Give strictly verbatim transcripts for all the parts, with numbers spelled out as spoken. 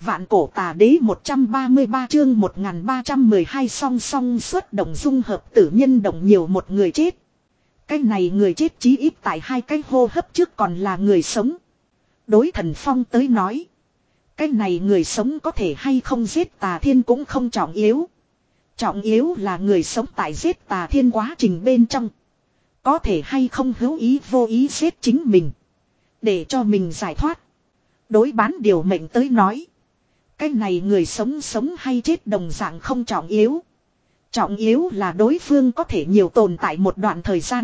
Vạn cổ tà đế một trăm ba mươi ba chương một nghìn ba trăm mười hai song song xuất động dung hợp tử nhân động nhiều một người chết. Cái này người chết chí ít tại hai cái hô hấp trước còn là người sống. Đối Thần Phong tới nói. Cái này người sống có thể hay không giết tà thiên cũng không trọng yếu. Trọng yếu là người sống tại giết tà thiên quá trình bên trong. Có thể hay không hữu ý vô ý giết chính mình. Để cho mình giải thoát. Đối bán điều mệnh tới nói. Cái này người sống sống hay chết đồng dạng không trọng yếu. Trọng yếu là đối phương có thể nhiều tồn tại một đoạn thời gian.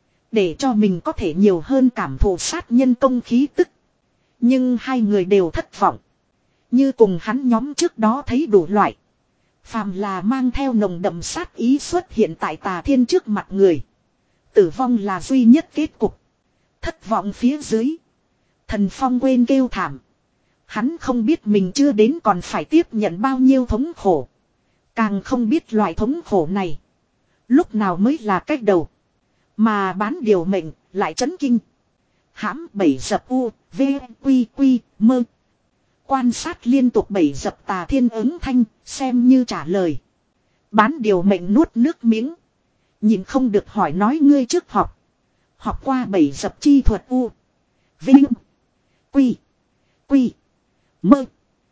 Để cho mình có thể nhiều hơn cảm thụ sát nhân công khí tức. Nhưng hai người đều thất vọng. Như cùng hắn nhóm trước đó thấy đủ loại. Phàm là mang theo nồng đậm sát ý xuất hiện tại tà thiên trước mặt người. Tử vong là duy nhất kết cục. Thất vọng phía dưới. Thần Phong quên kêu thảm. Hắn không biết mình chưa đến còn phải tiếp nhận bao nhiêu thống khổ. Càng không biết loại thống khổ này. Lúc nào mới là cách đầu. Mà bán điều mệnh lại chấn kinh. Hãm bảy dập u, v, quy quy, mơ. Quan sát liên tục bảy dập tà thiên ứng thanh, xem như trả lời. Bán điều mệnh nuốt nước miếng. Nhìn không được hỏi nói ngươi trước học. Học qua bảy dập chi thuật u. Vinh. Quy. Quy. Mơ.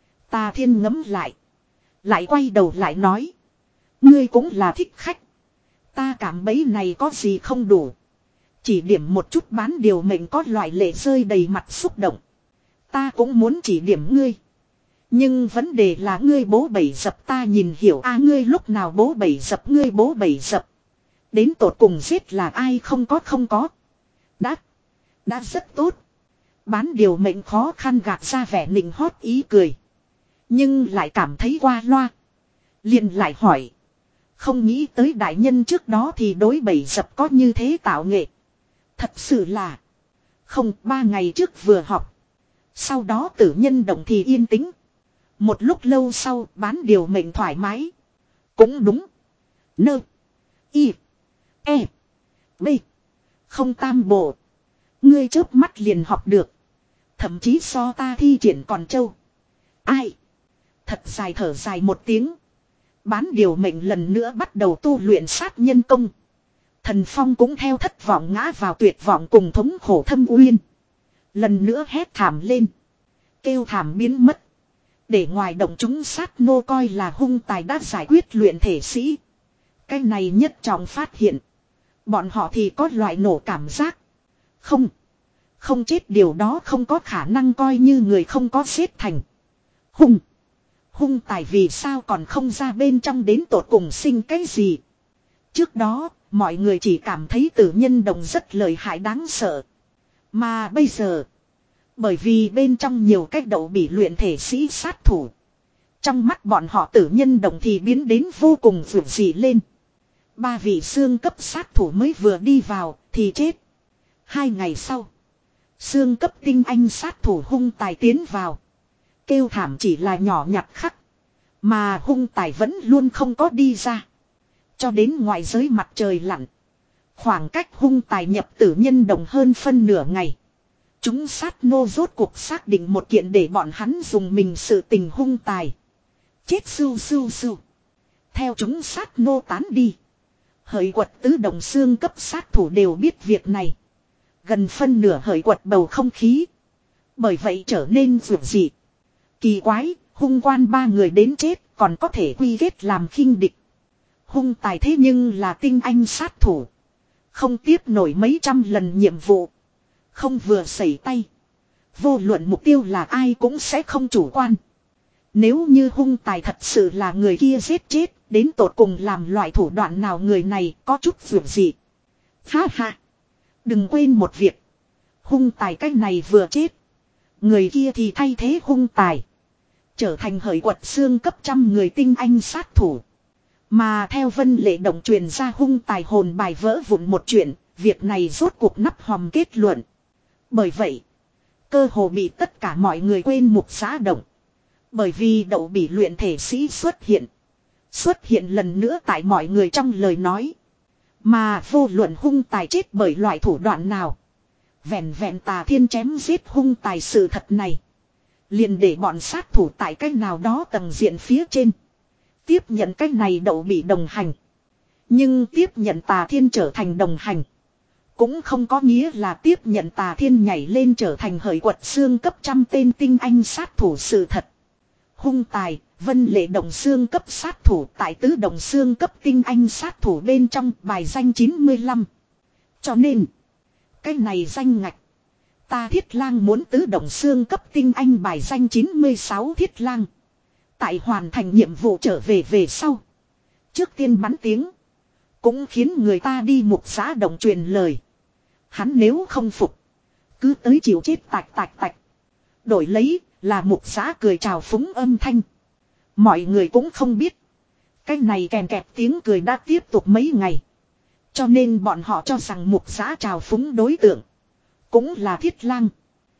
Tà thiên ngấm lại. Lại quay đầu lại nói. Ngươi cũng là thích khách. Ta cảm bấy này có gì không đủ. Chỉ điểm một chút bán điều mệnh có loại lệ rơi đầy mặt xúc động. Ta cũng muốn chỉ điểm ngươi. Nhưng vấn đề là ngươi bố bảy dập ta nhìn hiểu a à, ngươi lúc nào bố bảy dập ngươi bố bảy dập. Đến tột cùng giết là ai không có không có. Đã. Đã rất tốt. Bán điều mệnh khó khăn gạt ra vẻ nịnh hót ý cười. Nhưng lại cảm thấy qua loa. Liền lại hỏi. Không nghĩ tới đại nhân trước đó thì đối bảy dập có như thế tạo nghệ. Thật sự là. Không ba ngày trước vừa học. Sau đó tử nhân động thì yên tĩnh. Một lúc lâu sau bán điều mệnh thoải mái. Cũng đúng. Nơ. Y. E. B. Không tam bộ. Ngươi chớp mắt liền học được. Thậm chí so ta thi triển còn trâu. Ai. Thật dài thở dài một tiếng. Bán điều mệnh lần nữa bắt đầu tu luyện sát nhân công. Thần Phong cũng theo thất vọng ngã vào tuyệt vọng cùng thống khổ thâm uyên. Lần nữa hét thảm lên. Kêu thảm biến mất. Để ngoài động chúng sát nô coi là hung tài đã giải quyết luyện thể sĩ. Cái này nhất trọng phát hiện. Bọn họ thì có loại nổ cảm giác. Không. Không chết điều đó không có khả năng coi như người không có xếp thành. Hung. Hung tài vì sao còn không ra bên trong đến tột cùng sinh cái gì. Trước đó, mọi người chỉ cảm thấy tử nhân đồng rất lợi hại đáng sợ. Mà bây giờ, bởi vì bên trong nhiều cách đậu bị luyện thể sĩ sát thủ. Trong mắt bọn họ tử nhân đồng thì biến đến vô cùng vượt dị lên. Ba vị xương cấp sát thủ mới vừa đi vào thì chết. Hai ngày sau, xương cấp tinh anh sát thủ hung tài tiến vào. Kêu thảm chỉ là nhỏ nhặt khắc. Mà hung tài vẫn luôn không có đi ra. Cho đến ngoại giới mặt trời lặn. Khoảng cách hung tài nhập tử nhân đồng hơn phân nửa ngày. Chúng sát nô rốt cuộc xác định một kiện để bọn hắn dùng mình sự tình hung tài. Chết sưu sưu sưu. Theo chúng sát nô tán đi. Hỡi quật tứ đồng xương cấp sát thủ đều biết việc này. Gần phân nửa hỡi quật bầu không khí. Bởi vậy trở nên vượt dị. Kỳ quái, hung quan ba người đến chết còn có thể quy kết làm khinh địch. Hung tài thế nhưng là tinh anh sát thủ. Không tiếp nổi mấy trăm lần nhiệm vụ. Không vừa xảy tay. Vô luận mục tiêu là ai cũng sẽ không chủ quan. Nếu như hung tài thật sự là người kia giết chết. Đến tột cùng làm loại thủ đoạn nào người này có chút vượt gì. Ha ha. Đừng quên một việc. Hung tài cách này vừa chết. Người kia thì thay thế hung tài. Trở thành hởi quật xương cấp trăm người tinh anh sát thủ. Mà theo Vân Lệ Động truyền ra hung tài hồn bài vỡ vụn một chuyện. Việc này rốt cuộc nắp hòm kết luận. Bởi vậy. Cơ hồ bị tất cả mọi người quên mục xã động. Bởi vì đậu bị luyện thể sĩ xuất hiện. Xuất hiện lần nữa tại mọi người trong lời nói. Mà vô luận hung tài chết bởi loại thủ đoạn nào. Vẹn vẹn tà thiên chém giết hung tài sự thật này. Liền để bọn sát thủ tại cách nào đó tầng diện phía trên. Tiếp nhận cách này đậu bị đồng hành. Nhưng tiếp nhận Tà Thiên trở thành đồng hành. Cũng không có nghĩa là tiếp nhận Tà Thiên nhảy lên trở thành hởi quật xương cấp trăm tên tinh anh sát thủ sự thật. Hung tài, Vân Lệ đồng xương cấp sát thủ tại tứ đồng xương cấp tinh anh sát thủ bên trong bài danh chín mươi lăm. Cho nên, cái này danh ngạch. Ta Thiết Lang muốn tứ đồng xương cấp tinh anh bài danh chín mươi sáu Thiết Lang. Tại hoàn thành nhiệm vụ trở về về sau. Trước tiên bắn tiếng. Cũng khiến người ta đi mục xã động truyền lời. Hắn nếu không phục. Cứ tới chịu chết tạch tạch tạch. Đổi lấy là mục xã cười chào phúng âm thanh. Mọi người cũng không biết. Cái này kèn kẹp tiếng cười đã tiếp tục mấy ngày. Cho nên bọn họ cho rằng mục xã chào phúng đối tượng. Cũng là Thiết Lang.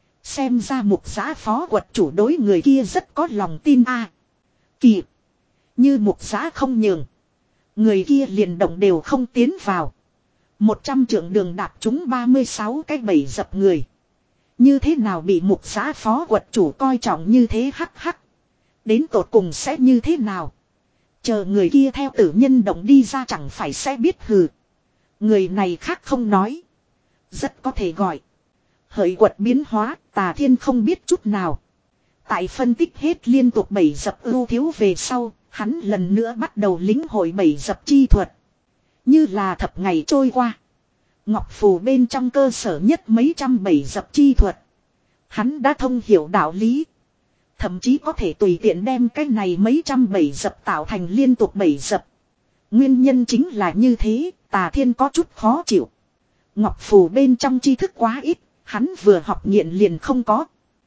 Xem ra mục xã phó quật chủ đối người kia rất có lòng tin a. À, kỳ. Như mục xã không nhường. Người kia liền động đều không tiến vào. Một trăm trượng đường đạp chúng ba mươi sáu cái bẫy dập người. Như thế nào bị mục xã phó quật chủ coi trọng như thế hắc hắc. Đến tột cùng sẽ như thế nào. Chờ người kia theo tử nhân động đi ra chẳng phải sẽ biết hừ. Người này khác không nói. Rất có thể gọi. Hởi quật biến hóa, Tà Thiên không biết chút nào. Tại phân tích hết liên tục bẫy dập ưu thiếu về sau, hắn lần nữa bắt đầu lĩnh hội bẫy dập chi thuật. Như là thập ngày trôi qua. Ngọc Phù bên trong cơ sở nhất mấy trăm bẫy dập chi thuật. Hắn đã thông hiểu đạo lý. Thậm chí có thể tùy tiện đem cái này mấy trăm bẫy dập tạo thành liên tục bẫy dập. Nguyên nhân chính là như thế, Tà Thiên có chút khó chịu. Ngọc Phù bên trong tri thức quá ít, hắn vừa học nghiện liền không có.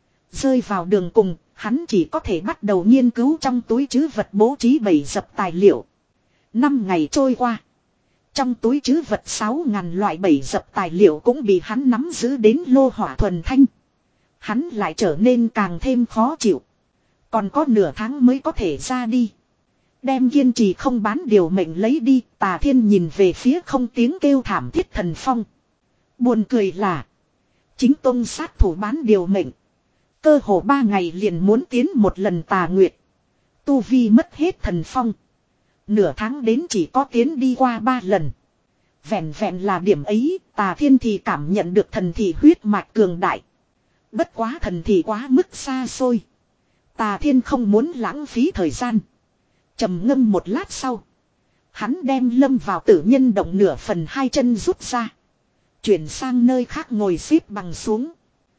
Rơi vào đường cùng, hắn chỉ có thể bắt đầu nghiên cứu trong túi trữ vật bố trí bẫy dập tài liệu. Năm ngày trôi qua. Trong túi trữ vật sáu ngàn loại bẫy dập tài liệu cũng bị hắn nắm giữ đến lô hỏa thuần thanh. Hắn lại trở nên càng thêm khó chịu. Còn có nửa tháng mới có thể ra đi. Đem kiên trì không bán điều mệnh lấy đi. Tà Thiên nhìn về phía không tiếng kêu thảm thiết Thần Phong. Buồn cười là. Chính tông sát thủ bán điều mệnh. Cơ hồ ba ngày liền muốn tiến một lần Tà Nguyệt. Tu vi mất hết Thần Phong. Nửa tháng đến chỉ có tiến đi qua ba lần. Vẹn vẹn là điểm ấy, Tà Thiên thì cảm nhận được thần thị huyết mạch cường đại. Bất quá thần thị quá mức xa xôi. Tà Thiên không muốn lãng phí thời gian. Trầm ngâm một lát sau. Hắn đem lâm vào tử nhân động nửa phần hai chân rút ra. Chuyển sang nơi khác ngồi xếp bằng xuống.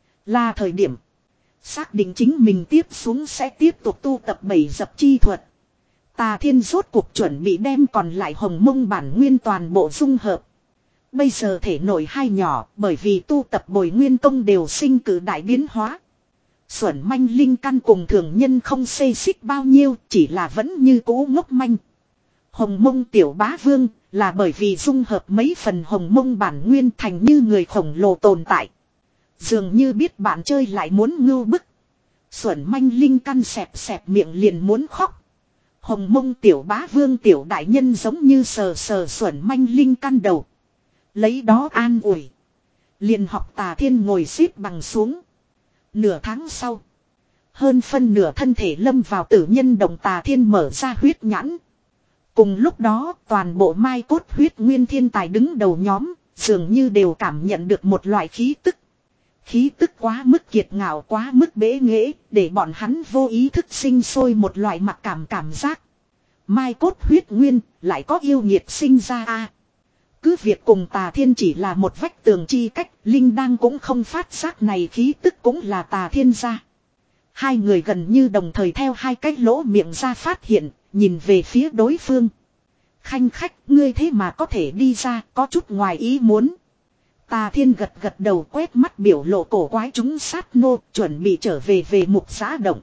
Là thời điểm. Xác định chính mình tiếp xuống sẽ tiếp tục tu tập bẫy dập chi thuật. Tà Thiên rốt cuộc chuẩn bị đem còn lại hồng mông bản nguyên toàn bộ dung hợp. Bây giờ thể nổi hai nhỏ bởi vì tu tập bồi nguyên công đều sinh cử đại biến hóa. Xuẩn manh linh căn cùng thường nhân không xê xích bao nhiêu, chỉ là vẫn như cũ ngốc manh. Hồng mông tiểu bá vương là bởi vì dung hợp mấy phần hồng mông bản nguyên thành như người khổng lồ tồn tại. Dường như biết bạn chơi lại muốn ngưu bức. Xuẩn manh linh căn xẹp xẹp miệng liền muốn khóc. Hồng mông tiểu bá vương tiểu đại nhân giống như sờ sờ xuẩn manh linh căn đầu. Lấy đó an ủi. Liền học Tà Thiên ngồi xếp bằng xuống. Nửa tháng sau. Hơn phân nửa thân thể lâm vào tử nhân động Tà Thiên mở ra huyết nhãn. Cùng lúc đó toàn bộ mai cốt huyết nguyên thiên tài đứng đầu nhóm. Dường như đều cảm nhận được một loại khí tức. Khí tức quá mức kiệt ngạo quá mức bế nghệ. Để bọn hắn vô ý thức sinh sôi một loại mặc cảm cảm giác. Mai cốt huyết nguyên lại có yêu nghiệt sinh ra a. Cứ việc cùng Tà Thiên chỉ là một vách tường chi cách, Linh Đang cũng không phát giác này khí tức cũng là Tà Thiên ra. Hai người gần như đồng thời theo hai cái lỗ miệng ra phát hiện, nhìn về phía đối phương. Khanh khách, ngươi thế mà có thể đi ra, có chút ngoài ý muốn. Tà Thiên gật gật đầu quét mắt biểu lộ cổ quái chúng sát nô, chuẩn bị trở về về mục xã động.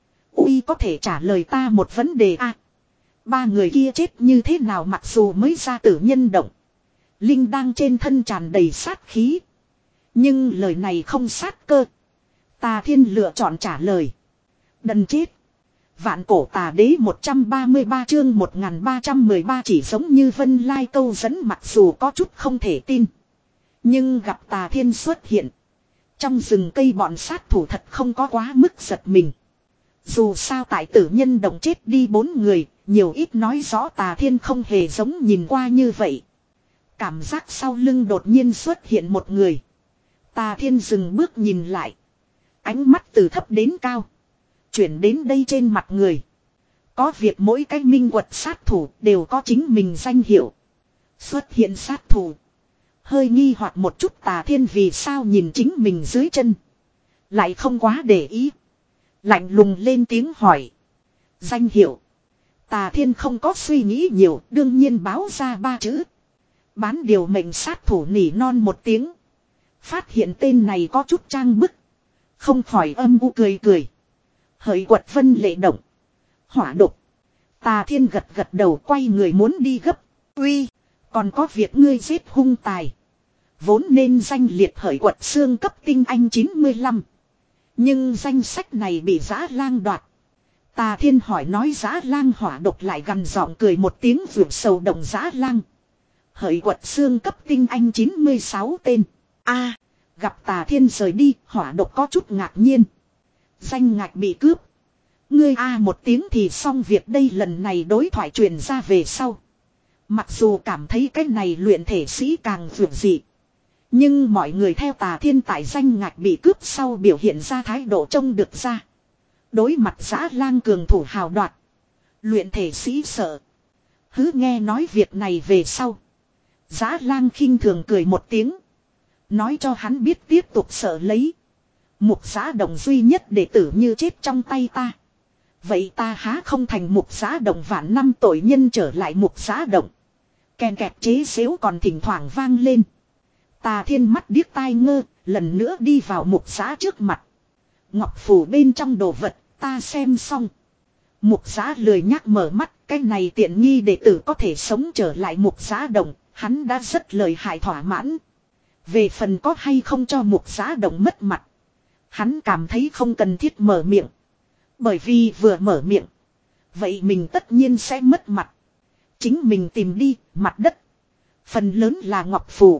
Uy có thể trả lời ta một vấn đề a. À, ba người kia chết như thế nào mặc dù mới ra tử nhân động. Linh đang trên thân tràn đầy sát khí. Nhưng lời này không sát cơ. Tà Thiên lựa chọn trả lời. Đần chết. Vạn cổ tà đế một trăm ba mươi ba chương một nghìn ba trăm mười ba chỉ giống như Vân Lai câu dẫn mặc dù có chút không thể tin. Nhưng gặp Tà Thiên xuất hiện. Trong rừng cây bọn sát thủ thật không có quá mức giật mình. Dù sao tại tử nhân đồng chết đi bốn người, nhiều ít nói rõ Tà Thiên không hề giống nhìn qua như vậy. Cảm giác sau lưng đột nhiên xuất hiện một người. Tà Thiên dừng bước nhìn lại. Ánh mắt từ thấp đến cao. Chuyển đến đây trên mặt người. Có việc mỗi cái minh quật sát thủ đều có chính mình danh hiệu. Xuất hiện sát thủ. Hơi nghi hoặc một chút Tà Thiên vì sao nhìn chính mình dưới chân. Lại không quá để ý. Lạnh lùng lên tiếng hỏi. Danh hiệu. Tà Thiên không có suy nghĩ nhiều, đương nhiên báo ra ba chữ. Bán điều mệnh sát thủ nỉ non một tiếng. Phát hiện tên này có chút trang bức. Không khỏi âm u cười cười. Hỡi quật vân lệ động. Hỏa độc. Tà Thiên gật gật đầu quay người muốn đi gấp. Uy, còn có việc ngươi giết hung tài. Vốn nên danh liệt hỡi quật xương cấp tinh anh chín mươi lăm. Nhưng danh sách này bị Dã Lang đoạt. Tà Thiên hỏi nói Dã Lang hỏa độc lại gằn giọng cười một tiếng vượt sầu động Dã Lang. Hỡi quật xương cấp tinh anh chín mươi sáu tên. A, gặp Tà Thiên rời đi, hỏa độc có chút ngạc nhiên. Danh ngạch bị cướp. Ngươi a một tiếng thì xong việc đây lần này đối thoại truyền ra về sau. Mặc dù cảm thấy cái này luyện thể sĩ càng vượt dị. Nhưng mọi người theo Tà Thiên tại danh ngạch bị cướp sau biểu hiện ra thái độ trông được ra. Đối mặt Dã Lang cường thủ hào đoạt. Luyện thể sĩ sợ. Hứ nghe nói việc này về sau. Dã Lang khinh thường cười một tiếng. Nói cho hắn biết tiếp tục sợ lấy. Mục Giá Đồng duy nhất đệ tử như chết trong tay ta. Vậy ta há không thành Mục Giá Đồng vạn năm tội nhân trở lại Mục Giá Đồng. Kèn kẹt chế xếu còn thỉnh thoảng vang lên. Tà Thiên mắt điếc tai ngơ, lần nữa đi vào Mục Giá trước mặt. Ngọc phủ bên trong đồ vật, ta xem xong. Mục Giá lười nhắc mở mắt, cái này tiện nghi đệ tử có thể sống trở lại Mục Giá Đồng, hắn đã rất lời hại thỏa mãn. Về phần có hay không cho Mục Giá Đồng mất mặt. Hắn cảm thấy không cần thiết mở miệng. Bởi vì vừa mở miệng. Vậy mình tất nhiên sẽ mất mặt. Chính mình tìm đi, mặt đất. Phần lớn là ngọc phù.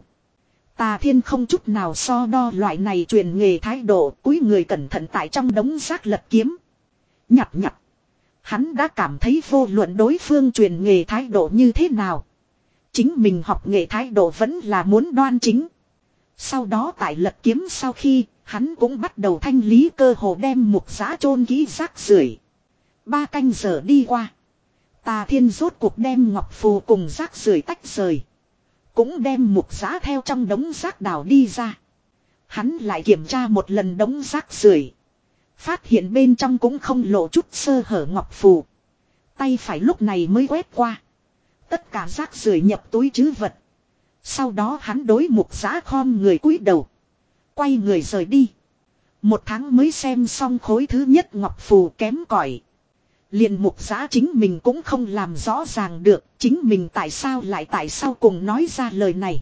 Tà Thiên không chút nào so đo loại này truyền nghề thái độ. Cúi người cẩn thận tại trong đống rác lật kiếm. Nhặt nhặt. Hắn đã cảm thấy vô luận đối phương truyền nghề thái độ như thế nào. Chính mình học nghệ thái độ vẫn là muốn đoan chính. Sau đó tại lật kiếm sau khi, hắn cũng bắt đầu thanh lý cơ hồ đem Mục Giá chôn kỹ rác rưởi. Ba canh giờ đi qua. Tà Thiên rốt cuộc đem ngọc phù cùng rác rưởi tách rời. Cũng đem Mục Giá theo trong đống rác đào đi ra. Hắn lại kiểm tra một lần đống rác rưởi. Phát hiện bên trong cũng không lộ chút sơ hở ngọc phù. Tay phải lúc này mới quét qua. Tất cả rác rưởi nhập túi trữ vật. Sau đó hắn đối Mục Giá khom người cúi đầu. Quay người rời đi. Một tháng mới xem xong khối thứ nhất ngọc phù kém cỏi. Liền Mục Giá chính mình cũng không làm rõ ràng được. Chính mình tại sao lại tại sao cùng nói ra lời này.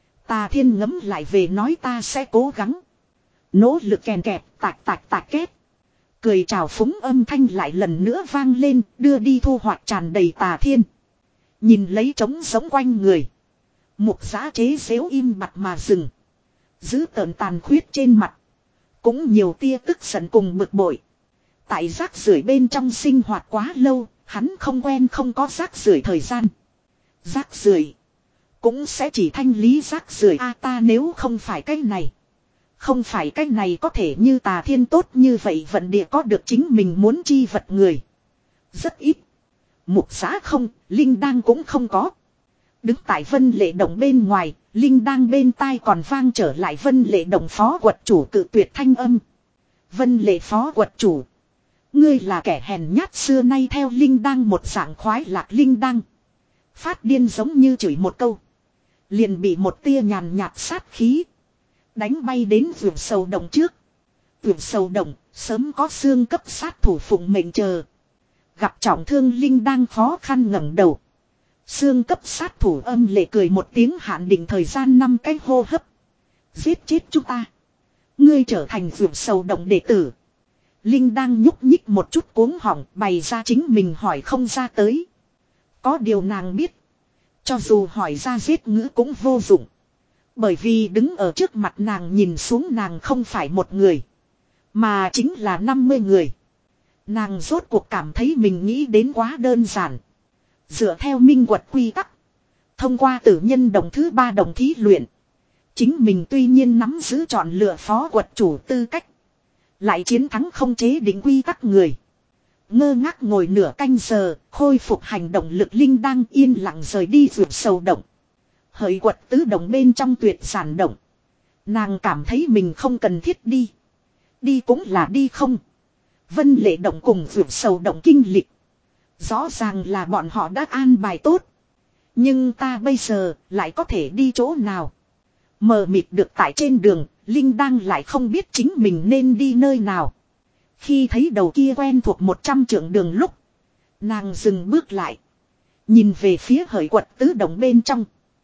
Tà Thiên ngấm lại về nói ta sẽ cố gắng. Nỗ lực kèn kẹp tạc tạc tạc két. Cười trào phúng âm thanh lại lần nữa vang lên. Đưa đi thu hoạch tràn đầy Tà Thiên. Nhìn lấy trống sống quanh người. Mục Giá chế xếu im mặt mà dừng. Giữ tợn tàn khuyết trên mặt. Cũng nhiều tia tức giận cùng bực bội. Tại rác rưởi bên trong sinh hoạt quá lâu. Hắn không quen không có rác rưởi thời gian. Rác rưởi cũng sẽ chỉ thanh lý rác rưởi a ta nếu không phải cái này. Không phải cái này có thể như Tà Thiên tốt như vậy vận địa có được chính mình muốn chi vật người. Rất ít. Mục Giá không, Linh Đăng cũng không có. Đứng tại Vân Lệ Động bên ngoài, Linh Đăng bên tai còn vang trở lại Vân Lệ Động phó quật chủ cự tuyệt thanh âm. Vân Lệ phó quật chủ. Ngươi là kẻ hèn nhát xưa nay theo Linh Đăng một dạng khoái lạc Linh Đăng. Phát điên giống như chửi một câu. Liền bị một tia nhàn nhạt sát khí. Đánh bay đến vượt sầu động trước. Vượt sầu động, sớm có xương cấp sát thủ phụng mệnh chờ. Gặp trọng thương Linh Đăng khó khăn ngẩng đầu. Xương cấp sát thủ âm lệ cười một tiếng hạn định thời gian năm cái hô hấp. Giết chết chúng ta. Ngươi trở thành vượt sầu động đệ tử. Linh đang nhúc nhích một chút cuống họng bày ra chính mình hỏi không ra tới. Có điều nàng biết. Cho dù hỏi ra giết ngữ cũng vô dụng. Bởi vì đứng ở trước mặt nàng nhìn xuống nàng không phải một người. Mà chính là năm mươi người. Nàng rốt cuộc cảm thấy mình nghĩ đến quá đơn giản. Dựa theo minh quật quy tắc. Thông qua tử nhân đồng thứ ba đồng thí luyện. Chính mình tuy nhiên nắm giữ chọn lựa phó quật chủ tư cách. Lại chiến thắng không chế định quy tắc người. Ngơ ngác ngồi nửa canh giờ, khôi phục hành động lực linh đang yên lặng rời đi vượt sầu động. Hỡi quật tứ động bên trong tuyệt sản động. Nàng cảm thấy mình không cần thiết đi. Đi cũng là đi không. Vân Lệ động cùng vượt sầu động kinh lịch. Rõ ràng là bọn họ đã an bài tốt. Nhưng ta bây giờ lại có thể đi chỗ nào. Mờ mịt được tại trên đường, Linh đang lại không biết chính mình nên đi nơi nào. Khi thấy đầu kia quen thuộc một trăm trượng đường lúc. Nàng dừng bước lại. Nhìn về phía hởi quật tứ động bên trong.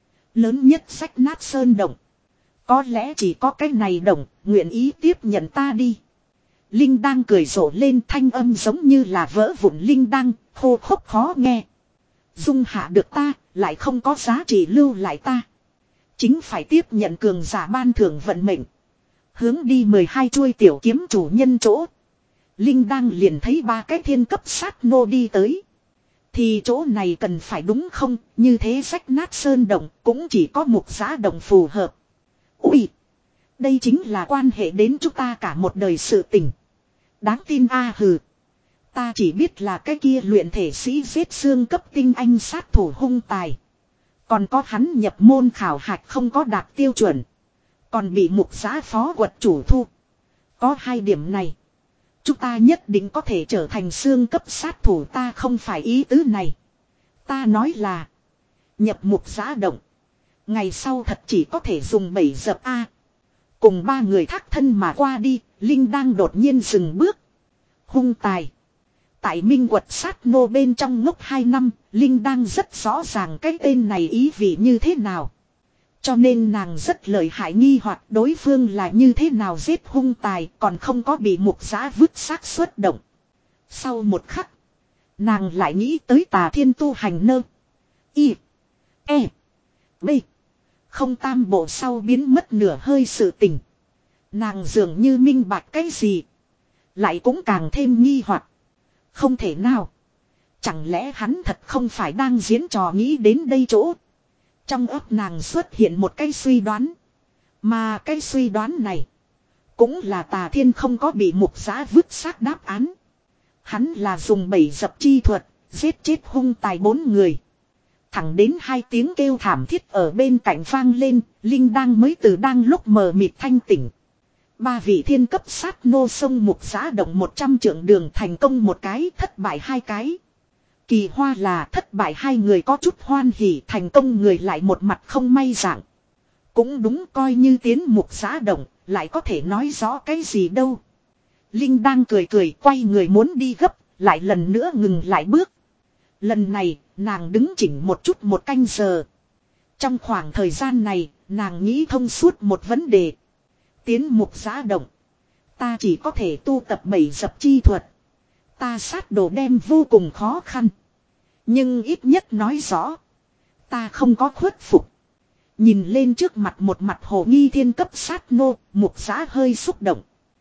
Lớn nhất sách nát sơn động. Có lẽ chỉ có cái này động, nguyện ý tiếp nhận ta đi. Linh đang cười rộ lên thanh âm giống như là vỡ vụn Linh đang, khô khốc khó nghe. Dung hạ được ta, lại không có giá trị lưu lại ta. Chính phải tiếp nhận cường giả ban thưởng vận mệnh. Hướng đi mười hai chuôi tiểu kiếm chủ nhân chỗ. Linh đang liền thấy ba cái thiên cấp sát nô đi tới. Thì chỗ này cần phải đúng không, như thế rách nát sơn động cũng chỉ có một giá động phù hợp. Ui! Đây chính là quan hệ đến chúng ta cả một đời sự tình. Đáng tin a hừ. Ta chỉ biết là cái kia luyện thể sĩ giết xương cấp tinh anh sát thủ hung tài. Còn có hắn nhập môn khảo hạch không có đạt tiêu chuẩn. Còn bị mục giá phó quật chủ thu. Có hai điểm này. Chúng ta nhất định có thể trở thành xương cấp sát thủ, ta không phải ý tứ này. Ta nói là. Nhập mục giá động. Ngày sau thật chỉ có thể dùng bẫy dập A. Cùng ba người thác thân mà qua đi. Linh đang đột nhiên dừng bước. Hung tài. Tại minh quật sát nô bên trong ngốc hai năm. Linh đang rất rõ ràng cái tên này ý vị như thế nào. Cho nên nàng rất lợi hại nghi hoặc đối phương là như thế nào giết hung tài còn không có bị mục giã vứt xác xuất động. Sau một khắc. Nàng lại nghĩ tới Tà Thiên tu hành nơ. Y. E. B. Không tam bộ sau biến mất nửa hơi sự tình. Nàng dường như minh bạch cái gì. Lại cũng càng thêm nghi hoặc. Không thể nào. Chẳng lẽ hắn thật không phải đang diễn trò nghĩ đến đây chỗ. Trong óc nàng xuất hiện một cái suy đoán. Mà cái suy đoán này. Cũng là Tà Thiên không có bị mục giã vứt xác đáp án. Hắn là dùng bẫy dập chi thuật. Giết chết hung tài bốn người. Thẳng đến hai tiếng kêu thảm thiết ở bên cạnh vang lên. Linh đang mới từ đang lúc mờ mịt thanh tỉnh. Ba vị thiên cấp sát nô sông mục giã động một trăm trượng đường thành công một cái, thất bại hai cái. Kỳ hoa là thất bại hai người có chút hoan hỉ, thành công người lại một mặt không may dạng. Cũng đúng, coi như tiến mục giã động, lại có thể nói rõ cái gì đâu. Linh đang cười cười quay người muốn đi gấp, lại lần nữa ngừng lại bước. Lần này, nàng đứng chỉnh một chút một canh giờ. Trong khoảng thời gian này, nàng nghĩ thông suốt một vấn đề. Tiến mục giã động. Ta chỉ có thể tu tập bẫy dập chi thuật. Ta sát đồ đem vô cùng khó khăn. Nhưng ít nhất nói rõ. Ta không có khuất phục. Nhìn lên trước mặt một mặt hồ nghi thiên cấp sát nô. Mục giã hơi xúc động.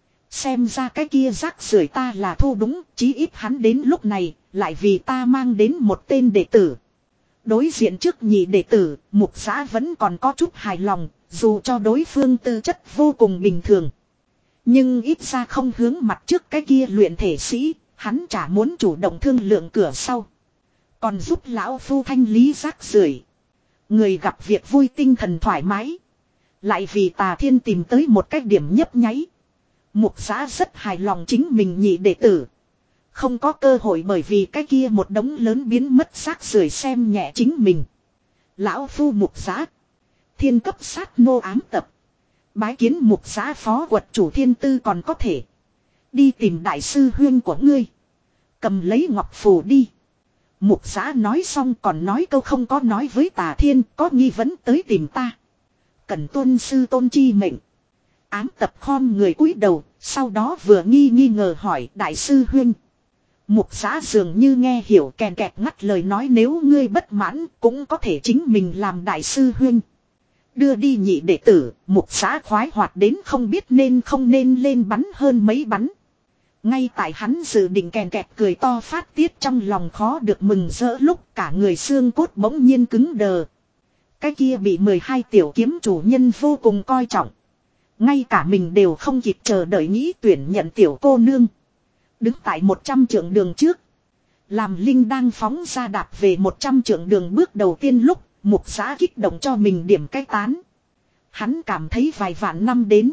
Xem ra cái kia rác rưởi ta là thu đúng. Chí ít hắn đến lúc này. Lại vì ta mang đến một tên đệ tử. Đối diện trước nhị đệ tử. Mục giã vẫn còn có chút hài lòng. Dù cho đối phương tư chất vô cùng bình thường. Nhưng ít ra không hướng mặt trước cái kia luyện thể sĩ. Hắn chả muốn chủ động thương lượng cửa sau. Còn giúp lão phu thanh lý rác rưởi. Người gặp việc vui tinh thần thoải mái. Lại vì Tà Thiên tìm tới một cái điểm nhấp nháy. Mục giã rất hài lòng chính mình nhị đệ tử. Không có cơ hội bởi vì cái kia một đống lớn biến mất rác rưởi xem nhẹ chính mình. Lão phu mục giã. Thiên cấp sát nô ám tập. Bái kiến mục giã phó quật chủ thiên tư còn có thể. Đi tìm đại sư huyên của ngươi. Cầm lấy ngọc phù đi. Mục giã nói xong còn nói câu không có nói với Tà Thiên có nghi vấn tới tìm ta. Cần tuân sư tôn chi mệnh. Ám tập khom người cúi đầu. Sau đó vừa nghi nghi ngờ hỏi đại sư huyên. Mục giã dường như nghe hiểu kèn kẹt ngắt lời nói nếu ngươi bất mãn cũng có thể chính mình làm đại sư huyên. Đưa đi nhị đệ tử, mục giá khoái hoạt đến không biết nên không nên lên bắn hơn mấy bắn. Ngay tại hắn dự định kèn kẹt cười to phát tiết trong lòng khó được mừng rỡ lúc cả người xương cốt bỗng nhiên cứng đờ. Cái kia bị mười hai tiểu kiếm chủ nhân vô cùng coi trọng. Ngay cả mình đều không kịp chờ đợi nghĩ tuyển nhận tiểu cô nương. Đứng tại một trăm trượng đường trước. Làm Linh đang phóng ra đạp về một trăm trượng đường bước đầu tiên lúc mục giá kích động cho mình điểm cái tán. Hắn cảm thấy vài vạn năm đến.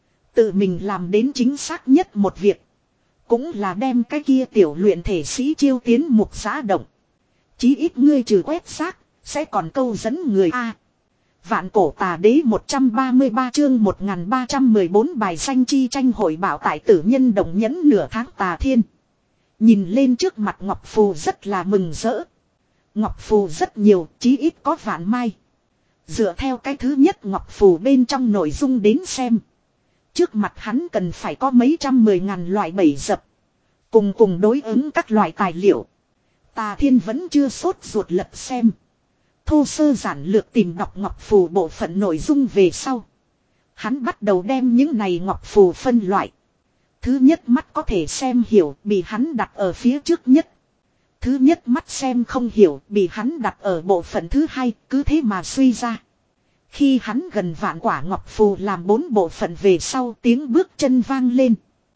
Tự mình làm đến chính xác nhất một việc. Cũng là đem cái kia tiểu luyện thể sĩ chiêu tiến mục giá động. Chí ít ngươi trừ quét xác, sẽ còn câu dẫn người A. Vạn cổ tà đế một trăm ba mươi ba chương một nghìn ba trăm mười bốn bài danh chi tranh hội bảo tại tử nhân động nhẫn nửa tháng tà thiên. Nhìn lên trước mặt Ngọc Phù rất là mừng rỡ. Ngọc Phù rất nhiều, chí ít có vạn mai. Dựa theo cái thứ nhất Ngọc Phù bên trong nội dung đến xem. Trước mặt hắn cần phải có mấy trăm mười ngàn loại bẫy dập. Cùng cùng đối ứng các loại tài liệu. Tà thiên vẫn chưa sốt ruột lật xem. Thô sơ giản lược tìm đọc Ngọc Phù bộ phận nội dung về sau. Hắn bắt đầu đem những này Ngọc Phù phân loại. Thứ nhất mắt có thể xem hiểu bị hắn đặt ở phía trước nhất. Thứ nhất mắt xem không hiểu bị hắn đặt ở bộ phận thứ hai cứ thế mà suy ra. Khi hắn gần vạn quả Ngọc Phù làm bốn bộ phận về sau tiếng bước chân vang lên.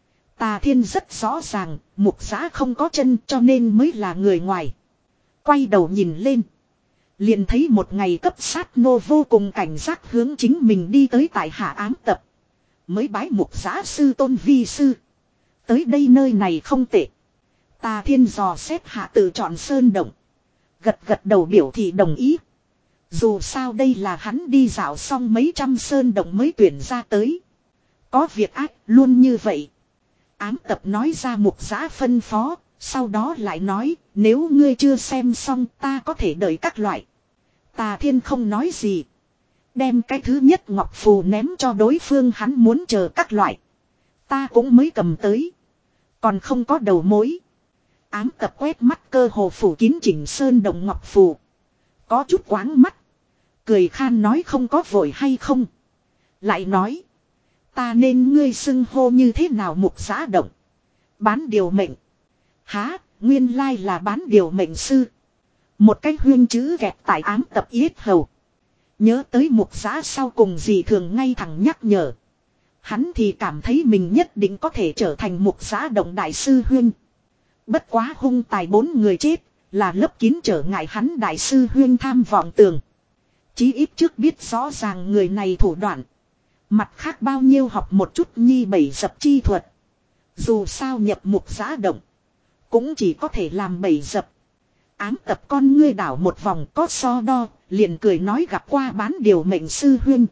Tà thiên rất rõ ràng, mục giá không có chân cho nên mới là người ngoài. Quay đầu nhìn lên. Liền thấy một ngày cấp sát nô vô cùng cảnh giác hướng chính mình đi tới tại hạ ám tập. Mới bái mục giá sư tôn vi sư. Tới đây nơi này không tệ. Tà thiên dò xét hạ tự chọn sơn động. Gật gật đầu biểu thị đồng ý. Dù sao đây là hắn đi dạo xong mấy trăm sơn động mới tuyển ra tới. Có việc ác luôn như vậy. Ám tập nói ra mục giá phân phó. Sau đó lại nói nếu ngươi chưa xem xong ta có thể đợi các loại. Tà thiên không nói gì. Đem cái thứ nhất Ngọc Phù ném cho đối phương hắn muốn chờ các loại. Ta cũng mới cầm tới. Còn không có đầu mối. Ám tập quét mắt cơ hồ phủ kín chỉnh sơn đồng Ngọc Phù. Có chút quáng mắt. Cười khan nói không có vội hay không. Lại nói. Ta nên ngươi xưng hô như thế nào mục giá động. Bán điều mệnh. Há, nguyên lai là bán điều mệnh sư. Một cái huyên chữ gẹt tại ám tập yết hầu. Nhớ tới mục giá sau cùng gì thường ngay thẳng nhắc nhở. Hắn thì cảm thấy mình nhất định có thể trở thành mục giá động đại sư huyên. Bất quá hung tài bốn người chết, là lấp kín trở ngại hắn đại sư huyên tham vọng tường. Chí ít trước biết rõ ràng người này thủ đoạn. Mặt khác bao nhiêu học một chút nhi bẩy dập chi thuật. Dù sao nhập mục giá động, cũng chỉ có thể làm bẩy dập. Ám tập con ngươi đảo một vòng có so đo, liền cười nói gặp qua bán điều mệnh sư huyên.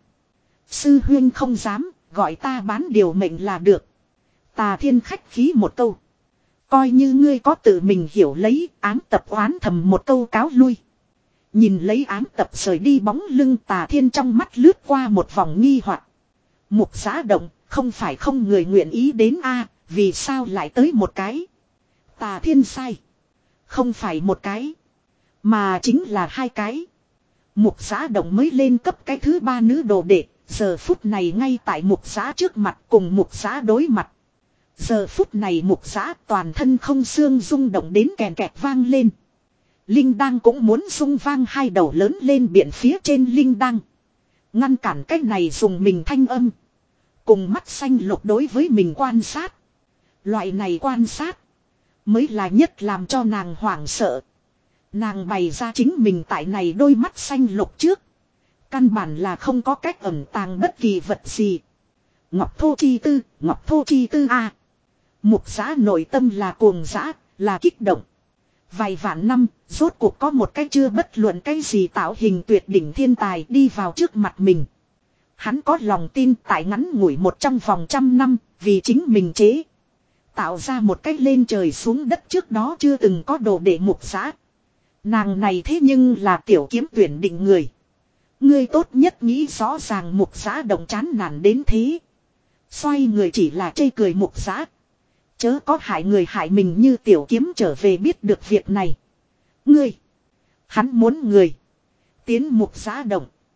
Sư huyên không dám, gọi ta bán điều mệnh là được. Tà thiên khách khí một câu. Coi như ngươi có tự mình hiểu lấy, ám tập oán thầm một câu cáo lui. Nhìn lấy ám tập rời đi bóng lưng tà thiên trong mắt lướt qua một vòng nghi hoặc. Mục giá động, không phải không người nguyện ý đến a, vì sao lại tới một cái. Tà thiên sai. Không phải một cái, mà chính là hai cái. Mục giá động mới lên cấp cái thứ ba nữ đồ đệ, giờ phút này ngay tại mục giá trước mặt cùng mục giá đối mặt. Giờ phút này mục giá toàn thân không xương rung động đến kèn kẹt vang lên. Linh đăng cũng muốn rung vang hai đầu lớn lên biển phía trên linh đăng. Ngăn cản cách này dùng mình thanh âm. Cùng mắt xanh lục đối với mình quan sát. Loại này quan sát mới là nhất làm cho nàng hoảng sợ. Nàng bày ra chính mình tại này đôi mắt xanh lục trước. Căn bản là không có cách ẩn tàng bất kỳ vật gì. Ngọc thô chi tư, ngọc thô chi tư a. À. Mục giá nội tâm là cuồng dã, là kích động. Vài vạn năm, rốt cuộc có một cái chưa bất luận cái gì tạo hình tuyệt đỉnh thiên tài đi vào trước mặt mình. Hắn có lòng tin tại ngắn ngủi một trong vòng trăm năm, vì chính mình chế. Tạo ra một cách lên trời xuống đất trước đó chưa từng có đồ để mục giá. Nàng này thế nhưng là tiểu kiếm tuyển định người. Ngươi tốt nhất nghĩ rõ ràng mục giá động chán nản đến thế. Xoay người chỉ là chê cười mục giá. Chớ có hại người hại mình như tiểu kiếm trở về biết được việc này. Ngươi. Hắn muốn người. Tiến mục giá động.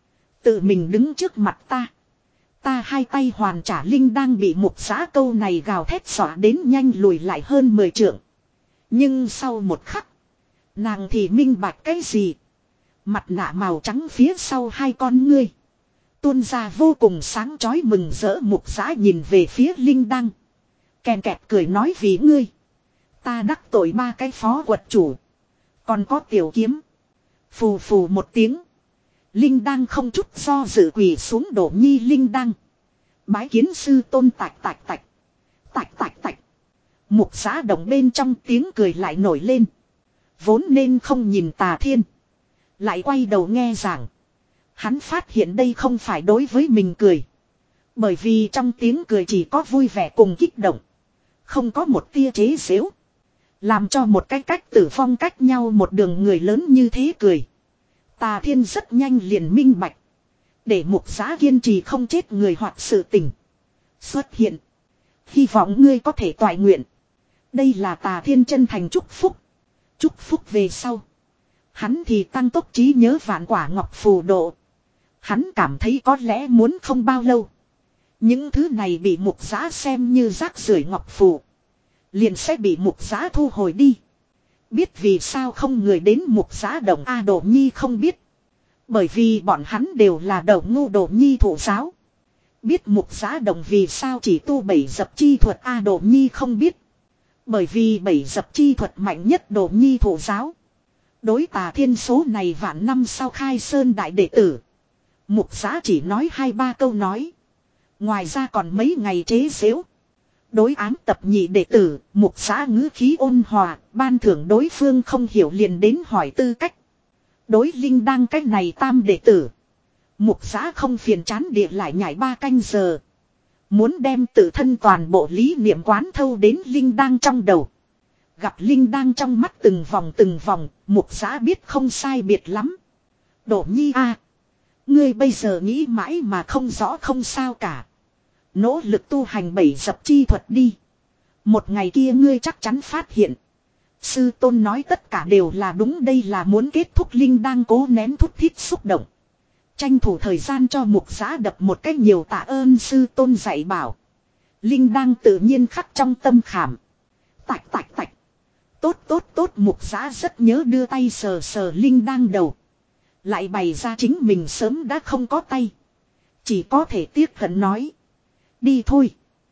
Tự mình đứng trước mặt ta. Ta hai tay hoàn trả Linh đang bị mục giã câu này gào thét xỏa đến nhanh lùi lại hơn mười trượng. Nhưng sau một khắc. Nàng thì minh bạch cái gì? Mặt nạ màu trắng phía sau hai con ngươi. Tuôn ra vô cùng sáng chói mừng rỡ mục giã nhìn về phía Linh đăng. Kèn kẹt cười nói vì ngươi. Ta đắc tội ba cái phó quật chủ. Còn có tiểu kiếm. Phù phù một tiếng. Linh đăng không chút do dự quỳ xuống đổ nhi Linh đăng. Bái kiến sư tôn tạch tạch tạch. Tạch tạch tạch. Mục giã động bên trong tiếng cười lại nổi lên. Vốn nên không nhìn Tà Thiên. Lại quay đầu nghe giảng. Hắn phát hiện đây không phải đối với mình cười. Bởi vì trong tiếng cười chỉ có vui vẻ cùng kích động. Không có một tia chế giễu. Làm cho một cái cách tử vong cách nhau một đường người lớn như thế cười. Tà Thiên rất nhanh liền minh bạch. Để mục giã kiên trì không chết người hoặc sự tình. Xuất hiện. Hy vọng ngươi có thể toại nguyện. Đây là Tà Thiên chân thành chúc phúc. Chúc phúc về sau. Hắn thì tăng tốc trí nhớ vạn quả ngọc phù độ. Hắn cảm thấy có lẽ muốn không bao lâu. Những thứ này bị mục giã xem như rác rưởi ngọc phù. Liền sẽ bị mục giã thu hồi đi. Biết vì sao không người đến mục giã đồng A Độ Nhi không biết. Bởi vì bọn hắn đều là đầu ngu Độ Nhi thủ giáo. Biết mục giã đồng vì sao chỉ tu bảy dập chi thuật A Độ Nhi không biết. Bởi vì bảy dập chi thuật mạnh nhất Độ Nhi thủ giáo. Đối Tà Thiên số này vạn năm sau khai sơn đại đệ tử. Mục giã chỉ nói hai ba câu nói. Ngoài ra còn mấy ngày chế xếu. Đối ám tập nhị đệ tử, mục giã ngữ khí ôn hòa, ban thưởng đối phương không hiểu liền đến hỏi tư cách. Đối Linh đăng cách này tam đệ tử. Mục giã không phiền chán địa lại nhảy ba canh giờ. Muốn đem tự thân toàn bộ lý niệm quán thâu đến Linh đăng trong đầu. Gặp Linh đăng trong mắt từng vòng từng vòng, mục giã biết không sai biệt lắm. Đỗ Nhi a, ngươi bây giờ nghĩ mãi mà không rõ không sao cả. Nỗ lực tu hành bảy dập chi thuật đi. Một ngày kia ngươi chắc chắn phát hiện. Sư tôn nói tất cả đều là đúng, đây là muốn kết thúc. Linh đang cố nén thút thít xúc động. Tranh thủ thời gian cho mục giã đập một cách nhiều tạ ơn sư tôn dạy bảo. Linh đang tự nhiên khắc trong tâm khảm. Tạch tạch tạch. Tốt tốt tốt, mục giã rất nhớ đưa tay sờ sờ Linh đang đầu. Lại bày ra chính mình sớm đã không có tay. Chỉ có thể tiếc hận nói. Đi thôi.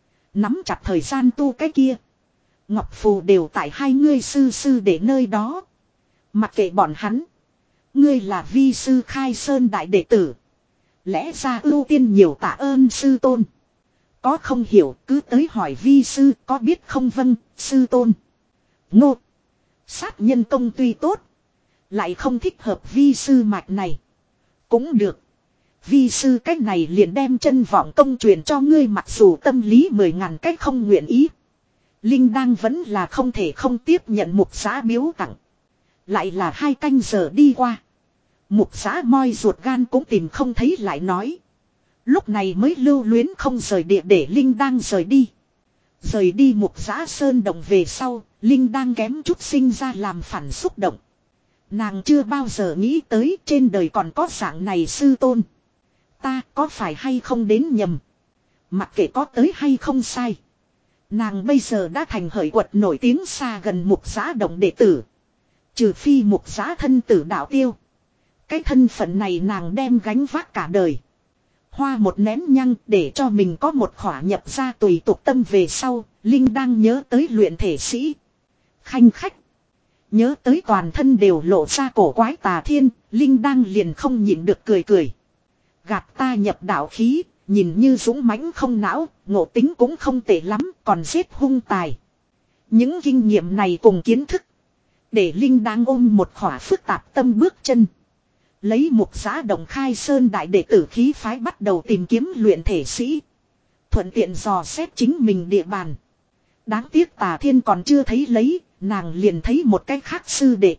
Nắm chặt thời gian tu cái kia. Ngọc phù đều tại hai ngươi sư sư để nơi đó. Mặc kệ bọn hắn. Ngươi là vi sư khai sơn đại đệ tử. Lẽ ra ưu tiên nhiều tạ ơn sư tôn. Có không hiểu cứ tới hỏi vi sư, có biết không? Vâng, sư tôn. Ngô. Sát nhân công tuy tốt. Lại không thích hợp vi sư mạch này. Cũng được. Vi sư cách này liền đem chân vọng công truyền cho ngươi, mặc dù tâm lý mười ngàn cách không nguyện ý. Linh đang vẫn là không thể không tiếp nhận mục giã biếu tặng. Lại là hai canh giờ đi qua. Mục giã moi ruột gan cũng tìm không thấy lại nói. Lúc này mới lưu luyến không rời địa để Linh đang rời đi. Rời đi mục giã sơn động về sau, Linh đang kém chút sinh ra làm phản xúc động. Nàng chưa bao giờ nghĩ tới trên đời còn có dạng này sư tôn. Ta có phải hay không đến nhầm. Mặc kệ có tới hay không sai. Nàng bây giờ đã thành hởi quật nổi tiếng xa gần mục giã động đệ tử. Trừ phi mục giã thân tử đạo tiêu. Cái thân phận này nàng đem gánh vác cả đời. Hoa một nén nhăng để cho mình có một khỏa nhập ra tùy tục tâm về sau. Linh đang nhớ tới luyện thể sĩ. Khanh khách. Nhớ tới toàn thân đều lộ ra cổ quái Tà Thiên. Linh đang liền không nhịn được cười cười. Gạt ta nhập đạo khí. Nhìn như dũng mãnh không não, ngộ tính cũng không tệ lắm, còn giết hung tài. Những kinh nghiệm này cùng kiến thức. Để Linh đang ôm một khỏa phức tạp tâm bước chân. Lấy mục giã đồng khai sơn đại đệ tử khí phái bắt đầu tìm kiếm luyện thể sĩ. Thuận tiện dò xét chính mình địa bàn. Đáng tiếc Tà Thiên còn chưa thấy lấy, nàng liền thấy một cái khác sư đệ.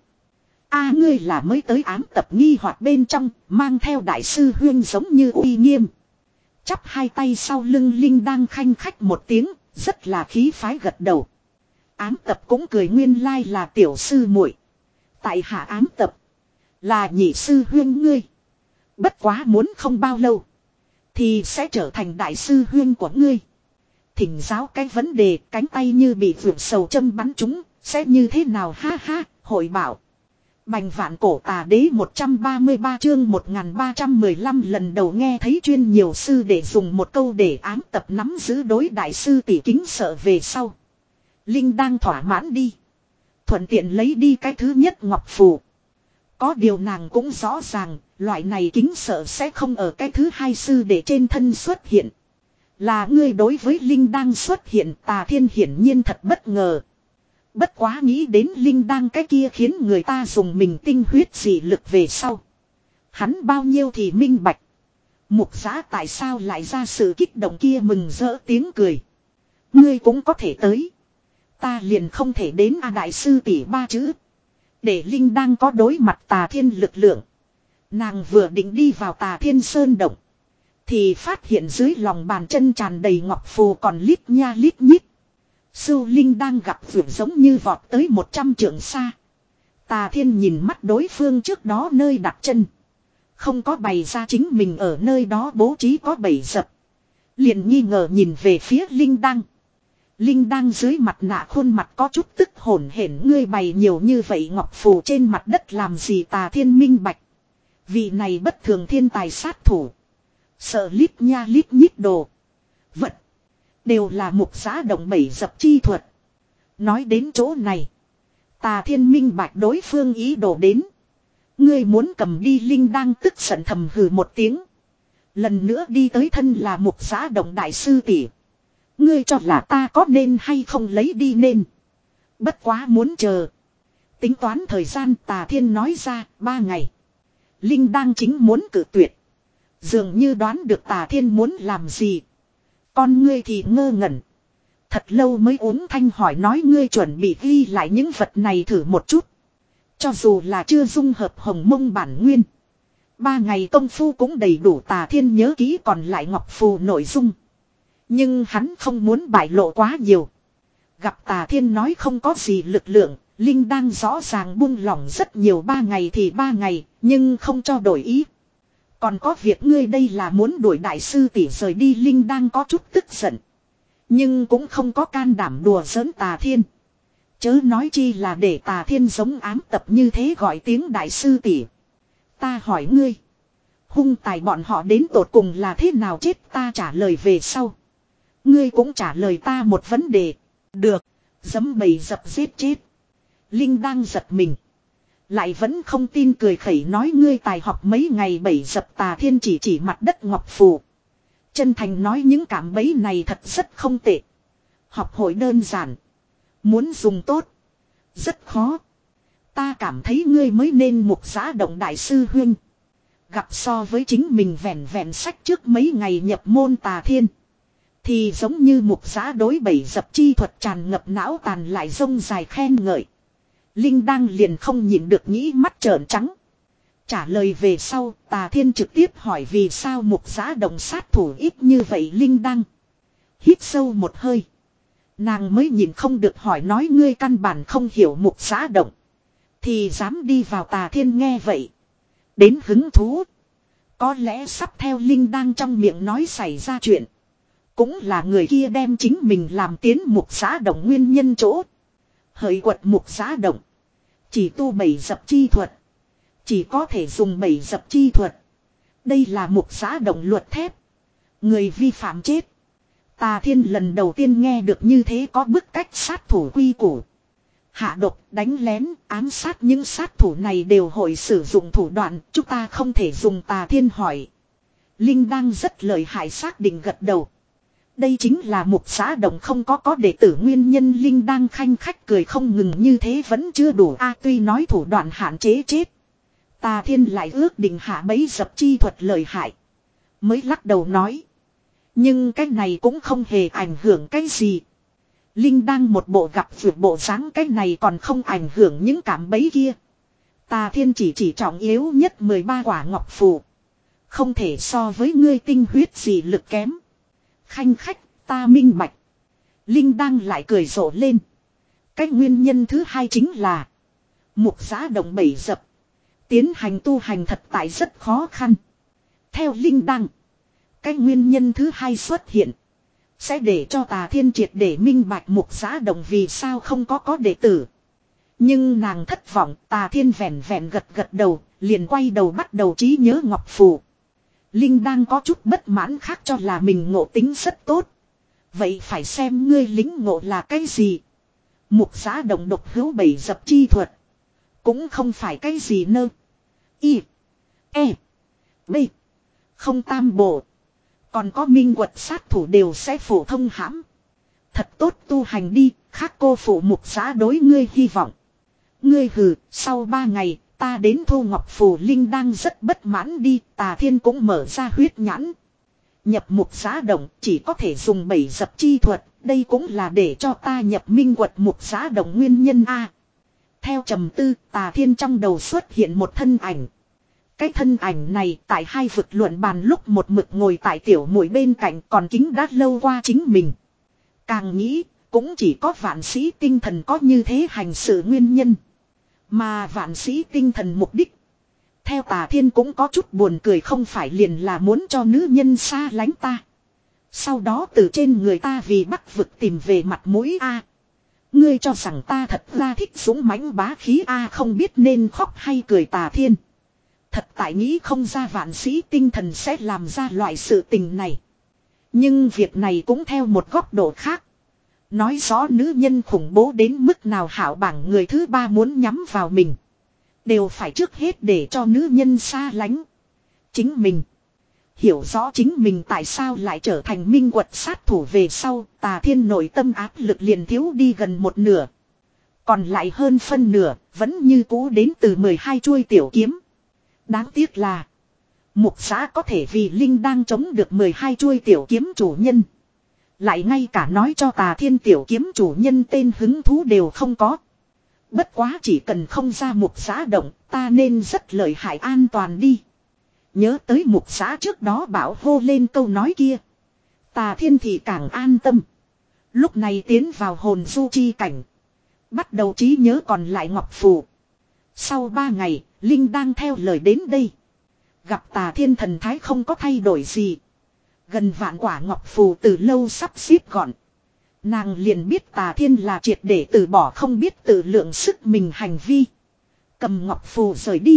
A ngươi là mới tới ám tập nghi hoặc bên trong, mang theo đại sư huyên giống như uy nghiêm. Chắp hai tay sau lưng Linh đang khanh khách một tiếng, rất là khí phái gật đầu. Ám tập cũng cười nguyên lai là tiểu sư muội. Tại hạ ám tập. Là nhị sư huyên ngươi. Bất quá muốn không bao lâu. Thì sẽ trở thành đại sư huyên của ngươi. Thỉnh giáo cái vấn đề cánh tay như bị vượt sầu châm bắn trúng. Sẽ như thế nào ha ha, hội bảo. Bành vạn cổ tà đế một trăm ba mươi ba chương một nghìn ba trăm mười lăm lần đầu nghe thấy chuyên nhiều sư để dùng một câu để ám tập nắm giữ đối đại sư tỷ kính sợ về sau. Linh đang thỏa mãn đi. Thuận tiện lấy đi cái thứ nhất ngọc phù. Có điều nàng cũng rõ ràng, loại này kính sợ sẽ không ở cái thứ hai sư để trên thân xuất hiện. Là ngươi đối với Linh đang xuất hiện Tà Thiên hiển nhiên thật bất ngờ. Bất quá nghĩ đến Linh đang cái kia khiến người ta dùng mình tinh huyết dị lực về sau. Hắn bao nhiêu thì minh bạch. Mục Giã tại sao lại ra sự kích động kia mừng rỡ tiếng cười. Ngươi cũng có thể tới. Ta liền không thể đến a đại sư tỷ ba chữ. Để Linh đang có đối mặt Tà Thiên lực lượng. Nàng vừa định đi vào Tà Thiên sơn động. Thì phát hiện dưới lòng bàn chân tràn đầy ngọc phù còn lít nha lít nhít. Sưu Linh đang gặp vượt giống như vọt tới một trăm trượng xa. Tà Thiên nhìn mắt đối phương trước đó nơi đặt chân. Không có bày ra chính mình ở nơi đó bố trí có bẫy dập. Liền nghi ngờ nhìn về phía Linh đang. Linh đang dưới mặt nạ khuôn mặt có chút tức hổn hển ngươi bày nhiều như vậy ngọc phù trên mặt đất làm gì Tà Thiên minh bạch. Vị này bất thường thiên tài sát thủ. Sợ lít nha lít nhít đồ. Vật. Đều là Mục Giã động bẫy dập chi thuật. Nói đến chỗ này. Tà Thiên minh bạch đối phương ý đồ đến. Ngươi muốn cầm đi Linh đang tức giận thầm hừ một tiếng. Lần nữa đi tới thân là Mục Giã động đại sư tỷ. Ngươi cho là ta có nên hay không lấy đi nên. Bất quá muốn chờ. Tính toán thời gian Tà Thiên nói ra ba ngày. Linh đang chính muốn cự tuyệt. Dường như đoán được Tà Thiên muốn làm gì. Con ngươi thì ngơ ngẩn. Thật lâu mới uống thanh hỏi nói ngươi chuẩn bị ghi lại những vật này thử một chút. Cho dù là chưa dung hợp hồng mông bản nguyên. Ba ngày công phu cũng đầy đủ Tà Thiên nhớ kỹ còn lại ngọc phù nội dung. Nhưng hắn không muốn bại lộ quá nhiều. Gặp Tà Thiên nói không có gì lực lượng. Linh đang rõ ràng buông lỏng rất nhiều ba ngày thì ba ngày. Nhưng không cho đổi ý. Còn có việc ngươi đây là muốn đuổi đại sư tỷ rời đi Linh đang có chút tức giận. Nhưng cũng không có can đảm đùa giỡn Tà Thiên. Chớ nói chi là để Tà Thiên giống ám tập như thế gọi tiếng đại sư tỷ. Ta hỏi ngươi. Hung tài bọn họ đến tột cùng là thế nào chết ta trả lời về sau. Ngươi cũng trả lời ta một vấn đề. Được. Dấm bầy dập giết chết. Linh đang giật mình. Lại vẫn không tin cười khẩy nói ngươi tài học mấy ngày bẫy dập Tà Thiên chỉ chỉ mặt đất ngọc phù. Chân thành nói những cảm bẫy này thật rất không tệ. Học hội đơn giản. Muốn dùng tốt. Rất khó. Ta cảm thấy ngươi mới nên Mục Giã động đại sư huynh. Gặp so với chính mình vẹn vẹn sách trước mấy ngày nhập môn Tà Thiên. Thì giống như Mục Giã đối bẫy dập chi thuật tràn ngập não tàn lại rông dài khen ngợi. Linh đang liền không nhịn được nghĩ mắt trợn trắng. Trả lời về sau Tà Thiên trực tiếp hỏi vì sao Mục Giã động sát thủ ít như vậy Linh đang. Hít sâu một hơi. Nàng mới nhìn không được hỏi nói ngươi căn bản không hiểu Mục Giã động. Thì dám đi vào Tà Thiên nghe vậy. Đến hứng thú. Có lẽ sắp theo Linh đang trong miệng nói xảy ra chuyện. Cũng là người kia đem chính mình làm tiến Mục Giã động nguyên nhân chỗ. Hỡi quật Mục Giã động. Chỉ tu bẫy dập chi thuật. Chỉ có thể dùng bẫy dập chi thuật. Đây là Mục Giã động luật thép. Người vi phạm chết. Tà Thiên lần đầu tiên nghe được như thế có bức cách sát thủ quy củ. Hạ độc, đánh lén, ám sát những sát thủ này đều hội sử dụng thủ đoạn. Chúng ta không thể dùng Tà Thiên hỏi. Linh đang rất lợi hại xác định gật đầu. Đây chính là Mục Giã động không có có đệ tử nguyên nhân Linh đang khanh khách cười không ngừng như thế vẫn chưa đủ a tuy nói thủ đoạn hạn chế chết. Tà Thiên lại ước định hạ bấy dập chi thuật lợi hại. Mới lắc đầu nói. Nhưng cái này cũng không hề ảnh hưởng cái gì. Linh đang một bộ gặp vượt bộ dáng cái này còn không ảnh hưởng những cảm bấy kia. Tà Thiên chỉ chỉ trọng yếu nhất mười ba quả ngọc phù. Không thể so với ngươi tinh huyết gì lực kém. Khanh khách ta minh bạch. Linh đang lại cười rộ lên. Cái nguyên nhân thứ hai chính là. Mục Giã động bẫy dập. Tiến hành tu hành thật tại rất khó khăn. Theo Linh Đăng. Cái nguyên nhân thứ hai xuất hiện. Sẽ để cho Tà Thiên triệt để minh bạch Mục Giá Động vì sao không có có đệ tử. Nhưng nàng thất vọng, Tà Thiên vẹn vẹn gật gật đầu, liền quay đầu bắt đầu trí nhớ ngọc phù. Linh đang có chút bất mãn khác cho là mình ngộ tính rất tốt. Vậy phải xem ngươi lính ngộ là cái gì. Mục Giá Động độc hữu bảy dập chi thuật. Cũng không phải cái gì nơ. Y. E. B. Không tam bộ. Còn có minh quật sát thủ đều sẽ phổ thông hãm. Thật tốt tu hành đi, khác cô phụ Mục Giá đối ngươi hy vọng. Ngươi hừ, sau ba ngày, ta đến thu ngọc phù. Linh đang rất bất mãn đi, Tà Thiên cũng mở ra huyết nhãn. Nhập Mục Giá Động chỉ có thể dùng bảy dập chi thuật, đây cũng là để cho ta nhập minh quật Mục Giá Động nguyên nhân a. Theo trầm tư, Tà Thiên trong đầu xuất hiện một thân ảnh. Cái thân ảnh này tại hai vực luận bàn lúc một mực ngồi tại tiểu muội bên cạnh còn kính đã lâu qua chính mình. Càng nghĩ, cũng chỉ có vạn sĩ tinh thần có như thế hành sự nguyên nhân. Mà vạn sĩ tinh thần mục đích. Theo Tà Thiên cũng có chút buồn cười không phải liền là muốn cho nữ nhân xa lánh ta. Sau đó từ trên người ta vì Bắc vực tìm về mặt mũi a. Ngươi cho rằng ta thật ra thích dũng mãnh bá khí a không biết nên khóc hay cười Tà Thiên. Thật tại nghĩ không ra vạn sĩ tinh thần sẽ làm ra loại sự tình này. Nhưng việc này cũng theo một góc độ khác. Nói rõ nữ nhân khủng bố đến mức nào hảo bảng người thứ ba muốn nhắm vào mình. Đều phải trước hết để cho nữ nhân xa lánh. Chính mình. Hiểu rõ chính mình tại sao lại trở thành minh quật sát thủ về sau. Tà Thiên nội tâm áp lực liền thiếu đi gần một nửa. Còn lại hơn phân nửa vẫn như cũ đến từ mười hai chuôi tiểu kiếm. Đáng tiếc là. Mục Giá có thể vì Linh đang chống được mười hai chuôi tiểu kiếm chủ nhân. Lại ngay cả nói cho Tà Thiên tiểu kiếm chủ nhân tên hứng thú đều không có. Bất quá chỉ cần không ra Mục Giá Động, ta nên rất lợi hại an toàn đi. Nhớ tới Mục Giá trước đó bảo hô lên câu nói kia. Tà Thiên thì càng an tâm. Lúc này tiến vào hồn du chi cảnh. Bắt đầu trí nhớ còn lại ngọc phù. Sau ba ngày, Linh đang theo lời đến đây. Gặp Tà Thiên thần thái không có thay đổi gì. Gần vạn quả ngọc phù từ lâu sắp xếp gọn. Nàng liền biết Tà Thiên là triệt để từ bỏ không biết tự lượng sức mình hành vi. Cầm ngọc phù rời đi.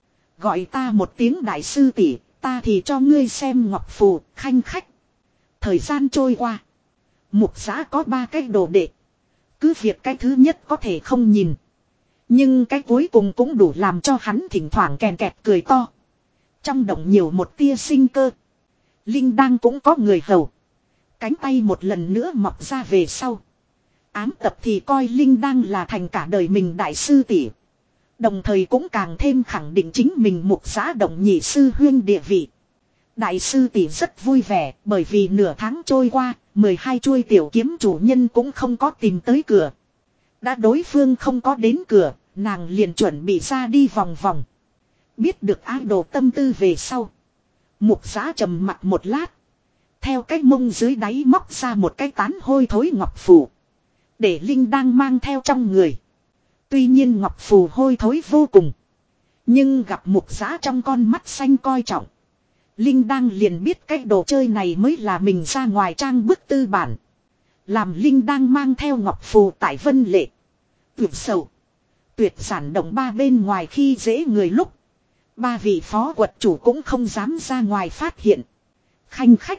Gọi ta một tiếng đại sư tỷ, ta thì cho ngươi xem ngọc phù, khanh khách. Thời gian trôi qua. Mục Giá có ba cái đồ đệ. Cứ việc cái thứ nhất có thể không nhìn. Nhưng cái cuối cùng cũng đủ làm cho hắn thỉnh thoảng kèn kẹt cười to. Trong động nhiều một tia sinh cơ. Linh đang cũng có người hầu. Cánh tay một lần nữa mọc ra về sau. Ám tập thì coi Linh đang là thành cả đời mình đại sư tỷ. Đồng thời cũng càng thêm khẳng định chính mình Mục Giá Động nhị sư huyên địa vị. Đại sư tỷ rất vui vẻ bởi vì nửa tháng trôi qua, mười hai chuôi tiểu kiếm chủ nhân cũng không có tìm tới cửa. Đã đối phương không có đến cửa, nàng liền chuẩn bị ra đi vòng vòng. Biết được ái đồ tâm tư về sau. Mục Giá trầm mặt một lát. Theo cái mông dưới đáy móc ra một cái tán hôi thối ngọc phù. Để Linh đang mang theo trong người. Tuy nhiên ngọc phù hôi thối vô cùng. Nhưng gặp Mục Giá trong con mắt xanh coi trọng. Linh đang liền biết cái đồ chơi này mới là mình ra ngoài trang bức tư bản. Làm Linh đang mang theo ngọc phù tại Vân Lệ. Tuyệt sầu. Tuyệt sản động ba bên ngoài khi dễ người lúc. Ba vị phó quật chủ cũng không dám ra ngoài phát hiện. Khanh khách.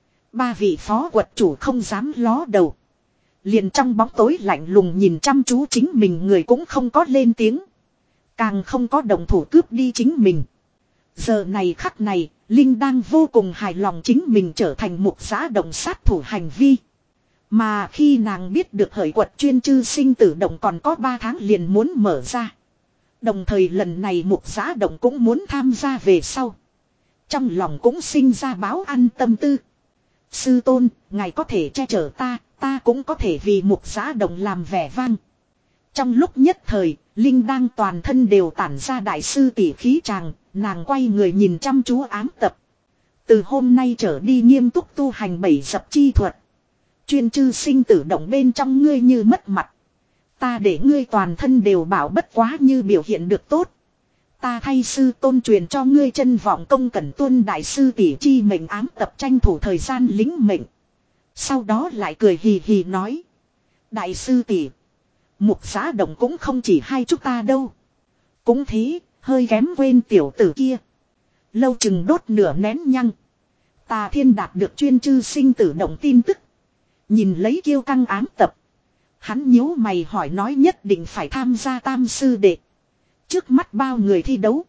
Ba vị phó quật chủ không dám ló đầu. Liền trong bóng tối lạnh lùng nhìn chăm chú chính mình người cũng không có lên tiếng. Càng không có đồng thủ cướp đi chính mình. Giờ này khắc này, Linh đang vô cùng hài lòng chính mình trở thành Mục Giá Động sát thủ hành vi. Mà khi nàng biết được hởi quật chuyên chư sinh tử động còn có ba tháng liền muốn mở ra. Đồng thời lần này Mục Giá Động cũng muốn tham gia về sau. Trong lòng cũng sinh ra báo ăn tâm tư. Sư tôn, ngài có thể che chở ta, ta cũng có thể vì Mục Giá Động làm vẻ vang. Trong lúc nhất thời, Linh đang toàn thân đều tản ra đại sư tỷ khí tràng, nàng quay người nhìn chăm chú ám tập. Từ hôm nay trở đi nghiêm túc tu hành bảy dập chi thuật. Chuyên chư sinh tử động bên trong ngươi như mất mặt. Ta để ngươi toàn thân đều bảo bất quá như biểu hiện được tốt. Ta thay sư tôn truyền cho ngươi chân vọng công cẩn tuân đại sư tỷ chi mệnh ám tập tranh thủ thời gian lính mệnh. Sau đó lại cười hì hì nói. Đại sư tỷ, Mục Giá Động cũng không chỉ hai chúng ta đâu. Cũng thế, hơi kém quên tiểu tử kia. Lâu chừng đốt nửa nén nhăng. Tà Thiên đạt được chuyên chư sinh tử động tin tức. Nhìn lấy kiêu căng ám tập. Hắn nhíu mày hỏi nói nhất định phải tham gia tam sư đệ. Trước mắt bao người thi đấu.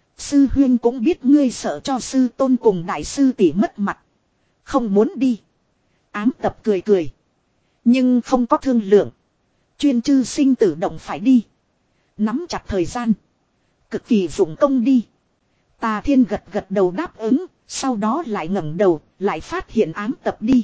Sư huyên cũng biết ngươi sợ cho sư tôn cùng đại sư tỷ mất mặt. Không muốn đi. Ám tập cười cười. Nhưng không có thương lượng. Chuyên chư sinh tử động phải đi. Nắm chặt thời gian. Cực kỳ dụng công đi. Tà Thiên gật gật đầu đáp ứng. Sau đó lại ngẩng đầu. Lại phát hiện ám tập đi.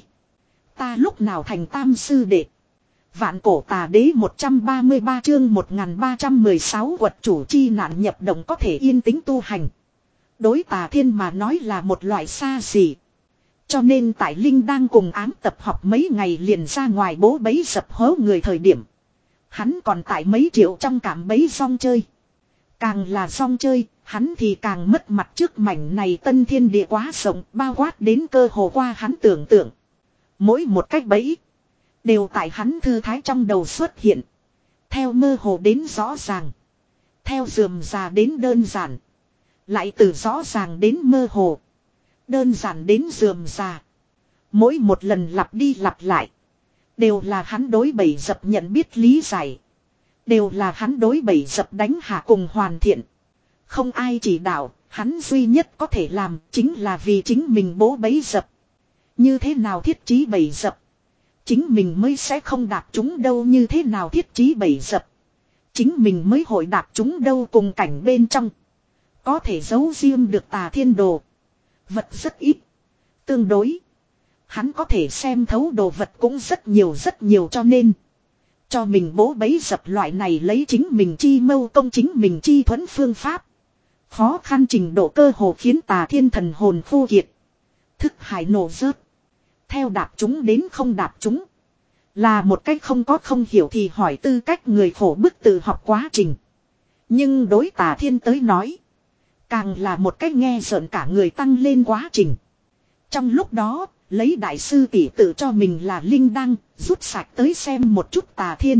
Ta lúc nào thành tam sư đệ. Vạn cổ tà đế một trăm ba mươi ba chương một nghìn ba trăm mười sáu quật chủ chi nạn nhập động có thể yên tĩnh tu hành. Đối Tà Thiên mà nói là một loại xa xỉ. Cho nên tại Linh đang cùng ám tập học mấy ngày liền ra ngoài bố bấy dập hố người thời điểm. Hắn còn tại mấy triệu trong cảm bấy rong chơi. Càng là rong chơi, hắn thì càng mất mặt trước mảnh này tân thiên địa quá rộng bao quát đến cơ hồ qua hắn tưởng tượng. Mỗi một cách bẫy đều tại hắn thư thái trong đầu xuất hiện. Theo mơ hồ đến rõ ràng. Theo rườm rà đến đơn giản. Lại từ rõ ràng đến mơ hồ. Đơn giản đến rườm rà. Mỗi một lần lặp đi lặp lại. Đều là hắn đối bẫy dập nhận biết lý giải. Đều là hắn đối bẫy dập đánh hạ cùng hoàn thiện. Không ai chỉ đạo, hắn duy nhất có thể làm chính là vì chính mình bố bẫy dập. Như thế nào thiết trí bẫy dập. Chính mình mới sẽ không đạp chúng đâu, như thế nào thiết trí bẫy dập. Chính mình mới hội đạp chúng đâu, cùng cảnh bên trong. Có thể giấu riêng được Tà Thiên đồ. Vật rất ít. Tương đối. Hắn có thể xem thấu đồ vật cũng rất nhiều rất nhiều, cho nên. Cho mình bố bấy dập loại này lấy chính mình chi mâu công chính mình chi thuẫn phương pháp. Khó khăn trình độ cơ hồ khiến Tà Thiên thần hồn khô kiệt. Thức hải nổ rớt. Theo đạp chúng đến không đạp chúng. Là một cách không có không hiểu thì hỏi tư cách người khổ bức tự học quá trình. Nhưng đối Tà Thiên tới nói. Càng là một cách nghe rợn cả người tăng lên quá trình. Trong lúc đó, lấy đại sư tỷ tự cho mình là linh đăng, rút sạch tới xem một chút Tà Thiên.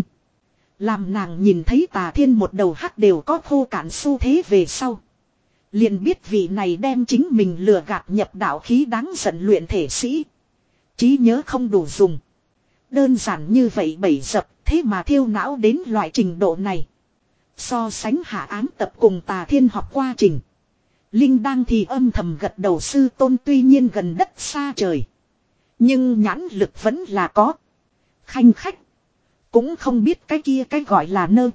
Làm nàng nhìn thấy Tà Thiên một đầu hắc đều có khô cạn xu thế về sau. Liền biết vị này đem chính mình lừa gạt nhập đạo khí đáng giận luyện thể sĩ. Trí nhớ không đủ dùng. Đơn giản như vậy bẫy dập, thế mà thiêu não đến loại trình độ này. So sánh hạ ám tập cùng Tà Thiên học quá trình. Linh đang thì âm thầm gật đầu, sư tôn tuy nhiên gần đất xa trời. Nhưng nhãn lực vẫn là có. Khanh khách. Cũng không biết cái kia cái gọi là nơ.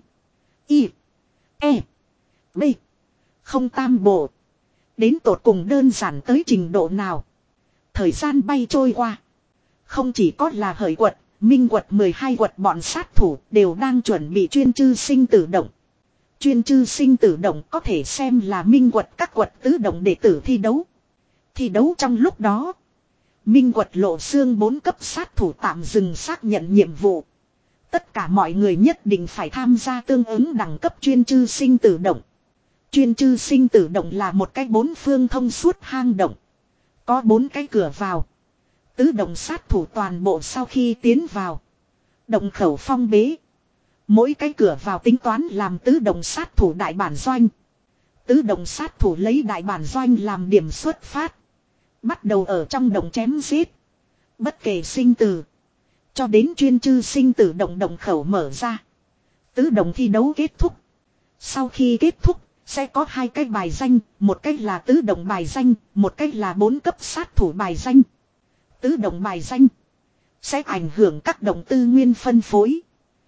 Y. E. B. Không tam bộ. Đến tột cùng đơn giản tới trình độ nào. Thời gian bay trôi qua. Không chỉ có là hởi quật, minh quật mười hai quật bọn sát thủ đều đang chuẩn bị chuyên chư sinh tử động. Chuyên chư sinh tử động có thể xem là minh quật các quật tứ động đệ tử thi đấu. Thi đấu trong lúc đó. Minh quật lộ xương bốn cấp sát thủ tạm dừng xác nhận nhiệm vụ. Tất cả mọi người nhất định phải tham gia tương ứng đẳng cấp chuyên chư sinh tử động. Chuyên chư sinh tử động là một cái bốn phương thông suốt hang động. Có bốn cái cửa vào. Tứ động sát thủ toàn bộ sau khi tiến vào. Động khẩu phong bế. Mỗi cái cửa vào tính toán làm tứ động sát thủ đại bản doanh. Tứ động sát thủ lấy đại bản doanh làm điểm xuất phát. Bắt đầu ở trong động chém giết. Bất kể sinh tử. Cho đến chuyên chư sinh tử động động khẩu mở ra. Tứ động thi đấu kết thúc. Sau khi kết thúc, sẽ có hai cái bài danh. Một cái là tứ động bài danh, một cái là bốn cấp sát thủ bài danh. Tứ động bài danh sẽ ảnh hưởng các động tư nguyên phân phối.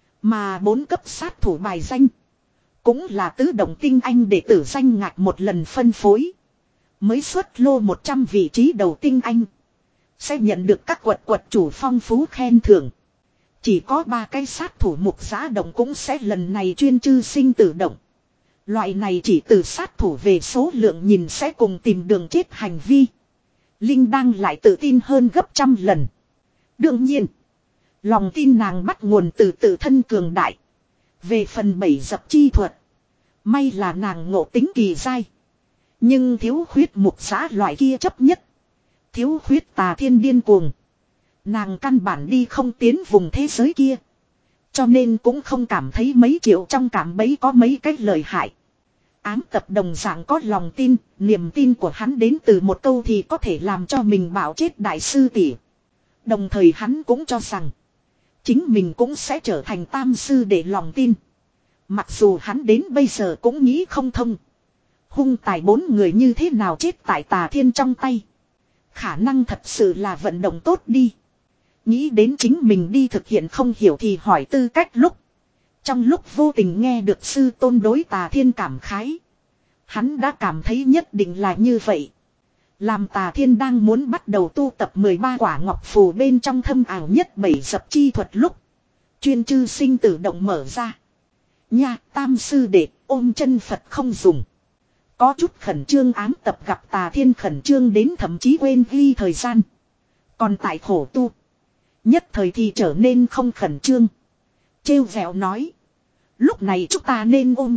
Mà bốn cấp sát thủ bài danh cũng là tứ động tinh anh để tử danh ngạch một lần phân phối. Mới xuất lô một trăm vị trí đầu tinh anh sẽ nhận được các quật quật chủ phong phú khen thưởng. Chỉ có ba cái sát thủ Mục Giá Động cũng sẽ lần này chuyên chư sinh tử động. Loại này chỉ từ sát thủ về số lượng nhìn sẽ cùng tìm đường chết hành vi. Linh đang lại tự tin hơn gấp trăm lần. Đương nhiên, lòng tin nàng bắt nguồn từ tự thân cường đại. Về phần bẫy dập chi thuật, May là nàng ngộ tính kỳ dai. Nhưng thiếu khuyết mục giã loại kia chấp nhất. Thiếu khuyết Tà Thiên điên cuồng. Nàng căn bản đi không tiến vùng thế giới kia. Cho nên cũng không cảm thấy mấy triệu trong cảm bấy có mấy cách lợi hại. Ám tập đồng dạng có lòng tin, niềm tin của hắn đến từ một câu thì có thể làm cho mình bảo chết đại sư tỷ. Đồng thời hắn cũng cho rằng chính mình cũng sẽ trở thành tam sư để lòng tin. Mặc dù hắn đến bây giờ cũng nghĩ không thông. Hung tài bốn người như thế nào chết tại Tà Thiên trong tay. Khả năng thật sự là vận động tốt đi. Nghĩ đến chính mình đi thực hiện không hiểu thì hỏi tư cách lúc. Trong lúc vô tình nghe được sư tôn đối Tà Thiên cảm khái. Hắn đã cảm thấy nhất định là như vậy. Làm Tà Thiên đang muốn bắt đầu tu tập mười ba quả ngọc phù bên trong thâm ảo nhất bảy dập chi thuật lúc. Chuyên chư sinh tự động mở ra. Nha, tam sư đệ, ôm chân Phật không dùng. Có chút khẩn trương ám tập gặp Tà Thiên khẩn trương đến thậm chí quên ghi thời gian. Còn tại khổ tu. Nhất thời thì trở nên không khẩn trương. Trêu vẹo nói. Lúc này chúng ta nên ôm.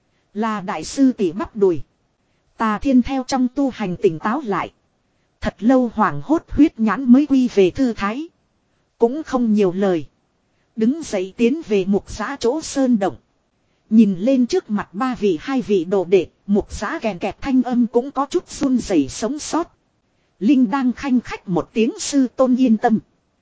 Là đại sư tỷ bắp đùi. Tà Thiên theo trong tu hành tỉnh táo lại. Thật lâu hoảng hốt huyết nhãn mới quy về thư thái. Cũng không nhiều lời. Đứng dậy tiến về mục giã chỗ sơn động. Nhìn lên trước mặt ba vị hai vị đồ đệ. Mục giã kèn kẹp thanh âm cũng có chút run rẩy sống sót. Linh đang khanh khách một tiếng sư tôn yên tâm.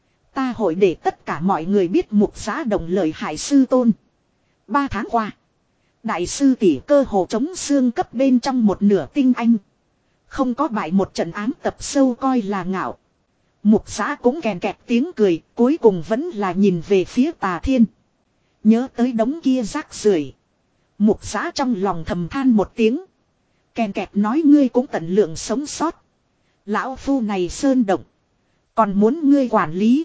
Ta hội để tất cả mọi người biết mục giã đồng lời hại sư tôn. Ba tháng qua. Đại sư tỷ cơ hồ chống xương cấp bên trong một nửa tinh anh. Không có bại một trận ám tập sâu coi là ngạo. Mục giã cũng kèn kẹt tiếng cười. Cuối cùng vẫn là nhìn về phía Tà Thiên. Nhớ tới đống kia rác rưởi. Mục giã trong lòng thầm than một tiếng. Kèn kẹt nói ngươi cũng tận lượng sống sót. Lão phu này sơn động. Còn muốn ngươi quản lý.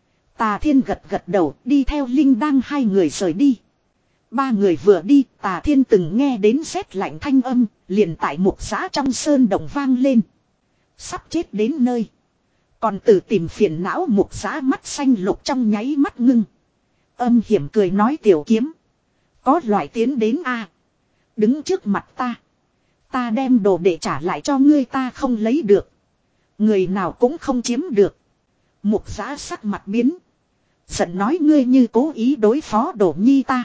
Tà Thiên gật gật đầu đi theo Linh đang hai người rời đi. Ba người vừa đi Tà Thiên từng nghe đến rét lạnh thanh âm. Liền tại mục giã trong sơn động vang lên. Sắp chết đến nơi. Còn tự tìm phiền não mục giã mắt xanh lục trong nháy mắt ngưng. Âm hiểm cười nói tiểu kiếm. Có loại tiến đến a Đứng trước mặt ta. Ta đem đồ để trả lại cho ngươi ta không lấy được. Người nào cũng không chiếm được. Mục giã sắc mặt biến. Giận nói ngươi như cố ý đối phó đổ nhi ta.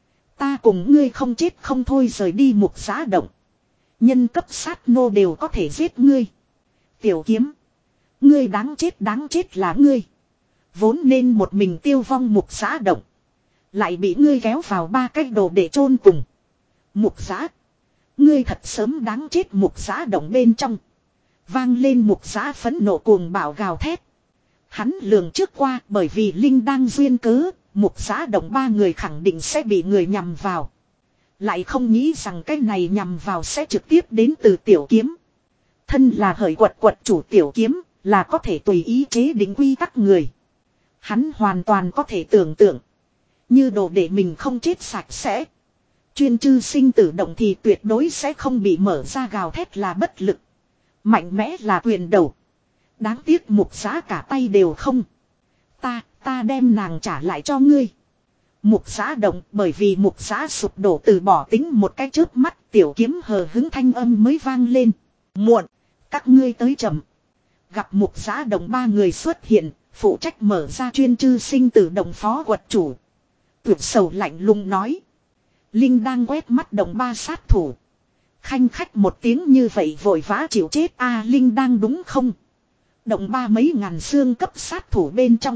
Ta cùng ngươi không chết không thôi rời đi mục giã động. Nhân cấp sát nô đều có thể giết ngươi. Tiểu kiếm. Ngươi đáng chết đáng chết là ngươi. Vốn nên một mình tiêu vong mục giã động. Lại bị ngươi kéo vào ba cái đồ để chôn cùng. Mục giã. Ngươi thật sớm đáng chết mục giã động bên trong. Vang lên mục giã phẫn nộ cuồng bạo gào thét. Hắn lường trước qua bởi vì Linh đang duyên cớ. Mục giã động ba người khẳng định sẽ bị người nhằm vào. Lại không nghĩ rằng cái này nhằm vào sẽ trực tiếp đến từ tiểu kiếm. Thân là hởi quật quật chủ tiểu kiếm. Là có thể tùy ý chế định quy tắc người. Hắn hoàn toàn có thể tưởng tượng. Như đồ để mình không chết sạch sẽ. Chuyên chư sinh tử động thì tuyệt đối sẽ không bị mở ra gào thét là bất lực. Mạnh mẽ là quyền đầu. Đáng tiếc mục giã cả tay đều không. Ta, ta đem nàng trả lại cho ngươi. Mục giã động bởi vì mục giã sụp đổ từ bỏ tính một cái chớp mắt tiểu kiếm hờ hứng thanh âm mới vang lên. Muộn, các ngươi tới chậm. Gặp mục giã động ba người xuất hiện, phụ trách mở ra chuyên chư sinh tử động phó quật chủ. Tuyệt sầu lạnh lùng nói. Linh đang quét mắt động ba sát thủ. Khanh khách một tiếng như vậy vội vã chịu chết a à, Linh đang đúng không? Động ba mấy ngàn xương cấp sát thủ bên trong.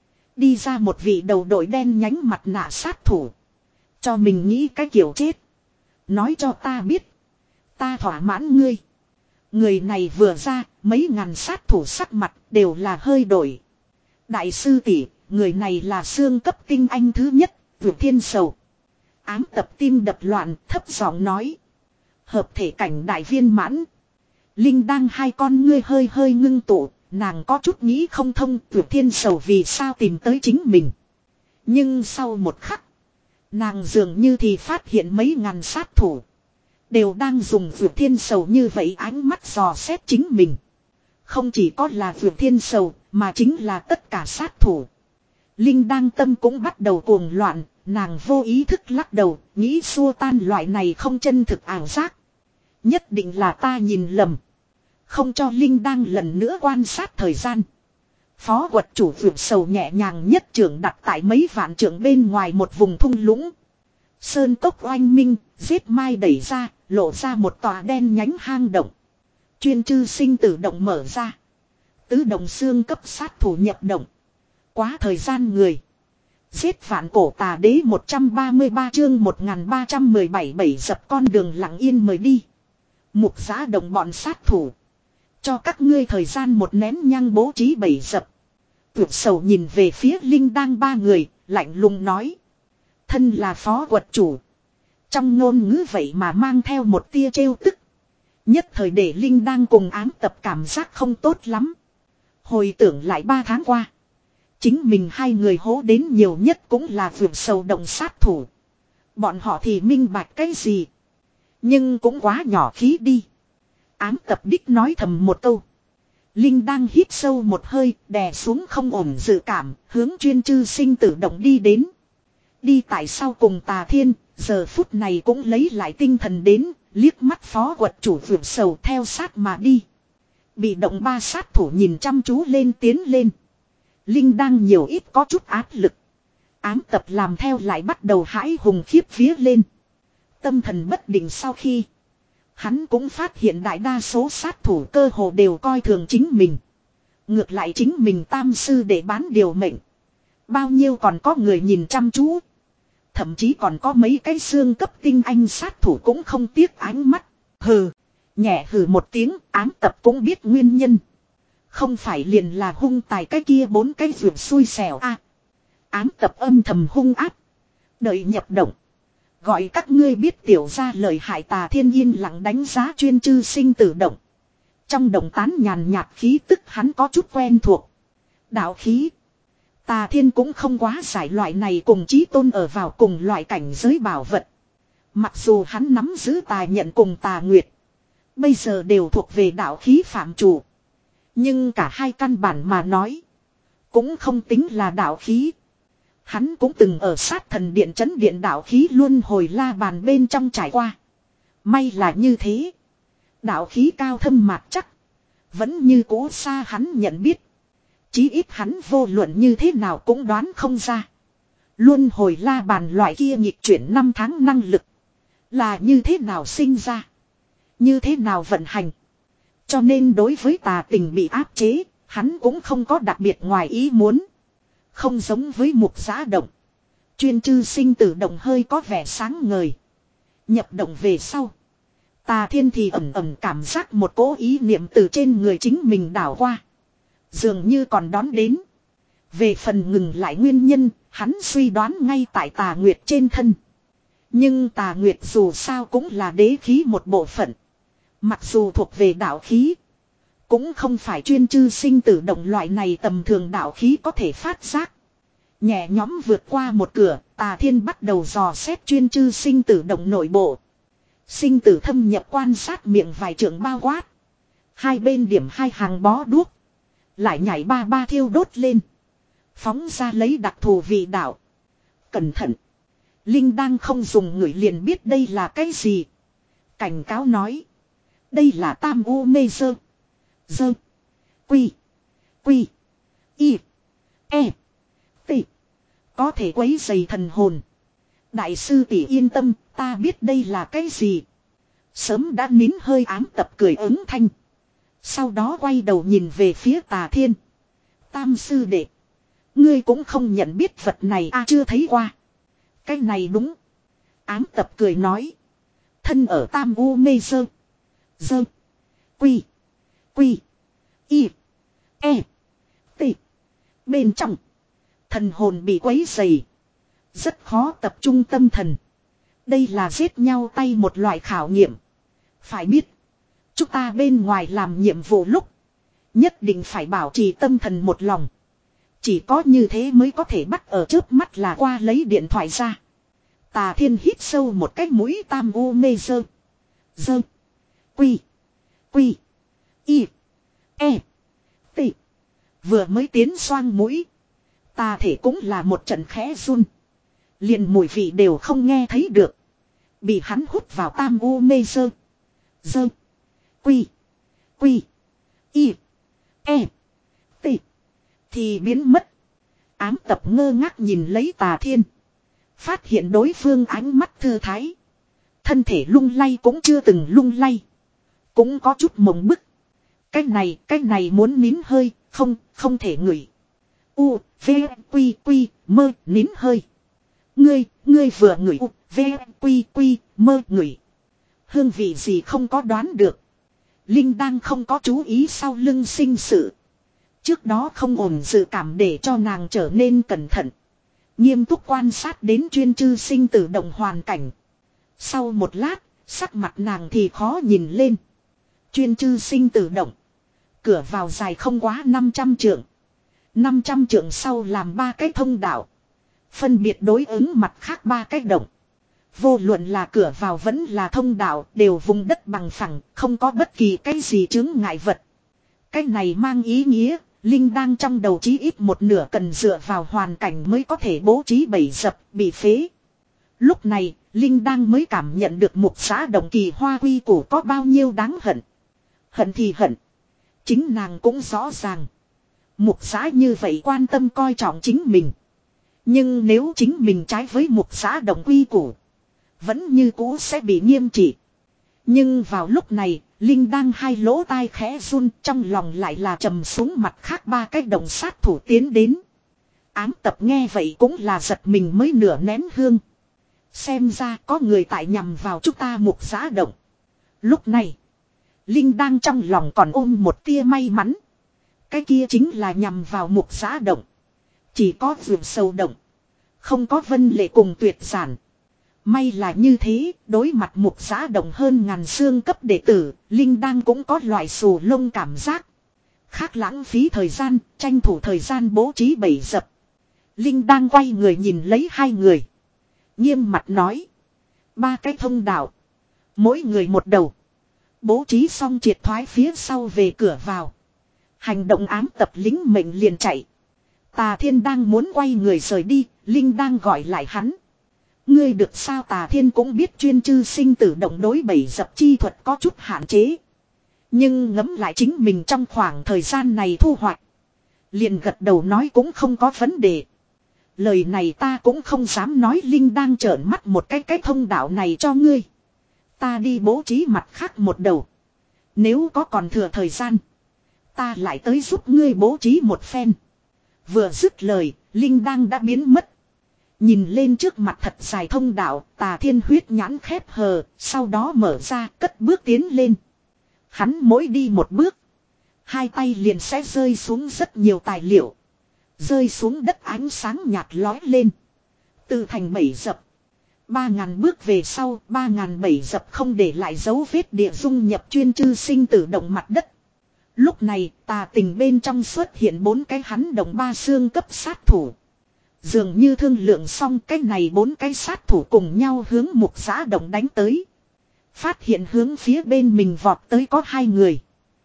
Đi ra một vị đầu đội đen nhánh mặt nạ sát thủ. Cho mình nghĩ cái kiểu chết. Nói cho ta biết. Ta thỏa mãn ngươi. Người này vừa ra, mấy ngàn sát thủ sắc mặt đều là hơi đổi. Đại sư tỷ, người này là xương cấp tinh anh thứ nhất, Vượt Thiên Sầu. Ám tập tim đập loạn, thấp giọng nói. Hợp thể cảnh đại viên mãn. Linh đang hai con ngươi hơi hơi ngưng tụ, nàng có chút nghĩ không thông Vượt Thiên Sầu vì sao tìm tới chính mình. Nhưng sau một khắc, nàng dường như thì phát hiện mấy ngàn sát thủ. Đều đang dùng Vượt Thiên Sầu như vậy ánh mắt dò xét chính mình. Không chỉ có là Vượt Thiên Sầu, mà chính là tất cả sát thủ. Linh đang tâm cũng bắt đầu cuồng loạn, nàng vô ý thức lắc đầu, nghĩ xua tan loại này không chân thực ảo giác. Nhất định là ta nhìn lầm. Không cho Linh đang lần nữa quan sát thời gian. Phó quật chủ vượt sầu nhẹ nhàng nhất trưởng đặt tại mấy vạn trưởng bên ngoài một vùng thung lũng. Sơn tốc oanh minh, giết mai đẩy ra, lộ ra một tòa đen nhánh hang động. Chuyên chư sinh tử động mở ra. Tứ động xương cấp sát thủ nhập động. Quá thời gian người. Giết vạn cổ tà đế một trăm ba mươi ba chương một nghìn ba trăm mười bảy bảy dập con đường lặng yên mời đi. Mục giã đồng bọn sát thủ. Cho các ngươi thời gian một nén nhang bố trí bảy dập. Tuyệt sầu nhìn về phía Linh đang ba người, lạnh lùng nói. Thân là phó quật chủ. Trong ngôn ngữ vậy mà mang theo một tia trêu tức. Nhất thời để Linh đang cùng ám tập cảm giác không tốt lắm. Hồi tưởng lại ba tháng qua. Chính mình hai người hố đến nhiều nhất cũng là vượt sầu động sát thủ. Bọn họ thì minh bạch cái gì. Nhưng cũng quá nhỏ khí đi. Ám tập đích nói thầm một câu. Linh đang hít sâu một hơi, đè xuống không ổn dự cảm, hướng chuyên chư sinh tử động đi đến. Đi tại sau cùng Tà Thiên, giờ phút này cũng lấy lại tinh thần đến, liếc mắt phó quật chủ vượt sầu theo sát mà đi. Bị động ba sát thủ nhìn chăm chú lên tiến lên. Linh đang nhiều ít có chút áp lực. Ám tập làm theo lại bắt đầu hãi hùng khiếp vía lên. Tâm thần bất định sau khi. Hắn cũng phát hiện đại đa số sát thủ cơ hồ đều coi thường chính mình. Ngược lại chính mình tam sư để bán điều mệnh. Bao nhiêu còn có người nhìn chăm chú. Thậm chí còn có mấy cái xương cấp tinh anh sát thủ cũng không tiếc ánh mắt. Hừ. Nhẹ hừ một tiếng, ám tập cũng biết nguyên nhân. Không phải liền là hung tài cái kia bốn cái vượt xui xẻo a. À, ám tập âm thầm hung áp. Đợi nhập động. Gọi các ngươi biết tiểu ra lời hại Tà Thiên yên lặng đánh giá chuyên chư sinh tử động. Trong động tán nhàn nhạt khí tức hắn có chút quen thuộc. Đạo khí. Tà Thiên cũng không quá giải loại này cùng chí tôn ở vào cùng loại cảnh giới bảo vật. Mặc dù hắn nắm giữ tài nhận cùng Tà Nguyệt. Bây giờ đều thuộc về đạo khí phạm chủ. Nhưng cả hai căn bản mà nói. Cũng không tính là đạo khí. Hắn cũng từng ở sát thần điện trấn điện đạo khí luân hồi la bàn bên trong trải qua. May là như thế. Đạo khí cao thâm mạc chắc. Vẫn như cố xa hắn nhận biết. Chí ít hắn vô luận như thế nào cũng đoán không ra. Luân hồi la bàn loại kia nghịch chuyển năm tháng năng lực. Là như thế nào sinh ra. Như thế nào vận hành. Cho nên đối với tà tình bị áp chế. Hắn cũng không có đặc biệt ngoài ý muốn. Không giống với mục giã động. Chuyên chư sinh tử động hơi có vẻ sáng ngời. Nhập động về sau. Tà Thiên thì ẩm ẩm cảm giác một cỗ ý niệm từ trên người chính mình đảo qua. Dường như còn đón đến. Về phần ngừng lại nguyên nhân, hắn suy đoán ngay tại Tà Nguyệt trên thân. Nhưng Tà Nguyệt dù sao cũng là đế khí một bộ phận. Mặc dù thuộc về đạo khí. Cũng không phải chuyên chư sinh tử động loại này tầm thường đạo khí có thể phát giác. Nhẹ nhóm vượt qua một cửa, Tà Thiên bắt đầu dò xét chuyên chư sinh tử động nội bộ. Sinh tử thâm nhập quan sát miệng vài trượng bao quát. Hai bên điểm hai hàng bó đuốc. Lại nhảy ba ba thiêu đốt lên. Phóng ra lấy đặc thù vị đạo. Cẩn thận. Linh đang không dùng ngửi liền biết đây là cái gì. Cảnh cáo nói. Đây là tam u mê dơ. Dơ. Quy. Quy. Y. E. T. Có thể quấy dày thần hồn. Đại sư tỷ yên tâm, ta biết đây là cái gì. Sớm đã nín hơi ám tập cười ứng thanh. Sau đó quay đầu nhìn về phía Tà Thiên. Tam sư đệ. Ngươi cũng không nhận biết vật này à chưa thấy qua. Cái này đúng. Ám tập cười nói. Thân ở tam u mê dơ. Dơ. Quy. Quy. Y. E. T. Bên trong. Thần hồn bị quấy dày. Rất khó tập trung tâm thần. Đây là giết nhau tay một loại khảo nghiệm. Phải biết. Chúng ta bên ngoài làm nhiệm vụ lúc. Nhất định phải bảo trì tâm thần một lòng. Chỉ có như thế mới có thể bắt ở trước mắt là qua lấy điện thoại ra. Tà Thiên hít sâu một cái mũi tam u mê dơ. Dơ. Quy. Quy. Y. E. T. Vừa mới tiến xoang mũi. Tà thể cũng là một trận khẽ run. Liền mùi vị đều không nghe thấy được. Bị hắn hút vào tam u mê sơ. Dơ. Quy. Quy. Y. E. T. Thì biến mất. Ám tập ngơ ngác nhìn lấy Tà Thiên. Phát hiện đối phương ánh mắt thư thái. Thân thể lung lay cũng chưa từng lung lay. Cũng có chút mộng bức. Cái này, cái này muốn nín hơi, không, không thể ngửi. U, V, Quy, Quy, mơ, nín hơi. Ngươi, ngươi vừa ngửi U, V, Quy, Quy, mơ, ngửi. Hương vị gì không có đoán được. Linh đang không có chú ý sau lưng sinh sự. Trước đó không ổn dự cảm để cho nàng trở nên cẩn thận. Nghiêm túc quan sát đến chuyên chư sinh tử động hoàn cảnh. Sau một lát, sắc mặt nàng thì khó nhìn lên. Chuyên chư sinh tử động. Cửa vào dài không quá năm trăm trượng. năm trăm trượng sau làm ba cái thông đạo. Phân biệt đối ứng mặt khác ba cái động. Vô luận là cửa vào vẫn là thông đạo đều vùng đất bằng phẳng, không có bất kỳ cái gì chướng ngại vật. Cái này mang ý nghĩa, Linh đang trong đầu chí ít một nửa cần dựa vào hoàn cảnh mới có thể bố trí bẫy dập, bị phế. Lúc này, Linh đang mới cảm nhận được mục xã động kỳ hoa quy củ có bao nhiêu đáng hận. Hận thì hận. Chính nàng cũng rõ ràng. Mục xã như vậy quan tâm coi trọng chính mình. Nhưng nếu chính mình trái với mục xã động quy củ, vẫn như cũ sẽ bị nghiêm trị. Nhưng vào lúc này, Linh đang hai lỗ tai khẽ run, trong lòng lại là trầm xuống, mặt khác ba cái đồng sát thủ tiến đến. Ám tập nghe vậy cũng là giật mình mới nửa nén hương. Xem ra có người tại nhằm vào chúng ta mục xã động. Lúc này, Linh đang trong lòng còn ôm một tia may mắn. Cái kia chính là nhằm vào mục xã động. Chỉ có vượt sâu động. Không có vân lệ cùng tuyệt giản. May là như thế, đối mặt mục xã động hơn ngàn xương cấp đệ tử, Linh đang cũng có loại xù lông cảm giác. Khác lãng phí thời gian, tranh thủ thời gian bố trí bẫy dập. Linh đang quay người nhìn lấy hai người. Nghiêm mặt nói. Ba cái thông đạo. Mỗi người một đầu. Bố trí xong triệt thoái phía sau về cửa vào. Hành động ám tập lính mệnh liền chạy. Tà Thiên đang muốn quay người rời đi, Linh đang gọi lại hắn. Ngươi được sao? Tà Thiên cũng biết chuyên chư sinh tử động đối bẫy dập chi thuật có chút hạn chế. Nhưng ngẫm lại chính mình trong khoảng thời gian này thu hoạch. Liền gật đầu nói cũng không có vấn đề. Lời này ta cũng không dám nói. Linh đang trợn mắt một cái cái thông đạo này cho ngươi. Ta đi bố trí mặt khác một đầu. Nếu có còn thừa thời gian, ta lại tới giúp ngươi bố trí một phen. Vừa dứt lời, Linh đang đã biến mất. Nhìn lên trước mặt thật dài thông đạo, Tà Thiên huyết nhãn khép hờ, sau đó mở ra, cất bước tiến lên. Hắn mỗi đi một bước, hai tay liền sẽ rơi xuống rất nhiều tài liệu. Rơi xuống đất ánh sáng nhạt lói lên. Từ thành bẫy dập. Ba ngàn bước về sau, ba ngàn bẫy dập không để lại dấu vết địa dung nhập chuyên chư sinh tử động mặt đất. Lúc này, tà tình bên trong xuất hiện bốn cái hắn động ba xương cấp sát thủ. Dường như thương lượng xong cái này bốn cái sát thủ cùng nhau hướng mục xã động đánh tới. Phát hiện hướng phía bên mình vọt tới có hai người.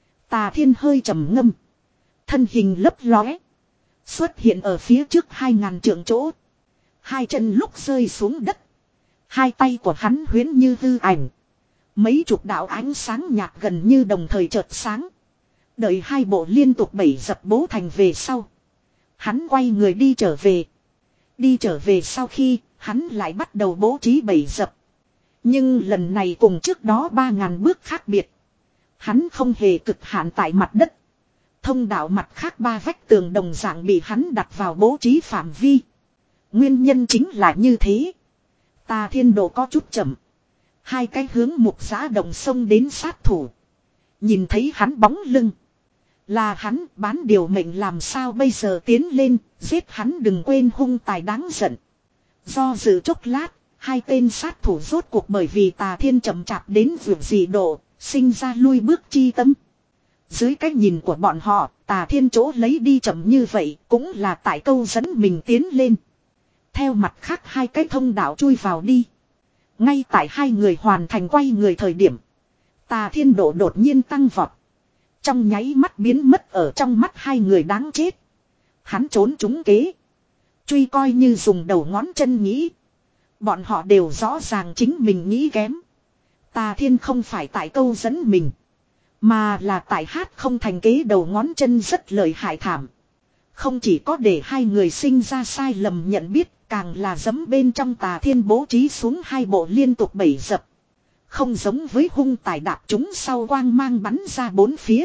Tà Thiên hơi trầm ngâm. Thân hình lấp lóe. Xuất hiện ở phía trước hai ngàn trượng chỗ. Hai chân lúc rơi xuống đất. Hai tay của hắn huyễn như hư ảnh. Mấy chục đạo ánh sáng nhạt gần như đồng thời chợt sáng. Đợi hai bộ liên tục bẫy dập bố thành về sau. Hắn quay người đi trở về. Đi trở về sau khi hắn lại bắt đầu bố trí bẫy dập. Nhưng lần này cùng trước đó ba ngàn bước khác biệt. Hắn không hề cực hạn tại mặt đất. Thông đạo mặt khác ba vách tường đồng dạng bị hắn đặt vào bố trí phạm vi. Nguyên nhân chính là như thế. Tà Thiên độ có chút chậm. Hai cái hướng mục xã động sông đến sát thủ. Nhìn thấy hắn bóng lưng. Là hắn bán điều mệnh làm sao bây giờ tiến lên, giết hắn đừng quên hung tài đáng giận. Do dự chốc lát, hai tên sát thủ rốt cuộc bởi vì Tà Thiên chậm chạp đến vượt dị độ, sinh ra lui bước chi tâm. Dưới cái nhìn của bọn họ, Tà Thiên chỗ lấy đi chậm như vậy cũng là tại câu dẫn mình tiến lên. Theo mặt khác hai cái thông đạo chui vào đi. Ngay tại hai người hoàn thành quay người thời điểm. Tà Thiên độ đột nhiên tăng vọt. Trong nháy mắt biến mất ở trong mắt hai người đáng chết. Hắn trốn trúng kế. Truy coi như dùng đầu ngón chân nghĩ. Bọn họ đều rõ ràng chính mình nghĩ kém. Tà Thiên không phải tại câu dẫn mình. Mà là tại hát không thành kế đầu ngón chân rất lợi hại thảm. Không chỉ có để hai người sinh ra sai lầm nhận biết, càng là giẫm bên trong Tà Thiên bố trí xuống hai bộ liên tục bẩy dập. Không giống với hung tài đạp chúng sau quang mang bắn ra bốn phía.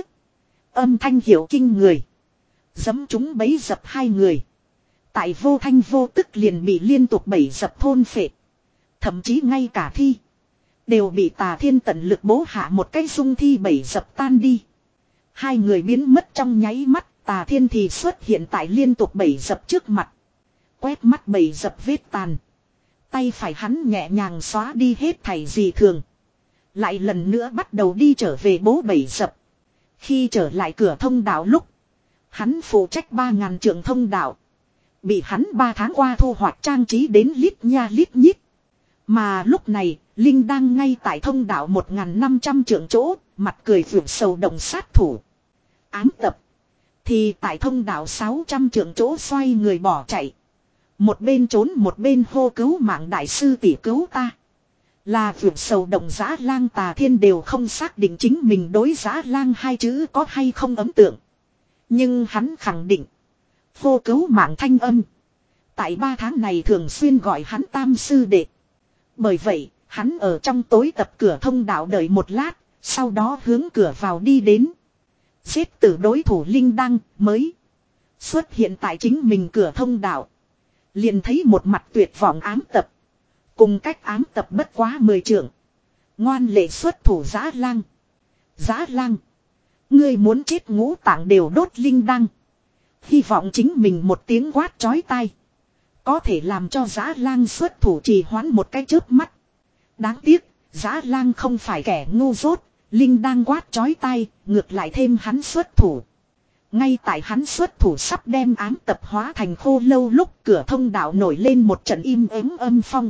Âm thanh hiệu kinh người. Giẫm chúng bấy dập hai người. Tại vô thanh vô tức liền bị liên tục bẩy dập thôn phệ. Thậm chí ngay cả thi. Đều bị Tà Thiên tận lực bố hạ một cái dung thi bẩy dập tan đi. Hai người biến mất trong nháy mắt. Tà Thiên thì xuất hiện tại liên tục bẩy dập trước mặt. Quét mắt bẩy dập vết tàn. Tay phải hắn nhẹ nhàng xóa đi hết thảy gì thường. Lại lần nữa bắt đầu đi trở về bố bẩy dập. Khi trở lại cửa thông đạo lúc. Hắn phụ trách ba ngàn trượng thông đạo. Bị hắn ba tháng qua thu hoạch trang trí đến lít nha lít nhít. Mà lúc này, Linh đang ngay tại thông đạo một ngàn năm trăm trượng chỗ, mặt cười vượt sầu động sát thủ. Ám tập. Thì tại thông đạo sáu trăm trượng chỗ xoay người bỏ chạy. Một bên trốn một bên hô cứu mạng đại sư tỷ cứu ta. Là vượt sầu động Dã Lang Tà Thiên đều không xác định chính mình đối Dã Lang hai chữ có hay không ấn tượng. Nhưng hắn khẳng định. Hô cứu mạng thanh âm. Tại ba tháng này thường xuyên gọi hắn tam sư đệ. Bởi vậy, hắn ở trong tối tập cửa thông đạo đợi một lát, sau đó hướng cửa vào đi đến. Giết tử đối thủ Linh Đăng mới xuất hiện tại chính mình cửa thông đạo. Liền thấy một mặt tuyệt vọng ám tập. Cùng cách ám tập bất quá mười trượng. Ngoan lệ xuất thủ Dã Lang. Dã Lang. Ngươi muốn chết ngũ tạng đều đốt Linh Đăng. Hy vọng chính mình một tiếng quát chói tai. Có thể làm cho Dã Lang xuất thủ trì hoãn một cái chớp mắt. Đáng tiếc, Dã Lang không phải kẻ ngu dốt. Linh đang quát chói tai, ngược lại thêm hắn xuất thủ. Ngay tại hắn xuất thủ sắp đem ám tập hóa thành khô lâu lúc cửa thông đạo nổi lên một trận im ắng âm phong.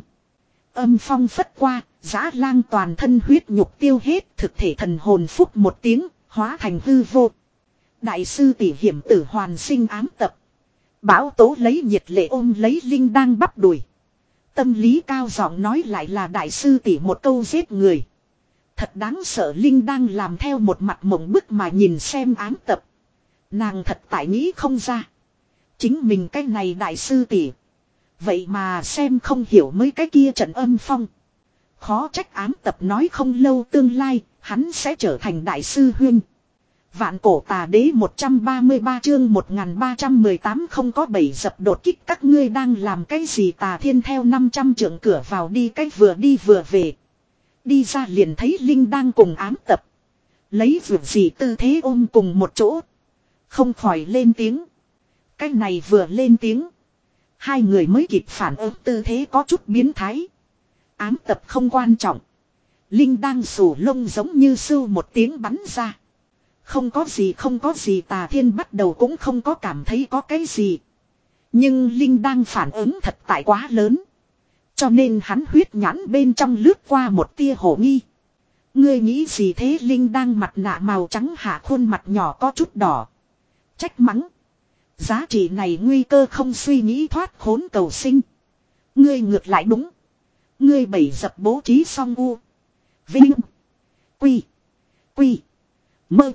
Âm phong phất qua, Dã Lang toàn thân huyết nhục tiêu hết, thực thể thần hồn phúc một tiếng, hóa thành hư vô. Đại sư tỷ hiểm tử hoàn sinh ám tập. Bão tố lấy nhiệt lệ ôm lấy Linh đang bắp đùi. Tâm lý cao giọng nói lại là đại sư tỷ một câu giết người. Thật đáng sợ Linh đang làm theo một mặt mộng bức mà nhìn xem ám tập. Nàng thật tại nghĩ không ra. Chính mình cái này đại sư tỷ. Vậy mà xem không hiểu mấy cái kia trận âm phong. Khó trách ám tập nói không lâu tương lai, hắn sẽ trở thành đại sư huynh. Vạn cổ tà đế một trăm ba mươi ba chương một nghìn ba trăm mười tám không có bảy dập đột kích các ngươi đang làm cái gì Tà Thiên theo năm trăm trượng cửa vào đi cách vừa đi vừa về. Đi ra liền thấy Linh đang cùng ám tập. Lấy vượt gì tư thế ôm cùng một chỗ. Không khỏi lên tiếng. Cái này vừa lên tiếng. Hai người mới kịp phản ứng tư thế có chút biến thái. Ám tập không quan trọng. Linh đang sù lông giống như sưu một tiếng bắn ra. Không có gì không có gì Tà Thiên bắt đầu cũng không có cảm thấy có cái gì. Nhưng Linh đang phản ứng thật tại quá lớn. Cho nên hắn huyết nhãn bên trong lướt qua một tia hổ nghi. Ngươi nghĩ gì thế Linh đang mặt nạ màu trắng hạ khuôn mặt nhỏ có chút đỏ. Trách mắng. Giá trị này nguy cơ không suy nghĩ thoát khốn cầu sinh. Ngươi ngược lại đúng. Ngươi bảy dập bố trí xong u. Vinh. Quy. Quy. Mơ.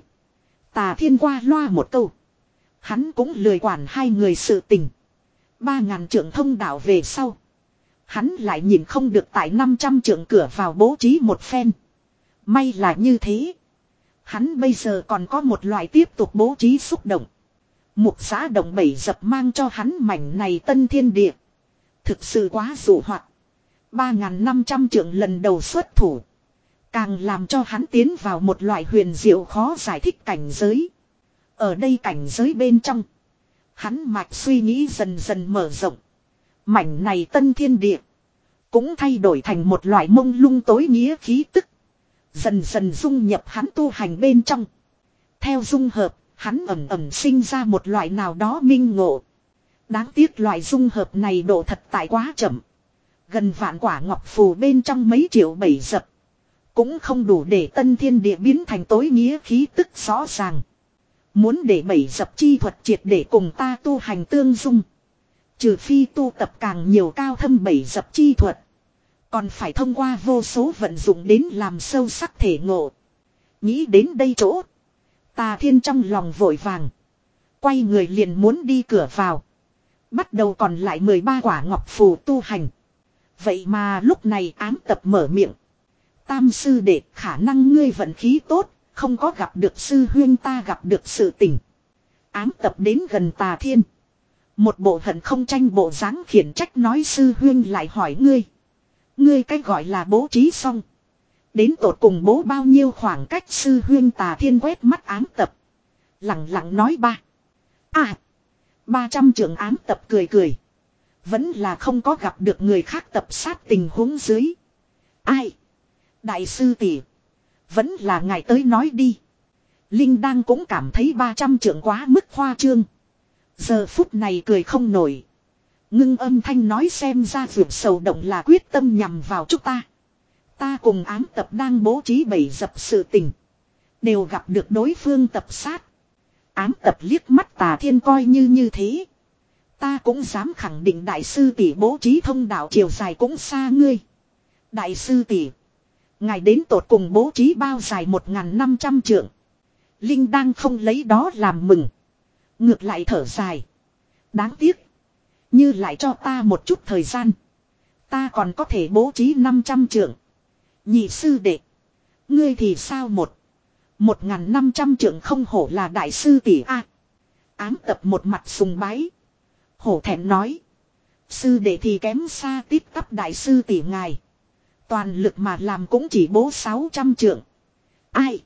Tà Thiên qua loa một câu. Hắn cũng lười quản hai người sự tình. Ba ngàn trượng thông đạo về sau. Hắn lại nhìn không được tại năm trăm trượng cửa vào bố trí một phen. May là như thế. Hắn bây giờ còn có một loại tiếp tục bố trí xúc động. Mục xã động bảy dập mang cho hắn mảnh này tân thiên địa. Thực sự quá dụ hoạt. Ba ngàn năm trăm trượng lần đầu xuất thủ. Càng làm cho hắn tiến vào một loại huyền diệu khó giải thích cảnh giới. Ở đây cảnh giới bên trong. Hắn mạch suy nghĩ dần dần mở rộng. Mảnh này tân thiên địa. Cũng thay đổi thành một loại mông lung tối nghĩa khí tức. Dần dần dung nhập hắn tu hành bên trong. Theo dung hợp, hắn ẩm ẩm sinh ra một loại nào đó minh ngộ. Đáng tiếc loại dung hợp này độ thật tại quá chậm. Gần vạn quả ngọc phù bên trong mấy triệu bảy dập. Cũng không đủ để tân thiên địa biến thành tối nghĩa khí tức rõ ràng. Muốn để bảy dập chi thuật triệt để cùng ta tu hành tương dung. Trừ phi tu tập càng nhiều cao thâm bảy dập chi thuật. Còn phải thông qua vô số vận dụng đến làm sâu sắc thể ngộ. Nghĩ đến đây chỗ. Tà Thiên trong lòng vội vàng. Quay người liền muốn đi cửa vào. Bắt đầu còn lại mười ba quả ngọc phù tu hành. Vậy mà lúc này ám tập mở miệng. Tam sư đệ, khả năng ngươi vận khí tốt, không có gặp được sư huyên ta gặp được sự tình. Ám tập đến gần Tà Thiên. Một bộ hận không tranh bộ dáng khiển trách nói sư huyên lại hỏi ngươi. Ngươi cái gọi là bố trí xong. Đến tột cùng bố bao nhiêu khoảng cách sư huyên Tà Thiên quét mắt ám tập. Lặng lặng nói ba. À. Ba trăm trưởng ám tập cười cười. Vẫn là không có gặp được người khác tập sát tình huống dưới. Ai? Đại sư tỷ, vẫn là ngài tới nói đi. Linh đang cũng cảm thấy ba trăm trưởng quá mức khoa trương. Giờ phút này cười không nổi. Ngưng âm thanh nói xem ra vượt sầu động là quyết tâm nhằm vào chúng ta. Ta cùng ám tập đang bố trí bẫy dập sự tình. Đều gặp được đối phương tập sát. Ám tập liếc mắt Tà Thiên coi như như thế. Ta cũng dám khẳng định đại sư tỷ bố trí thông đạo chiều dài cũng xa ngươi. Đại sư tỷ, ngài đến tột cùng bố trí bao dài một nghìn năm trăm trượng. Linh đang không lấy đó làm mừng. Ngược lại thở dài. Đáng tiếc. Như lại cho ta một chút thời gian. Ta còn có thể bố trí năm trăm trượng. Nhị sư đệ. Ngươi thì sao một. Một nghìn năm trăm trượng không hổ là đại sư tỷ a. Ám tập một mặt sùng bái. Hổ thẹn nói. Sư đệ thì kém xa tít tắp đại sư tỷ ngài. Toàn lực mà làm cũng chỉ bố sáu trăm trượng. Ai?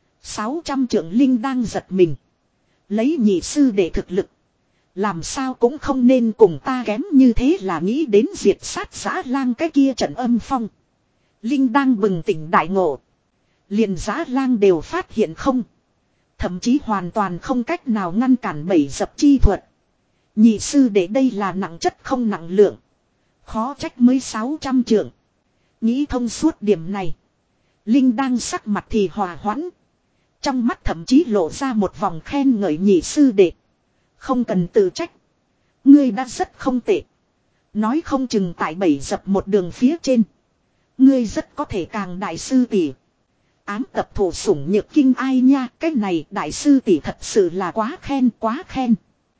sáu trăm trượng Linh đang giật mình. Lấy nhị sư đệ thực lực. Làm sao cũng không nên cùng ta kém như thế là nghĩ đến diệt sát Dã Lang cái kia trận âm phong. Linh đang bừng tỉnh đại ngộ. Liền Dã Lang đều phát hiện không. Thậm chí hoàn toàn không cách nào ngăn cản bẫy dập chi thuật. Nhị sư đệ đây là nặng chất không nặng lượng. Khó trách mới sáu trăm trượng. Nghĩ thông suốt điểm này. Linh đang sắc mặt thì hòa hoãn. Trong mắt thậm chí lộ ra một vòng khen ngợi nhị sư đệ. Không cần tự trách. Ngươi đã rất không tệ. Nói không chừng tại bẫy dập một đường phía trên. Ngươi rất có thể càng đại sư tỷ. Ám tập thủ sủng nhược kinh ai nha. Cái này đại sư tỷ thật sự là quá khen quá khen.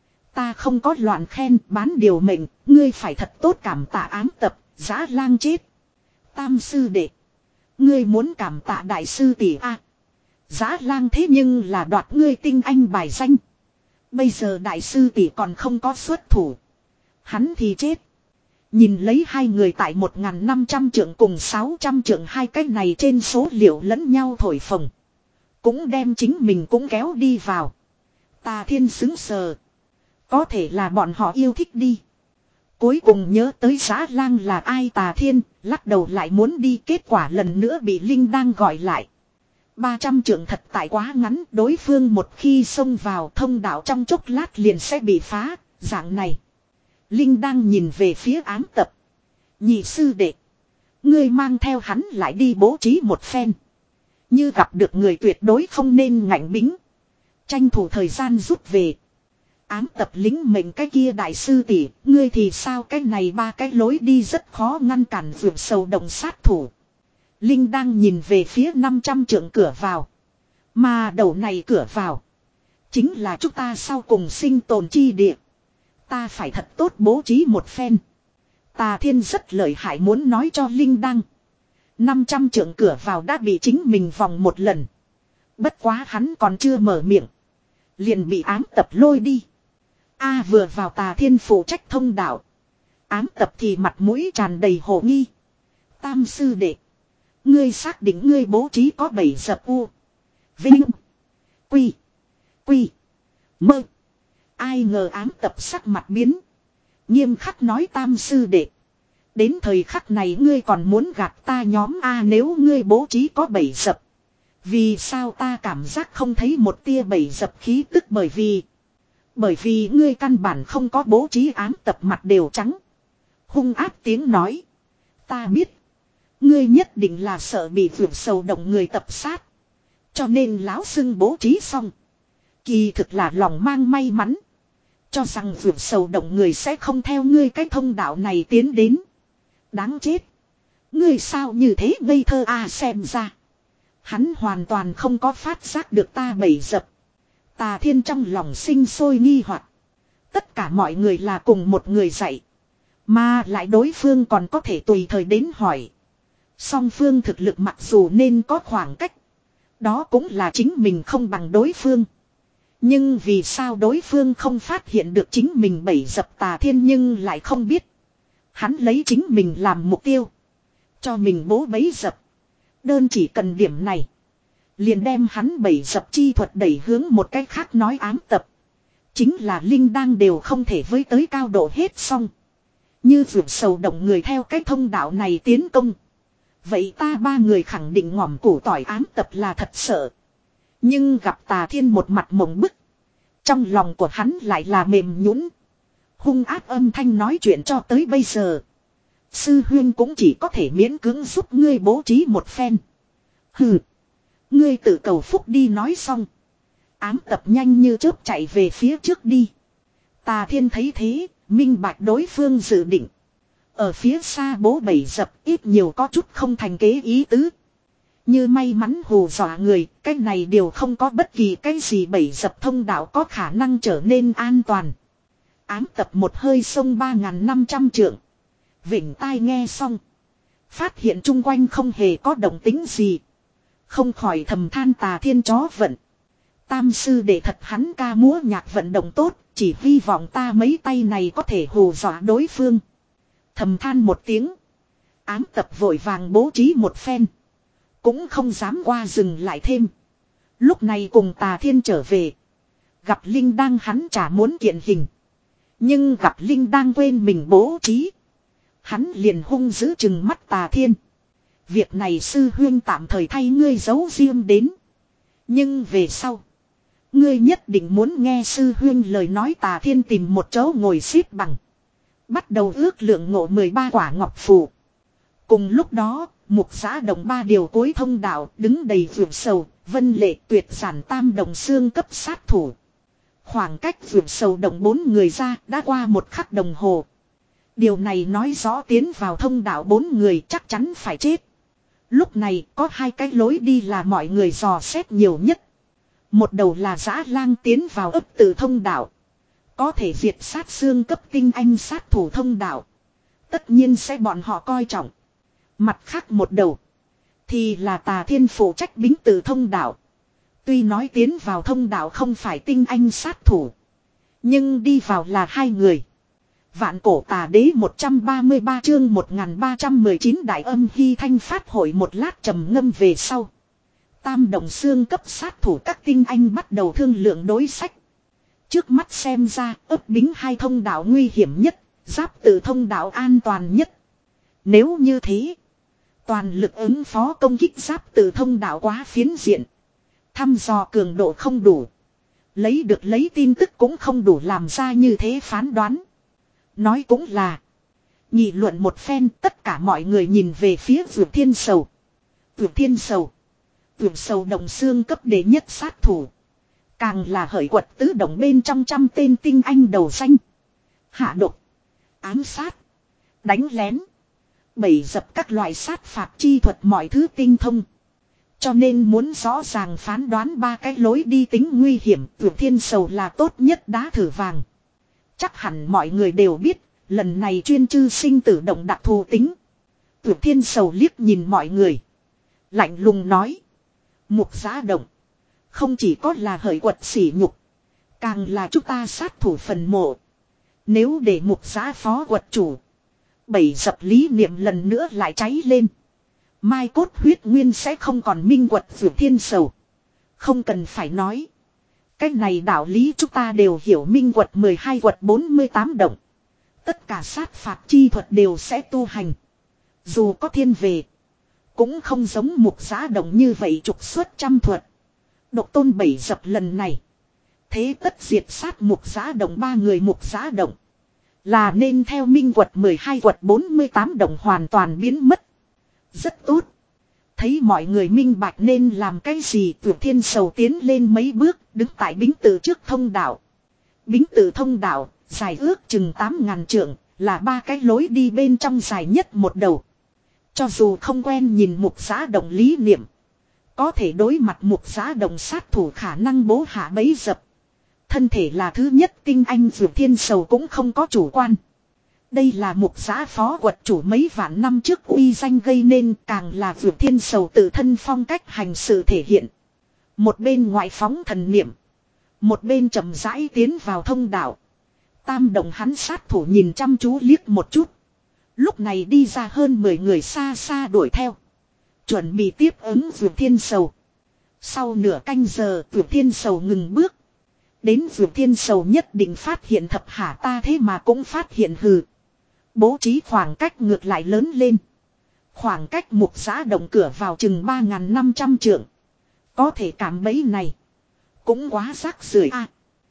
Ta không có loạn khen bán điều mệnh. Ngươi phải thật tốt cảm tạ ám tập. Dã Lang chết. Tam sư đệ. Ngươi muốn cảm tạ đại sư tỷ a. Dã Lang thế nhưng là đoạt ngươi tinh anh bài danh. Bây giờ đại sư tỷ còn không có xuất thủ. Hắn thì chết. Nhìn lấy hai người tại một nghìn năm trăm trượng cùng sáu trăm trượng hai cái này trên số liệu lẫn nhau thổi phồng. Cũng đem chính mình cũng kéo đi vào. Tà Thiên xứng sờ. Có thể là bọn họ yêu thích đi. Cuối cùng nhớ tới Dã Lang là ai Tà Thiên, lắc đầu lại muốn đi kết quả lần nữa bị Linh đang gọi lại. ba trăm trượng thật tại quá ngắn, đối phương một khi xông vào thông đạo trong chốc lát liền sẽ bị phá, dạng này. Linh đang nhìn về phía ám tập. Nhị sư đệ. Ngươi mang theo hắn lại đi bố trí một phen. Như gặp được người tuyệt đối không nên ngạnh bính. Tranh thủ thời gian rút về. Ám tập lính mệnh cái kia đại sư tỷ, ngươi thì sao cái này ba cái lối đi rất khó ngăn cản vượt sầu động sát thủ. Linh đang nhìn về phía năm trăm trượng cửa vào. Mà đầu này cửa vào. Chính là chúng ta sau cùng sinh tồn chi địa. Ta phải thật tốt bố trí một phen. Tà Thiên rất lợi hại muốn nói cho Linh Đăng. năm trăm trượng cửa vào đã bị chính mình vòng một lần. Bất quá hắn còn chưa mở miệng. Liền bị ám tập lôi đi. A vừa vào Tà Thiên phụ trách thông đạo. Ám tập thì mặt mũi tràn đầy hồ nghi. Tam sư đệ. Ngươi xác định ngươi bố trí có bảy dập u. Vinh. Quy. Quy. Mơ. Ai ngờ ám tập sắc mặt biến. Nghiêm khắc nói tam sư đệ. Đến thời khắc này ngươi còn muốn gạt ta nhóm A nếu ngươi bố trí có bảy dập. Vì sao ta cảm giác không thấy một tia bảy dập khí tức bởi vì. Bởi vì ngươi căn bản không có bố trí ám tập mặt đều trắng. Hung ác tiếng nói. Ta biết. Ngươi nhất định là sợ bị vượt sầu động người tập sát. Cho nên lão xưng bố trí xong. Kỳ thực là lòng mang may mắn. Cho rằng vượt sầu động người sẽ không theo ngươi cái thông đạo này tiến đến. Đáng chết. Ngươi sao như thế ngây thơ à, xem ra. Hắn hoàn toàn không có phát giác được ta bẫy dập. Tà Thiên trong lòng sinh sôi nghi hoặc. Tất cả mọi người là cùng một người dạy. Mà lại đối phương còn có thể tùy thời đến hỏi. Song phương thực lực mặc dù nên có khoảng cách. Đó cũng là chính mình không bằng đối phương. Nhưng vì sao đối phương không phát hiện được chính mình bẫy dập Tà Thiên nhưng lại không biết. Hắn lấy chính mình làm mục tiêu. Cho mình bố bẫy dập. Đơn chỉ cần điểm này. Liền đem hắn bẫy dập chi thuật đẩy hướng một cách khác nói ám tập. Chính là linh đang đều không thể với tới cao độ hết xong. Như vượt sầu động người theo cách thông đạo này tiến công. Vậy ta ba người khẳng định ngỏm củ tỏi ám tập là thật sợ. Nhưng gặp Tà Thiên một mặt mộng bức. Trong lòng của hắn lại là mềm nhũn. Hung ác âm thanh nói chuyện cho tới bây giờ. Sư huyên cũng chỉ có thể miễn cưỡng giúp ngươi bố trí một phen. Hừ. Ngươi tự cầu phúc đi nói xong. Ám tập nhanh như chớp chạy về phía trước đi. Tà Thiên thấy thế, minh bạch đối phương dự định. Ở phía xa bố bẫy dập ít nhiều có chút không thành kế ý tứ. Như may mắn hù dọa người, cái này đều không có bất kỳ cái gì bẫy dập thông đạo có khả năng trở nên an toàn. Ám tập một hơi sông ba nghìn năm trăm trượng. Vịnh tai nghe xong. Phát hiện chung quanh không hề có động tính gì. Không khỏi thầm than Tà Thiên chó vận. Tam sư để thật hắn ca múa nhạc vận động tốt. Chỉ hy vọng ta mấy tay này có thể hù dọa đối phương. Thầm than một tiếng. Ám tập vội vàng bố trí một phen. Cũng không dám qua dừng lại thêm. Lúc này cùng Tà Thiên trở về. Gặp Linh đang hắn chả muốn kiện hình. Nhưng gặp Linh đang quên mình bố trí. Hắn liền hung giữ chừng mắt Tà Thiên. Việc này sư huyên tạm thời thay ngươi giấu riêng đến. Nhưng về sau. Ngươi nhất định muốn nghe sư huyên lời nói. Tà Thiên tìm một chỗ ngồi xếp bằng. Bắt đầu ước lượng ngộ mười ba quả ngọc phù. Cùng lúc đó, mục giã đồng ba điều cuối thông đạo đứng đầy vượt sầu, vân lệ tuyệt sản tam đồng xương cấp sát thủ. Khoảng cách vượt sầu đồng bốn người ra đã qua một khắc đồng hồ. Điều này nói rõ tiến vào thông đạo bốn người chắc chắn phải chết. Lúc này có hai cái lối đi là mọi người dò xét nhiều nhất. Một đầu là dã lang tiến vào ấp tự thông đạo. Có thể diệt sát xương cấp tinh anh sát thủ thông đạo. Tất nhiên sẽ bọn họ coi trọng. Mặt khác một đầu. Thì là Tà Thiên phụ trách bính tự thông đạo. Tuy nói tiến vào thông đạo không phải tinh anh sát thủ. Nhưng đi vào là hai người. Vạn cổ tà đế một trăm ba mươi ba chương một nghìn ba trăm mười chín đại âm hy thanh phát hội một lát trầm ngâm về sau. Tam đồng xương cấp sát thủ các tinh anh bắt đầu thương lượng đối sách. Trước mắt xem ra ấp bính hai thông đạo nguy hiểm nhất, giáp tự thông đạo an toàn nhất. Nếu như thế, toàn lực ứng phó công kích giáp tự thông đạo quá phiến diện. Thăm dò cường độ không đủ. Lấy được lấy tin tức cũng không đủ làm ra như thế phán đoán. Nói cũng là. Nghị luận một phen tất cả mọi người nhìn về phía Vượt Thiên Sầu. Vượt Thiên Sầu. Vượt Sầu đồng xương cấp đệ nhất sát thủ. Càng là hởi quật tứ đồng bên trong trăm tên tinh anh đầu xanh. Hạ độc. Ám sát. Đánh lén. Bẫy dập các loại sát phạt chi thuật mọi thứ tinh thông. Cho nên muốn rõ ràng phán đoán ba cái lối đi tính nguy hiểm. Vượt Thiên Sầu là tốt nhất đá thử vàng. Chắc hẳn mọi người đều biết. Lần này chuyên chư sinh tử động đặc thù tính. Vượt Thiên Sầu liếc nhìn mọi người. Lạnh lùng nói. Mục giã động. Không chỉ có là hởi quật sỉ nhục. Càng là chúng ta sát thủ phần mộ. Nếu để mục giã phó quật chủ. Bẫy dập lý niệm lần nữa lại cháy lên. Mai cốt huyết nguyên sẽ không còn minh quật Vượt Thiên Sầu. Không cần phải nói. Cái này đạo lý chúng ta đều hiểu minh quật mười hai quật bốn mươi tám động. Tất cả sát phạt chi thuật đều sẽ tu hành. Dù có thiên về. Cũng không giống mục giã động như vậy trục xuất trăm thuật. Độc tôn bẫy dập lần này. Thế tất diệt sát mục giã động ba người mục giã động. Là nên theo minh quật mười hai quật bốn mươi tám động hoàn toàn biến mất. Rất tốt. Thấy mọi người minh bạch nên làm cái gì. Vượt Thiên Sầu tiến lên mấy bước. Đứng tại bính tự trước thông đạo. Bính tự thông đạo. Dài ước chừng tám ngàn trượng. Là ba cái lối đi bên trong dài nhất một đầu. Cho dù không quen nhìn Mục Giá Đồng lý niệm. Có thể đối mặt Mục Giá Đồng sát thủ khả năng bố hạ bấy dập. Thân thể là thứ nhất tinh anh Dược Thiên Sầu cũng không có chủ quan. Đây là Mục Giá phó quật chủ mấy vạn năm trước uy danh gây nên, càng là Dược Thiên Sầu tự thân phong cách hành sự thể hiện. Một bên ngoại phóng thần niệm, một bên chậm rãi tiến vào thông đạo. Tam đồng hắn sát thủ nhìn chăm chú liếc một chút. Lúc này đi ra hơn mười người xa xa đuổi theo. Chuẩn bị tiếp ứng Dược Thiên Sầu. Sau nửa canh giờ Dược Thiên Sầu ngừng bước. Đến Dược Thiên Sầu nhất định phát hiện thập hả ta thế mà cũng phát hiện hừ. Bố trí khoảng cách ngược lại lớn lên. Khoảng cách Mục Giá Đồng cửa vào chừng ba nghìn năm trăm trượng. Có thể cảm bấy này. Cũng quá rác rưởi a.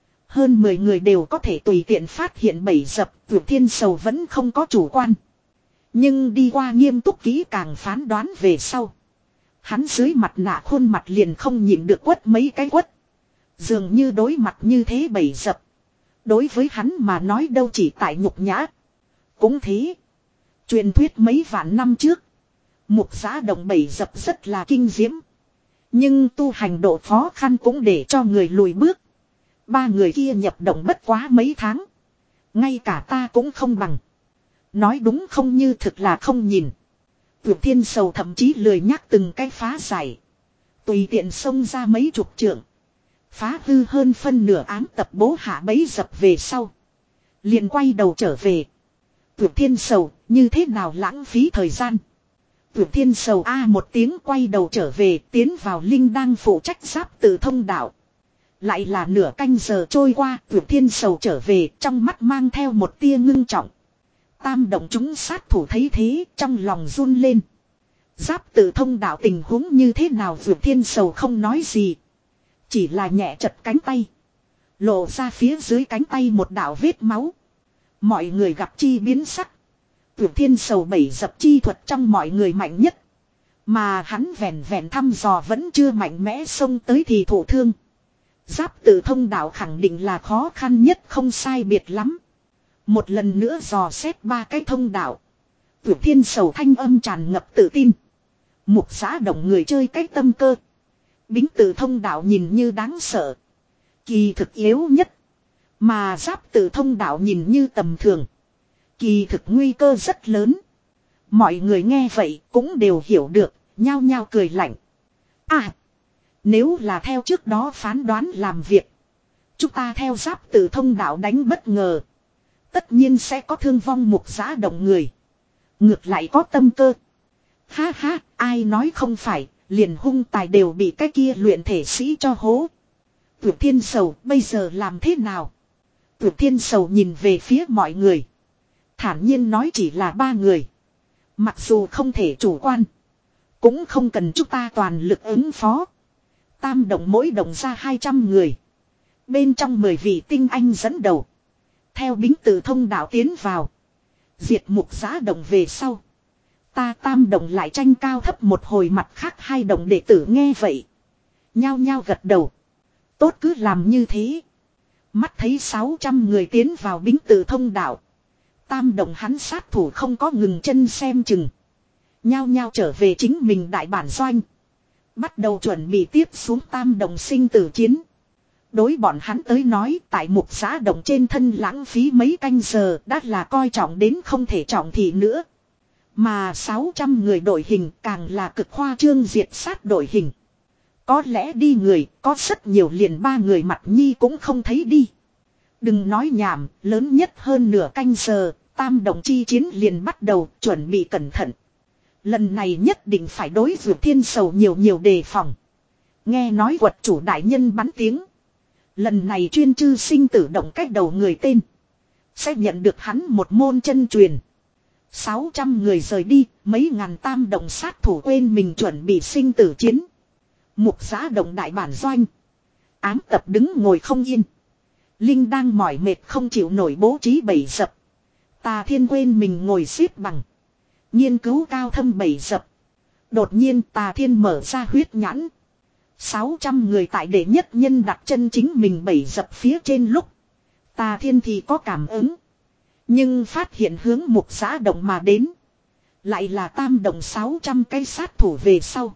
Hơn mười người đều có thể tùy tiện phát hiện bẫy dập. Dược Thiên Sầu vẫn không có chủ quan. Nhưng đi qua nghiêm túc kỹ càng phán đoán về sau. Hắn dưới mặt nạ khuôn mặt liền không nhịn được quất mấy cái quất. Dường như đối mặt như thế bẫy dập. Đối với hắn mà nói đâu chỉ tại nhục nhã. Cũng thế. Truyền thuyết mấy vạn năm trước. Mục Giá Đồng bẫy dập rất là kinh diễm. Nhưng tu hành độ khó khăn cũng để cho người lùi bước. Ba người kia nhập động bất quá mấy tháng. Ngay cả ta cũng không bằng. Nói đúng không như thực là không nhìn. Dược Thiên Sầu thậm chí lười nhắc từng cái phá giải. Tùy tiện xông ra mấy chục trượng. Phá hư hơn phân nửa ám tập bố hạ bấy dập về sau. Liền quay đầu trở về. Dược Thiên Sầu như thế nào lãng phí thời gian. Dược Thiên Sầu a một tiếng quay đầu trở về tiến vào Linh đang phụ trách giáp tự thông đạo. Lại là nửa canh giờ trôi qua Dược Thiên Sầu trở về trong mắt mang theo một tia ngưng trọng. Tam động chúng sát thủ thấy thế trong lòng run lên. Giáp tự thông đạo tình huống như thế nào Dược Thiên Sầu không nói gì. Chỉ là nhẹ chật cánh tay. Lộ ra phía dưới cánh tay một đạo vết máu. Mọi người gặp chi biến sắc. Dược Thiên Sầu bẫy dập chi thuật trong mọi người mạnh nhất. Mà hắn vẹn vẹn thăm dò vẫn chưa mạnh mẽ xông tới thì thổ thương. Giáp tự thông đạo khẳng định là khó khăn nhất không sai biệt lắm. Một lần nữa dò xét ba cái thông đạo. Dược Thiên Sầu thanh âm tràn ngập tự tin. Mục Giá Đồng người chơi cái tâm cơ. Bính tự thông đạo nhìn như đáng sợ. Kỳ thực yếu nhất. Mà giáp tự thông đạo nhìn như tầm thường. Kỳ thực nguy cơ rất lớn. Mọi người nghe vậy cũng đều hiểu được. Nhao nhao cười lạnh. À. Nếu là theo trước đó phán đoán làm việc. Chúng ta theo giáp tự thông đạo đánh bất ngờ. Tất nhiên sẽ có thương vong Mục Giá Đồng người. Ngược lại có tâm cơ. Ha ha, ai nói không phải, liền hung tài đều bị cái kia luyện thể sĩ cho hố. Dược Thiên Sầu bây giờ làm thế nào? Dược Thiên Sầu nhìn về phía mọi người. Thản nhiên nói chỉ là ba người. Mặc dù không thể chủ quan. Cũng không cần chúng ta toàn lực ứng phó. Tam động mỗi động ra hai trăm người. Bên trong mười vị tinh anh dẫn đầu. Theo bính tự thông đạo tiến vào. Diệt Mục Giá Đồng về sau. Ta tam đồng lại tranh cao thấp một hồi mặt khác hai đồng đệ tử nghe vậy. Nhao nhao gật đầu. Tốt cứ làm như thế. Mắt thấy sáu trăm người tiến vào bính tự thông đạo. Tam đồng hắn sát thủ không có ngừng chân xem chừng. Nhao nhao trở về chính mình đại bản doanh. Bắt đầu chuẩn bị tiếp xuống tam đồng sinh tử chiến. Đối bọn hắn tới nói tại Mục Giá Đồng trên thân lãng phí mấy canh giờ đã là coi trọng đến không thể trọng thị nữa. Mà sáu trăm người đội hình càng là cực khoa trương diệt sát đội hình. Có lẽ đi người có rất nhiều liền ba người mặt nhi cũng không thấy đi. Đừng nói nhảm, lớn nhất hơn nửa canh giờ, tam đồng chi chiến liền bắt đầu chuẩn bị cẩn thận. Lần này nhất định phải đối Dược Thiên Sầu nhiều nhiều đề phòng. Nghe nói quật chủ đại nhân bắn tiếng. Lần này chuyên chư sinh tử động cách đầu người tên. Sẽ nhận được hắn một môn chân truyền. sáu trăm người rời đi, mấy ngàn tam động sát thủ quên mình chuẩn bị sinh tử chiến. Mục Giá Đồng đại bản doanh. Ám tập đứng ngồi không yên. Linh đang mỏi mệt không chịu nổi bố trí bẫy dập. Tà Thiên quên mình ngồi xếp bằng. Nghiên cứu cao thâm bẫy dập. Đột nhiên Tà Thiên mở ra huyết nhãn. sáu trăm người tại đệ nhất nhân đặt chân chính mình bẫy dập phía trên lúc. Tà Thiên thì có cảm ứng. Nhưng phát hiện hướng Mục Giá Đồng mà đến. Lại là tam động sáu trăm cái sát thủ về sau.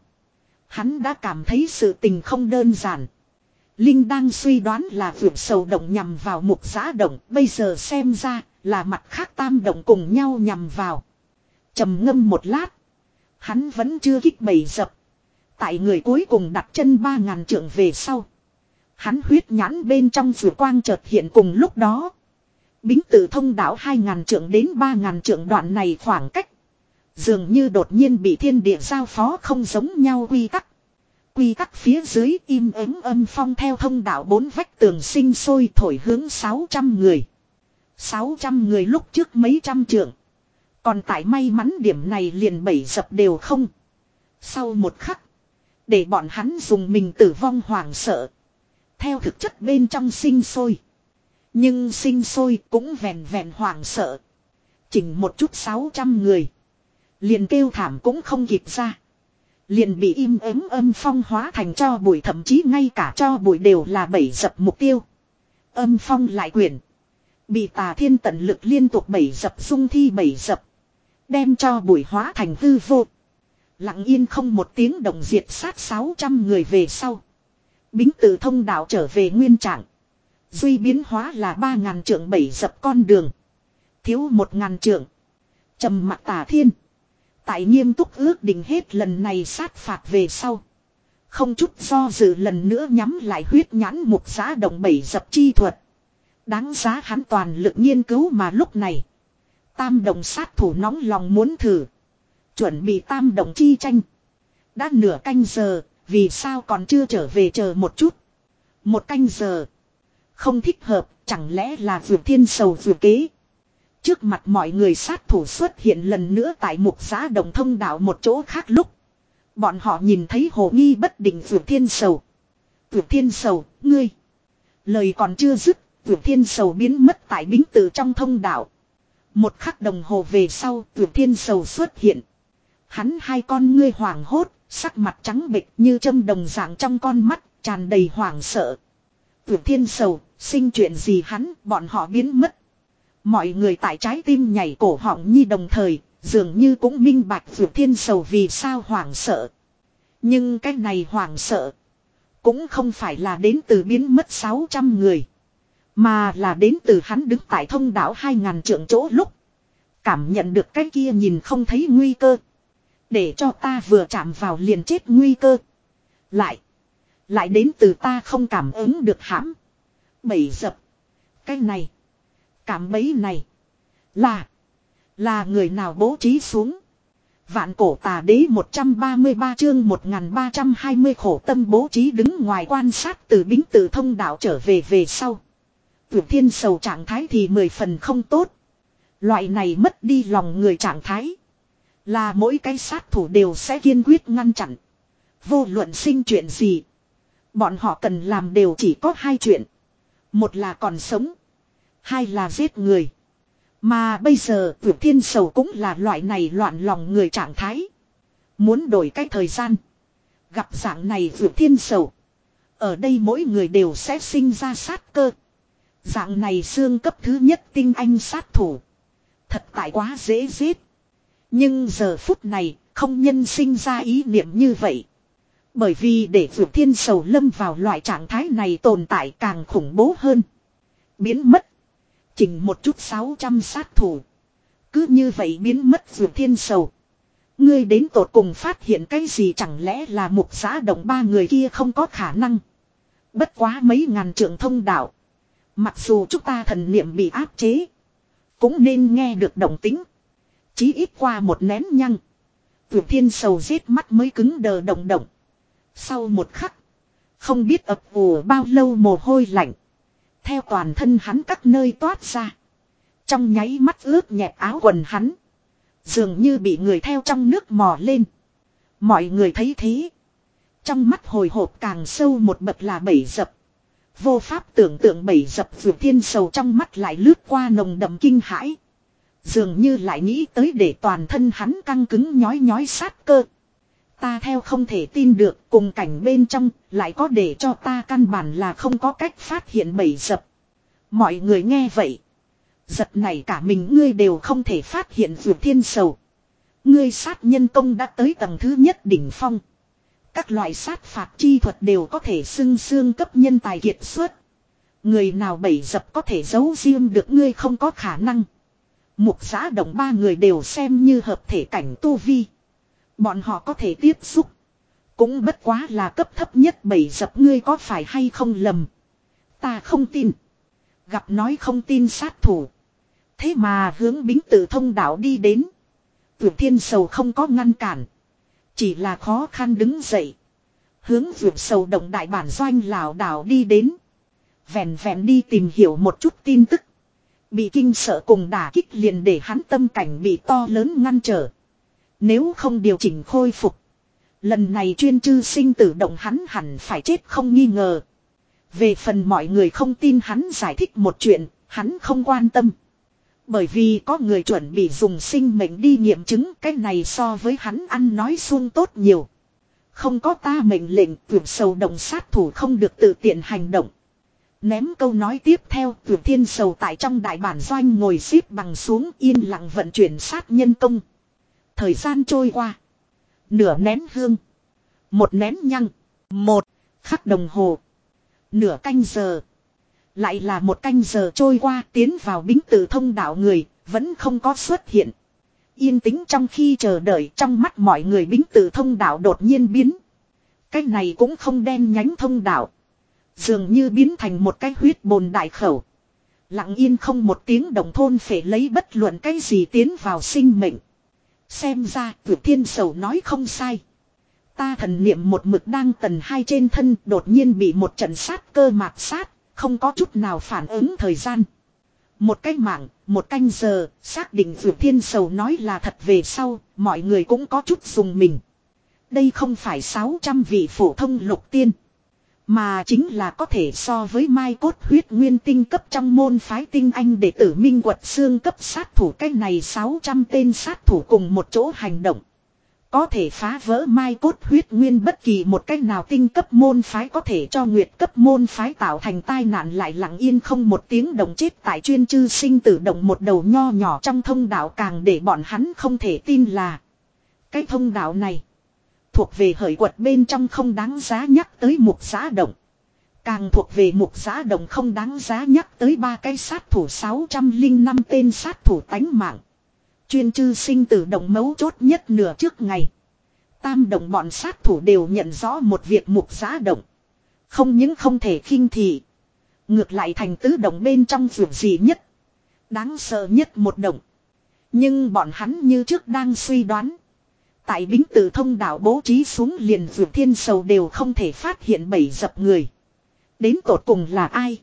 Hắn đã cảm thấy sự tình không đơn giản. Linh đang suy đoán là vượt sầu động nhằm vào mục giã động. Bây giờ xem ra là mặt khác tam động cùng nhau nhằm vào. Trầm ngâm một lát. Hắn vẫn chưa kích bầy dập. Tại người cuối cùng đặt chân ba ngàn trượng về sau. Hắn huyết nhãn bên trong vừa quang chợt hiện cùng lúc đó. Bính tự thông đạo hai ngàn trượng đến ba ngàn trượng đoạn này khoảng cách. Dường như đột nhiên bị thiên địa giao phó không giống nhau quy tắc. Quy tắc phía dưới im ắng âm phong theo thông đạo bốn vách tường sinh sôi thổi hướng sáu trăm người. sáu trăm người lúc trước mấy trăm trượng. Còn tại may mắn điểm này liền bảy dập đều không. Sau một khắc. Để bọn hắn dùng mình tử vong hoảng sợ. Theo thực chất bên trong sinh sôi. Nhưng sinh sôi cũng vẹn vẹn hoảng sợ. Chỉnh một chút sáu trăm người. Liền kêu thảm cũng không kịp ra. Liền bị im ắng âm phong hóa thành cho bụi, thậm chí ngay cả cho bụi đều là bẫy dập mục tiêu. Âm phong lại quyển. Bị Tà Thiên tận lực liên tục bẫy dập dung thi bẫy dập. Đem cho bụi hóa thành hư vô. Lặng yên không một tiếng động diệt sát sáu trăm người về sau. Bính tự thông đạo trở về nguyên trạng. Duy biến hóa là ba ngàn trượng bẫy dập con đường. Thiếu một ngàn trượng. Trầm mặc Tà Thiên. Tại nghiêm túc ước định hết lần này sát phạt về sau. Không chút do dự lần nữa nhắm lại huyết nhãn mục giã động bẫy dập chi thuật. Đáng giá hắn toàn lực nghiên cứu mà lúc này. Tam động sát thủ nóng lòng muốn thử. Chuẩn bị tam động chi tranh. Đã nửa canh giờ, vì sao còn chưa trở về chờ một chút. Một canh giờ. Không thích hợp, chẳng lẽ là vượt thiên sầu vượt kế. Trước mặt mọi người sát thủ xuất hiện lần nữa tại mục giã động thông đạo một chỗ khác lúc. Bọn họ nhìn thấy hồ nghi bất định vượt thiên sầu. Vượt thiên sầu, ngươi. Lời còn chưa dứt, vượt thiên sầu biến mất tại bính tự trong thông đạo. Một khắc đồng hồ về sau, vượt thiên sầu xuất hiện. Hắn hai con ngươi hoảng hốt, sắc mặt trắng bệch như châm đồng dạng trong con mắt, tràn đầy hoảng sợ. Vượt thiên sầu, sinh chuyện gì hắn, bọn họ biến mất. Mọi người tại trái tim nhảy cổ họng nhi đồng thời, dường như cũng minh bạch vượt thiên sầu vì sao hoảng sợ. Nhưng cái này hoảng sợ, cũng không phải là đến từ biến mất sáu trăm người. Mà là đến từ hắn đứng tại thông đạo hai ngàn trượng chỗ lúc. Cảm nhận được cái kia nhìn không thấy nguy cơ. Để cho ta vừa chạm vào liền chết nguy cơ. Lại. Lại đến từ ta không cảm ứng được hãm. Bẫy dập. Cái này. Cảm bẫy này. Là. Là người nào bố trí xuống. Vạn cổ tà đế một trăm ba mươi ba chương một nghìn ba trăm hai mươi khổ tâm bố trí đứng ngoài quan sát từ bính từ thông đạo trở về về sau. Vượt thiên sầu trạng thái thì mười phần không tốt. Loại này mất đi lòng người trạng thái. Là mỗi cái sát thủ đều sẽ kiên quyết ngăn chặn. Vô luận sinh chuyện gì. Bọn họ cần làm đều chỉ có hai chuyện. Một là còn sống. Hai là giết người. Mà bây giờ vượt thiên sầu cũng là loại này loạn lòng người trạng thái. Muốn đổi cách thời gian. Gặp dạng này vượt thiên sầu. Ở đây mỗi người đều sẽ sinh ra sát cơ. Dạng này xương cấp thứ nhất tinh anh sát thủ. Thật tại quá dễ giết. Nhưng giờ phút này không nhân sinh ra ý niệm như vậy. Bởi vì để vượt thiên sầu lâm vào loại trạng thái này tồn tại càng khủng bố hơn. Biến mất. Chỉnh một chút sáu trăm sát thủ. Cứ như vậy biến mất vượt thiên sầu. Ngươi đến tột cùng phát hiện cái gì chẳng lẽ là mục giã động ba người kia không có khả năng. Bất quá mấy ngàn trượng thông đạo. Mặc dù chúng ta thần niệm bị áp chế. Cũng nên nghe được động tính. Chí ít qua một nén nhăng. Vượt thiên sầu giết mắt mới cứng đờ động động. Sau một khắc. Không biết ập ùa bao lâu mồ hôi lạnh. Theo toàn thân hắn các nơi toát ra. Trong nháy mắt ướt nhẹp áo quần hắn. Dường như bị người theo trong nước mò lên. Mọi người thấy thế. Trong mắt hồi hộp càng sâu một bậc là bẫy dập. Vô pháp tưởng tượng bẫy dập vượt thiên sầu trong mắt lại lướt qua nồng đậm kinh hãi. Dường như lại nghĩ tới để toàn thân hắn căng cứng nhói nhói sát cơ. Ta theo không thể tin được cùng cảnh bên trong lại có để cho ta căn bản là không có cách phát hiện bẫy dập. Mọi người nghe vậy. Giật này cả mình ngươi đều không thể phát hiện vượt thiên sầu. Ngươi sát nhân công đã tới tầng thứ nhất đỉnh phong. Các loại sát phạt chi thuật đều có thể xưng xương cấp nhân tài kiệt xuất. Người nào bẫy dập có thể giấu riêng được ngươi không có khả năng. Mục Giã Động ba người đều xem như hợp thể cảnh tu vi. Bọn họ có thể tiếp xúc. Cũng bất quá là cấp thấp nhất bẫy dập, ngươi có phải hay không lầm. Ta không tin. Gặp nói không tin sát thủ. Thế mà hướng Bính Tử thông đạo đi đến. Vượt Thiên Sầu không có ngăn cản. Chỉ là khó khăn đứng dậy. Hướng vượt Sầu Động đại bản doanh lảo đảo đi đến. Vẹn vẹn đi tìm hiểu một chút tin tức. Bị kinh sợ cùng đả kích liền để hắn tâm cảnh bị to lớn ngăn trở. Nếu không điều chỉnh khôi phục. Lần này chuyên chư sinh tử động hắn hẳn phải chết không nghi ngờ. Về phần mọi người không tin hắn giải thích một chuyện, hắn không quan tâm. Bởi vì có người chuẩn bị dùng sinh mệnh đi nghiệm chứng, cái này so với hắn ăn nói suông tốt nhiều. Không có ta mệnh lệnh, vượt Sầu Động sát thủ không được tự tiện hành động. Ném câu nói tiếp theo, vượt Thiên Sầu tại trong đại bản doanh ngồi xếp bằng xuống yên lặng vận chuyển sát nhân công. Thời gian trôi qua. Nửa nén hương. Một nén nhăng. Một khắc đồng hồ. Nửa canh giờ. Lại là một canh giờ trôi qua, tiến vào Bính Tử thông đạo người, vẫn không có xuất hiện. Yên tĩnh trong khi chờ đợi, trong mắt mọi người Bính Tử thông đạo đột nhiên biến. Cái này cũng không đen nhánh thông đạo. Dường như biến thành một cái huyết bồn đại khẩu. Lặng yên không một tiếng động thôn phệ lấy bất luận cái gì tiến vào sinh mệnh. Xem ra Vượt Thiên Sầu nói không sai. Ta thần niệm một mực đang tần hai trên thân đột nhiên bị một trận sát cơ mạt sát. Không có chút nào phản ứng thời gian. Một cái mạng, một canh giờ, xác định Vượt Thiên Sầu nói là thật về sau, mọi người cũng có chút dùng mình. Đây không phải sáu trăm vị phổ thông lục tiên. Mà chính là có thể so với mai cốt huyết nguyên tinh cấp trong môn phái tinh anh đệ tử Minh Quật Xương cấp sát thủ, cái này sáu trăm tên sát thủ cùng một chỗ hành động. Có thể phá vỡ mai cốt huyết nguyên bất kỳ một cách nào tinh cấp môn phái, có thể cho nguyệt cấp môn phái tạo thành tai nạn lại lặng yên không một tiếng động chết tại chuyên chư sinh tử động một đầu nho nhỏ trong thông đạo. Càng để bọn hắn không thể tin là cái thông đạo này thuộc về hởi quật bên trong không đáng giá nhắc tới Mục Giã Động. Càng thuộc về Mục Giã Động không đáng giá nhắc tới ba cái sát thủ sáu trăm lẻ năm tên sát thủ tánh mạng. Chuyên chư sinh tử động mấu chốt nhất nửa trước ngày. Tam động bọn sát thủ đều nhận rõ một việc, Mục Giã Động không những không thể khinh thị. Ngược lại thành tứ động bên trong vượt gì nhất. Đáng sợ nhất một động. Nhưng bọn hắn như trước đang suy đoán. Tại Bính Tử thông đạo bố trí xuống liền Vượt Thiên Sầu đều không thể phát hiện bẫy dập người. Đến tột cùng là ai?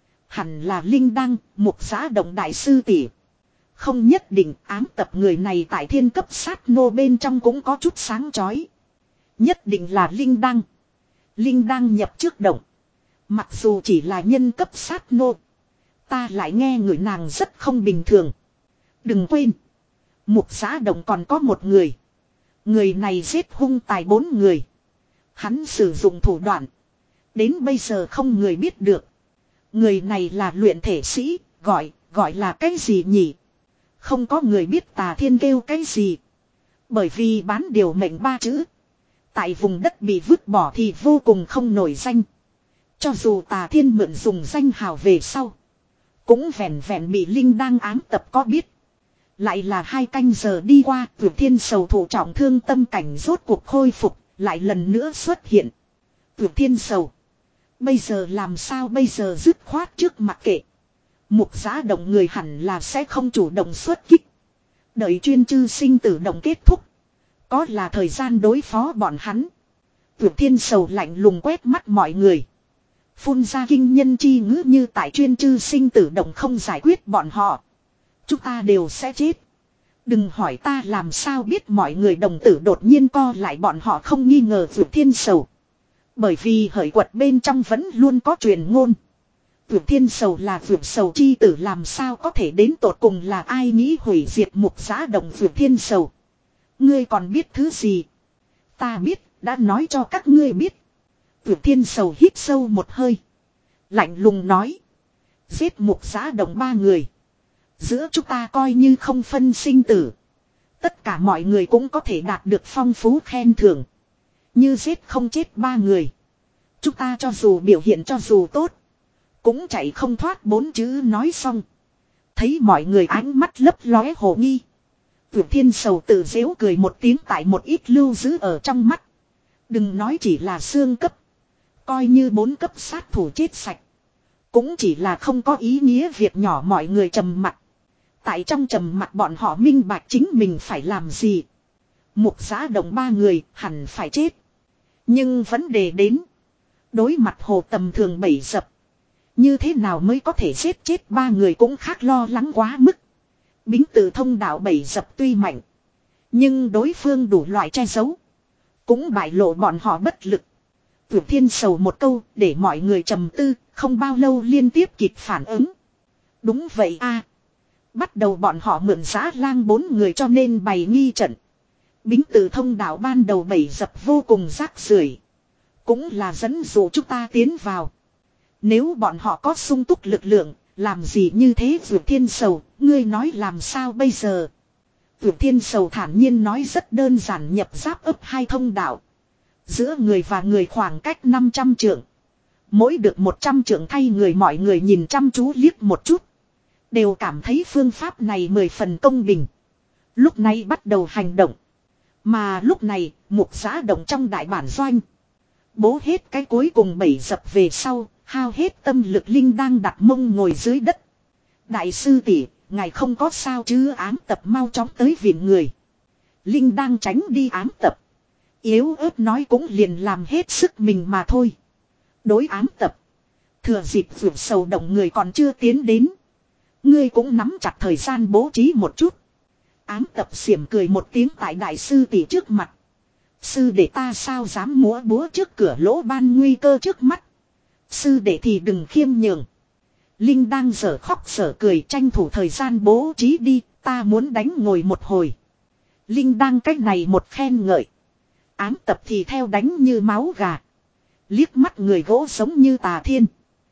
Hẳn là Linh Đăng, Mục Giã Động đại sư tỷ. Không nhất định, ám tập người này tại thiên cấp sát nô bên trong cũng có chút sáng chói. Nhất định là Linh Đăng. Linh Đăng nhập trước động. Mặc dù chỉ là nhân cấp sát nô, ta lại nghe người nàng rất không bình thường. Đừng quên, Mục Giã Động còn có một người. Người này giết hung tài bốn người. Hắn sử dụng thủ đoạn đến bây giờ không người biết được. Người này là luyện thể sĩ, gọi, gọi là cái gì nhỉ? Không có người biết Tà Thiên kêu cái gì. Bởi vì bán điều mệnh ba chữ. Tại vùng đất bị vứt bỏ thì vô cùng không nổi danh. Cho dù Tà Thiên mượn dùng danh hào về sau, cũng vẹn vẹn bị Linh đang ám tập có biết. Lại là hai canh giờ đi qua, Vượt Thiên Sầu thụ trọng thương tâm cảnh rốt cuộc khôi phục, lại lần nữa xuất hiện. Vượt Thiên Sầu, bây giờ làm sao bây giờ? Dứt khoát trước mặc kệ. Mục Giã Động người hẳn là sẽ không chủ động xuất kích. Đợi chuyên chư sinh tử động kết thúc, có là thời gian đối phó bọn hắn. Vượt Thiên Sầu lạnh lùng quét mắt mọi người, phun ra kinh nhân chi ngữ, như tại chuyên chư sinh tử động không giải quyết bọn họ, chúng ta đều sẽ chết. Đừng hỏi ta làm sao biết. Mọi người đồng tử đột nhiên co lại, bọn họ không nghi ngờ Vượt Thiên Sầu. Bởi vì hởi quật bên trong vẫn luôn có truyền ngôn. Vượt Thiên Sầu là Vượt Sầu chi tử, làm sao có thể, đến tột cùng là ai nghĩ hủy diệt Mục Giã Động? Vượt Thiên Sầu, ngươi còn biết thứ gì? Ta biết, đã nói cho các ngươi biết. Vượt Thiên Sầu hít sâu một hơi, lạnh lùng nói. Giết Mục Giã Động ba người, giữa chúng ta coi như không phân sinh tử. Tất cả mọi người cũng có thể đạt được phong phú khen thưởng. Như giết không chết ba người. Chúng ta cho dù biểu hiện cho dù tốt. Cũng chạy không thoát bốn chữ nói xong. Thấy mọi người ánh mắt lấp lóe hồ nghi. Vượt Thiên Sầu tự giễu cười một tiếng tại một ít lưu giữ ở trong mắt. Đừng nói chỉ là xương cấp. Coi như bốn cấp sát thủ chết sạch. Cũng chỉ là không có ý nghĩa việc nhỏ mọi người trầm mặc. Tại trong trầm mặc bọn họ minh bạch chính mình phải làm gì. Mục Giá Đồng ba người hẳn phải chết. Nhưng vấn đề đến. Đối mặt hồ tầm thường bảy dập. Như thế nào mới có thể giết chết ba người cũng khác lo lắng quá mức. Bính Tử Thông đạo bảy dập tuy mạnh. Nhưng đối phương đủ loại che giấu. Cũng bại lộ bọn họ bất lực. Vượt Thiên Sầu một câu để mọi người trầm tư. Không bao lâu liên tiếp kịp phản ứng. Đúng vậy a. Bắt đầu bọn họ mượn Giá Lang bốn người cho nên bày nghi trận. Bính Tử Thông đạo ban đầu bảy dập vô cùng rác rưởi. Cũng là dẫn dụ chúng ta tiến vào. Nếu bọn họ có sung túc lực lượng, làm gì như thế Vượt Thiên Sầu, ngươi nói làm sao bây giờ? Vượt Thiên Sầu thản nhiên nói rất đơn giản nhập giáp ấp hai thông đạo. Giữa người và người khoảng cách năm trăm trượng. Mỗi được một trăm trượng thay người mọi người nhìn chăm chú liếc một chút. Đều cảm thấy phương pháp này mười phần công bình. Lúc này bắt đầu hành động. Mà lúc này, Mục Giá Đồng trong đại bản doanh. Bố hết cái cuối cùng bảy dập về sau, hao hết tâm lực Linh đang đặt mông ngồi dưới đất. Đại sư tỷ, ngài không có sao chứ ám tập mau chóng tới viện người. Linh đang tránh đi ám tập. Yếu ớt nói cũng liền làm hết sức mình mà thôi. Đối ám tập. Thừa dịp Vượt Sầu động người còn chưa tiến đến. Ngươi cũng nắm chặt thời gian bố trí một chút. Ám tập xiểm cười một tiếng tại đại sư tỷ trước mặt. Sư đệ ta sao dám múa búa trước cửa lỗ ban nguy cơ trước mắt. Sư đệ thì đừng khiêm nhường. Linh đang dở khóc dở cười tranh thủ thời gian bố trí đi. Ta muốn đánh ngồi một hồi. Linh đang cách này một khen ngợi. Ám tập thì theo đánh như máu gà. Liếc mắt người gỗ giống như Tà Thiên.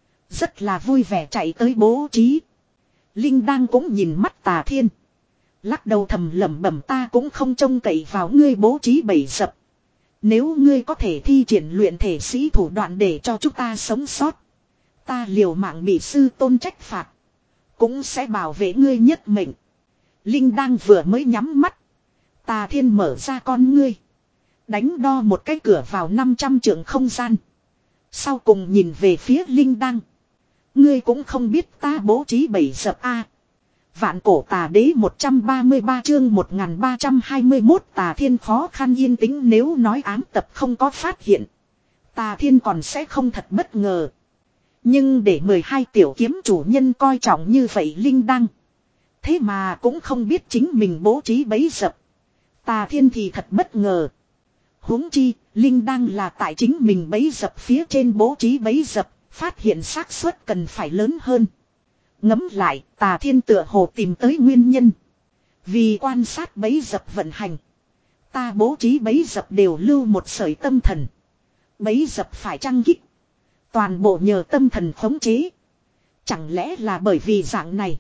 Rất là vui vẻ chạy tới bố trí. Linh đang cũng nhìn mắt Tà Thiên. Lắc đầu thầm lẩm bẩm ta cũng không trông cậy vào ngươi bố trí bảy dập. Nếu ngươi có thể thi triển luyện thể sĩ thủ đoạn để cho chúng ta sống sót. Ta liều mạng bị sư tôn trách phạt. Cũng sẽ bảo vệ ngươi nhất mệnh. Linh đang vừa mới nhắm mắt. Tà Thiên mở ra con ngươi. Đánh đo một cái cửa vào năm trăm trượng không gian. Sau cùng nhìn về phía Linh đang. Ngươi cũng không biết ta bố trí bảy dập a. Vạn cổ tà đế một trăm ba mươi ba chương một nghìn ba trăm hai mươi mốt Tà Thiên khó khăn yên tĩnh nếu nói ám tập không có phát hiện. Tà Thiên còn sẽ không thật bất ngờ. Nhưng để mười hai tiểu kiếm chủ nhân coi trọng như vậy Linh đăng. Thế mà cũng không biết chính mình bố trí bấy dập. Tà Thiên thì thật bất ngờ. Huống chi, Linh đăng là tại chính mình bấy dập phía trên bố trí bấy dập, phát hiện xác suất cần phải lớn hơn. Ngẫm lại, Tà Thiên tựa hồ tìm tới nguyên nhân. Vì quan sát bấy dập vận hành. Ta bố trí bấy dập đều lưu một sợi tâm thần. Bấy dập phải chăng kích. Toàn bộ nhờ tâm thần khống chế. Chẳng lẽ là bởi vì dạng này.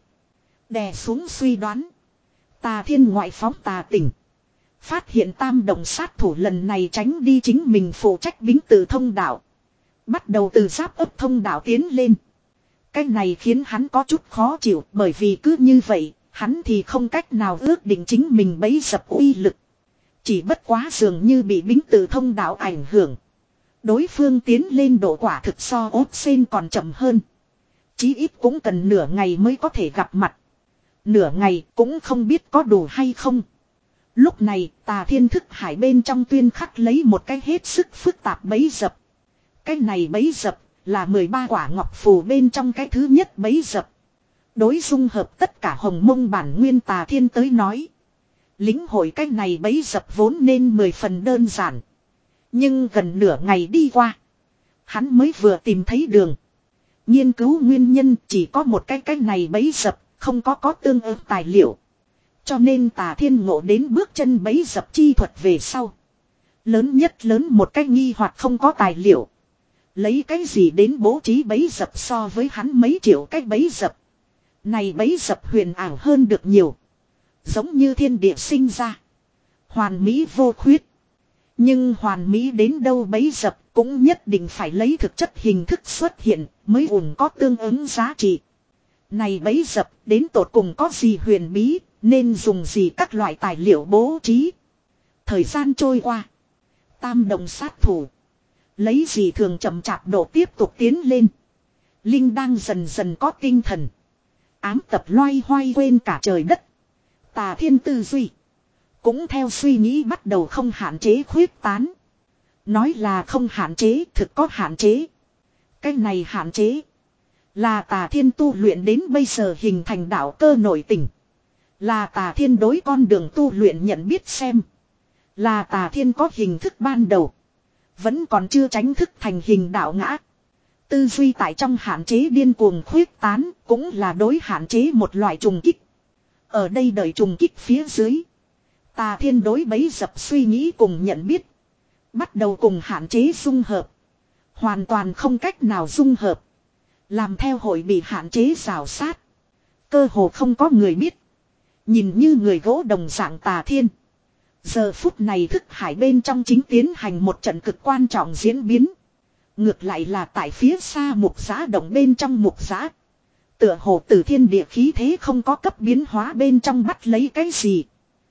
Đè xuống suy đoán. Tà Thiên ngoại phóng tà tỉnh. Phát hiện tam đồng sát thủ lần này tránh đi chính mình phụ trách bính từ thông đạo. Bắt đầu từ giáp ấp thông đạo tiến lên. Cái này khiến hắn có chút khó chịu bởi vì cứ như vậy, hắn thì không cách nào ước định chính mình bấy dập uy lực. Chỉ bất quá dường như bị bính từ thông đạo ảnh hưởng. Đối phương tiến lên độ quả thực so ốp sen còn chậm hơn. Chí ít cũng cần nửa ngày mới có thể gặp mặt. Nửa ngày cũng không biết có đủ hay không. Lúc này Tà Thiên thức hải bên trong tuyên khắc lấy một cái hết sức phức tạp bấy dập. Cái này bấy dập là mười ba quả ngọc phù bên trong cái thứ nhất bấy dập. Đối dung hợp tất cả hồng mông bản nguyên Tà Thiên tới nói. Lính hội cái này bấy dập vốn nên mười phần đơn giản. Nhưng gần nửa ngày đi qua. Hắn mới vừa tìm thấy đường. Nghiên cứu nguyên nhân chỉ có một cái cái này bấy dập, không có có tương ứng tài liệu. Cho nên Tà Thiên ngộ đến bước chân bấy dập chi thuật về sau. Lớn nhất lớn một cái nghi hoặc không có tài liệu. Lấy cái gì đến bố trí bấy dập so với hắn mấy triệu cái bấy dập. Này bấy dập huyền ảo hơn được nhiều. Giống như thiên địa sinh ra. Hoàn mỹ vô khuyết. Nhưng hoàn mỹ đến đâu bấy dập cũng nhất định phải lấy thực chất hình thức xuất hiện mới ủng có tương ứng giá trị. Này bấy dập đến tột cùng có gì huyền bí, nên dùng gì các loại tài liệu bố trí. Thời gian trôi qua. Tam đồng sát thủ. Lấy gì thường chậm chạp độ tiếp tục tiến lên. Linh đang dần dần có tinh thần. Ám tập loay hoay quên cả trời đất. Tà thiên tư duy. Cũng theo suy nghĩ bắt đầu không hạn chế khuyết tán. Nói là không hạn chế thực có hạn chế. Cái này hạn chế. Là tà thiên tu luyện đến bây giờ hình thành đạo cơ nội tình. Là tà thiên đối con đường tu luyện nhận biết xem. Là tà thiên có hình thức ban đầu. Vẫn còn chưa tránh thức thành hình đạo ngã. Tư duy tại trong hạn chế điên cuồng khuyết tán cũng là đối hạn chế một loại trùng kích. Ở đây đợi trùng kích phía dưới. Tà thiên đối bấy dập suy nghĩ cùng nhận biết. Bắt đầu cùng hạn chế dung hợp. Hoàn toàn không cách nào dung hợp. Làm theo hội bị hạn chế rào sát. Cơ hồ không có người biết. Nhìn như người gỗ đồng dạng tà thiên. Giờ phút này thức hải bên trong chính tiến hành một trận cực quan trọng diễn biến. Ngược lại là tại phía xa mục giã động bên trong mục giã. Tựa hồ từ thiên địa khí thế không có cấp biến hóa bên trong bắt lấy cái gì.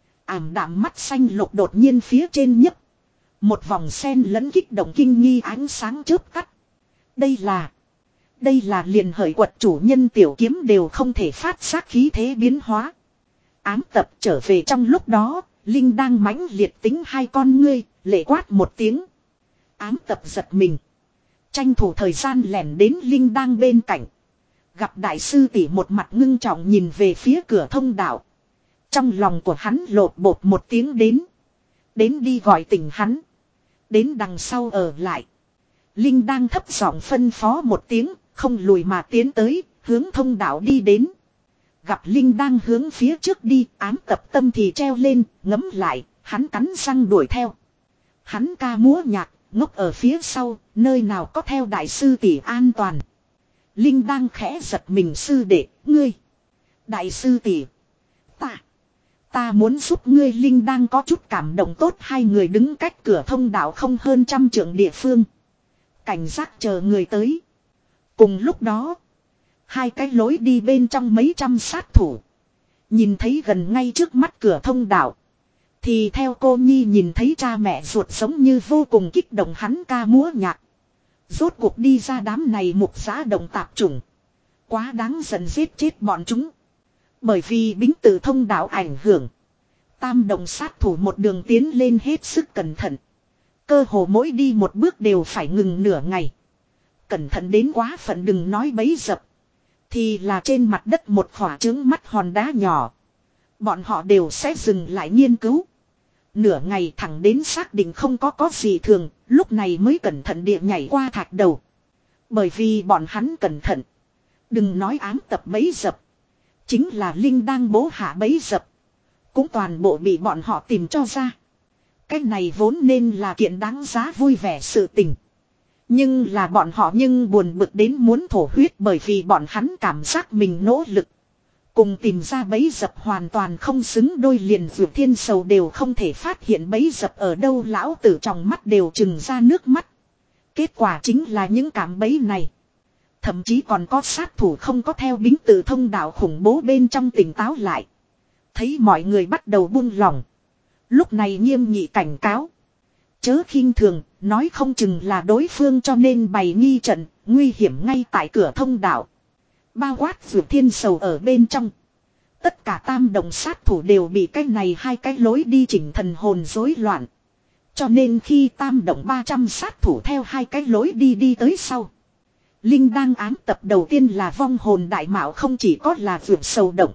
Ảm đạm mắt xanh lục đột nhiên phía trên nhấp. Một vòng sen lẫn kích động kinh nghi ánh sáng chớp tắt. Đây là. Đây là liền hởi quật chủ nhân tiểu kiếm đều không thể phát giác khí thế biến hóa. Ám tập trở về trong lúc đó. Linh đang mãnh liệt tính hai con ngươi. Lệ quát một tiếng. Ám tập giật mình. Tranh thủ thời gian lẻn đến Linh đang bên cạnh. Gặp đại sư tỷ một mặt ngưng trọng nhìn về phía cửa thông đạo. Trong lòng của hắn lột bột một tiếng đến. Đến đi gọi tỉnh hắn. Đến đằng sau ở lại. Linh đang thấp giọng phân phó một tiếng. Không lùi mà tiến tới. Hướng thông đạo đi đến. Gặp Linh đang hướng phía trước đi. Ám tập tâm thì treo lên. Ngấm lại. Hắn cắn răng đuổi theo. Hắn ca múa nhạc. Ngốc ở phía sau. Nơi nào có theo đại sư tỷ an toàn. Linh đang khẽ giật mình sư đệ. Ngươi. Đại sư tỷ. Ta. Ta muốn giúp ngươi. Linh đang có chút cảm động tốt. Hai người đứng cách cửa thông đạo không hơn trăm trượng địa phương. Cảnh giác chờ người tới. Cùng lúc đó. Hai cái lối đi bên trong mấy trăm sát thủ. Nhìn thấy gần ngay trước mắt cửa thông đạo. Thì theo cô Nhi nhìn thấy cha mẹ ruột giống như vô cùng kích động hắn ca múa nhạc. Rốt cuộc đi ra đám này mục giã động tạp chủng. Quá đáng giận giết chết bọn chúng. Bởi vì bính tử thông đạo ảnh hưởng. Tam đồng sát thủ một đường tiến lên hết sức cẩn thận. Cơ hồ mỗi đi một bước đều phải ngừng nửa ngày. Cẩn thận đến quá phận đừng nói bấy dập. Thì là trên mặt đất một khỏa trứng mắt hòn đá nhỏ. Bọn họ đều sẽ dừng lại nghiên cứu. Nửa ngày thẳng đến xác định không có có gì thường. Lúc này mới cẩn thận địa nhảy qua thạch đầu. Bởi vì bọn hắn cẩn thận. Đừng nói ám tập bấy dập. Chính là Linh đang bố hạ bấy dập. Cũng toàn bộ bị bọn họ tìm cho ra. Cái này vốn nên là kiện đáng giá vui vẻ sự tình. Nhưng là bọn họ nhưng buồn bực đến muốn thổ huyết bởi vì bọn hắn cảm giác mình nỗ lực. Cùng tìm ra bấy dập hoàn toàn không xứng đôi liền vượt thiên sầu đều không thể phát hiện bấy dập ở đâu lão tử trong mắt đều trừng ra nước mắt. Kết quả chính là những cảm bấy này. Thậm chí còn có sát thủ không có theo bính tử thông đạo khủng bố bên trong tỉnh táo lại. Thấy mọi người bắt đầu buông lỏng. Lúc này nghiêm nghị cảnh cáo. Chớ khinh thường, nói không chừng là đối phương cho nên bày nghi trận, nguy hiểm ngay tại cửa thông đạo. Bao quát vượt thiên sầu ở bên trong. Tất cả tam đồng sát thủ đều bị cái này hai cái lối đi chỉnh thần hồn rối loạn. Cho nên khi tam đồng ba trăm sát thủ theo hai cái lối đi đi tới sau. Linh đang ám tập đầu tiên là vong hồn đại mạo không chỉ có là vượt sầu động.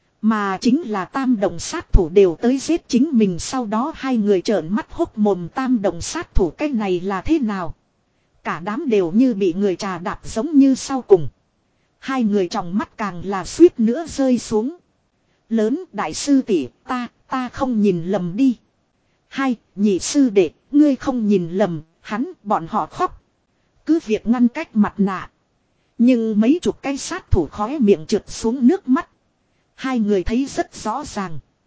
Mà chính là tam đồng sát thủ đều tới giết chính mình sau đó hai người trợn mắt hốc mồm tam đồng sát thủ cái này là thế nào. Cả đám đều như bị người trà đạp giống như sau cùng. Hai người trong mắt càng là suýt nữa rơi xuống. Lớn đại sư tỷ ta, ta không nhìn lầm đi. Hai, nhị sư đệ, ngươi không nhìn lầm, hắn, bọn họ khóc. Cứ việc ngăn cách mặt nạ. Nhưng mấy chục cái sát thủ khóe miệng trượt xuống nước mắt. Hai người thấy rất rõ ràng.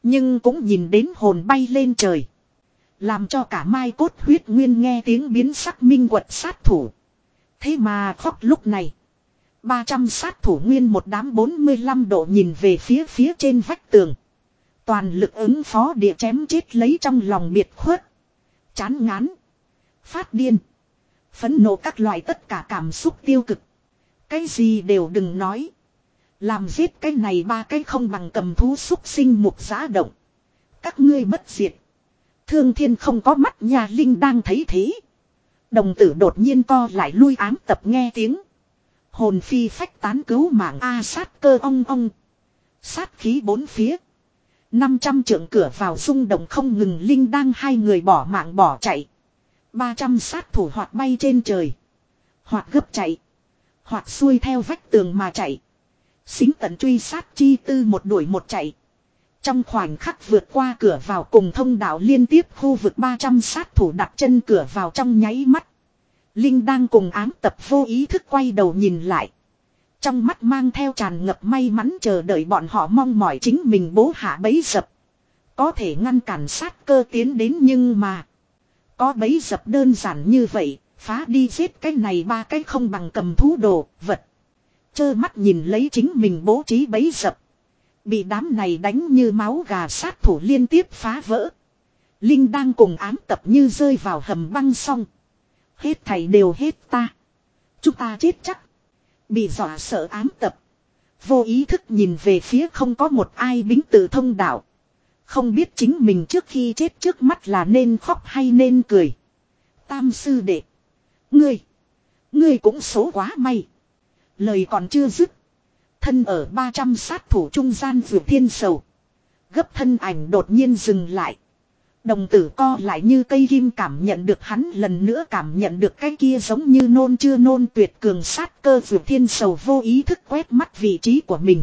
Nhưng cũng nhìn đến hồn bay lên trời. Làm cho cả mai cốt huyết nguyên nghe tiếng biến sắc minh quật sát thủ. Thế mà khóc lúc này. ba trăm sát thủ nguyên một đám bốn mươi lăm độ nhìn về phía phía trên vách tường. Toàn lực ứng phó địa chém chết lấy trong lòng biệt khuất. Chán ngán. Phát điên. Phẫn nộ các loại tất cả cảm xúc tiêu cực. Cái gì đều đừng nói. Làm giết cái này ba cái không bằng cầm thú xúc sinh mục giá động. Các ngươi bất diệt. Thương thiên không có mắt nhà Linh đang thấy thế. Đồng tử đột nhiên co lại lui ám tập nghe tiếng. Hồn phi phách tán cứu mạng A sát cơ ong ong. Sát khí bốn phía. năm trăm trượng cửa vào rung động không ngừng Linh đang hai người bỏ mạng bỏ chạy. ba trăm sát thủ hoặc bay trên trời. Hoặc gấp chạy. Hoặc xuôi theo vách tường mà chạy. Xính tận truy sát chi tư một đuổi một chạy. Trong khoảnh khắc vượt qua cửa vào cùng thông đạo liên tiếp khu vực ba trăm sát thủ đặt chân cửa vào trong nháy mắt. Linh đang cùng ám tập vô ý thức quay đầu nhìn lại. Trong mắt mang theo tràn ngập may mắn chờ đợi bọn họ mong mỏi chính mình bố hạ bấy dập. Có thể ngăn cản sát cơ tiến đến nhưng mà. Có bấy dập đơn giản như vậy, phá đi giết cái này ba cái không bằng cầm thú đồ, vật. Chơ mắt nhìn lấy chính mình bố trí bấy dập. Bị đám này đánh như máu gà sát thủ liên tiếp phá vỡ. Linh đang cùng ám tập như rơi vào hầm băng xong. Hết thảy đều hết ta. Chúng ta chết chắc. Bị dọa sợ ám tập. Vô ý thức nhìn về phía không có một ai bính tự thông đạo. Không biết chính mình trước khi chết trước mắt là nên khóc hay nên cười. Tam sư đệ. Ngươi. Ngươi cũng số quá may. Lời còn chưa dứt. Thân ở ba trăm sát thủ trung gian vượt thiên sầu. Gấp thân ảnh đột nhiên dừng lại. Đồng tử co lại như cây kim cảm nhận được hắn lần nữa cảm nhận được cái kia giống như nôn chưa nôn tuyệt cường sát cơ vượt thiên sầu vô ý thức quét mắt vị trí của mình.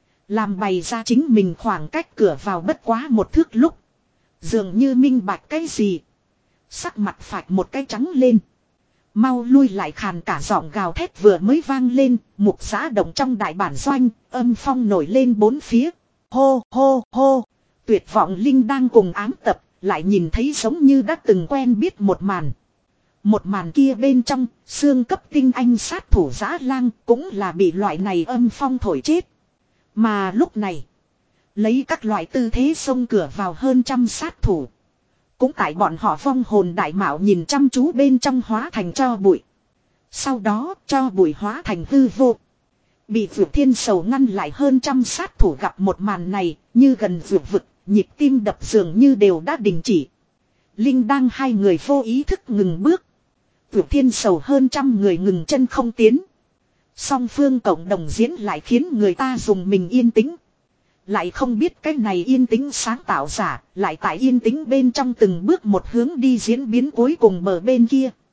Làm bày ra chính mình khoảng cách cửa vào bất quá một thước lúc. Dường như minh bạch cái gì. Sắc mặt phạch một cái trắng lên. Mau lui lại khàn cả giọng gào thét vừa mới vang lên, mục giã động trong đại bản doanh, âm phong nổi lên bốn phía. Hô hô hô, tuyệt vọng Linh đang cùng ám tập, lại nhìn thấy giống như đã từng quen biết một màn. Một màn kia bên trong, xương cấp tinh anh sát thủ giã lang cũng là bị loại này âm phong thổi chết. Mà lúc này, lấy các loại tư thế xông cửa vào hơn trăm sát thủ. Cũng tại bọn họ vong hồn đại mạo nhìn chăm chú bên trong hóa thành cho bụi. Sau đó cho bụi hóa thành hư vô. Bị vượt thiên sầu ngăn lại hơn trăm sát thủ gặp một màn này như gần vượt vực, nhịp tim đập dường như đều đã đình chỉ. Linh đang hai người vô ý thức ngừng bước. Vượt thiên sầu hơn trăm người ngừng chân không tiến. Song phương cộng đồng diễn lại khiến người ta dùng mình yên tĩnh. Lại không biết cái này yên tĩnh sáng tạo giả, lại tại yên tĩnh bên trong từng bước một hướng đi diễn biến cuối cùng bờ bên kia.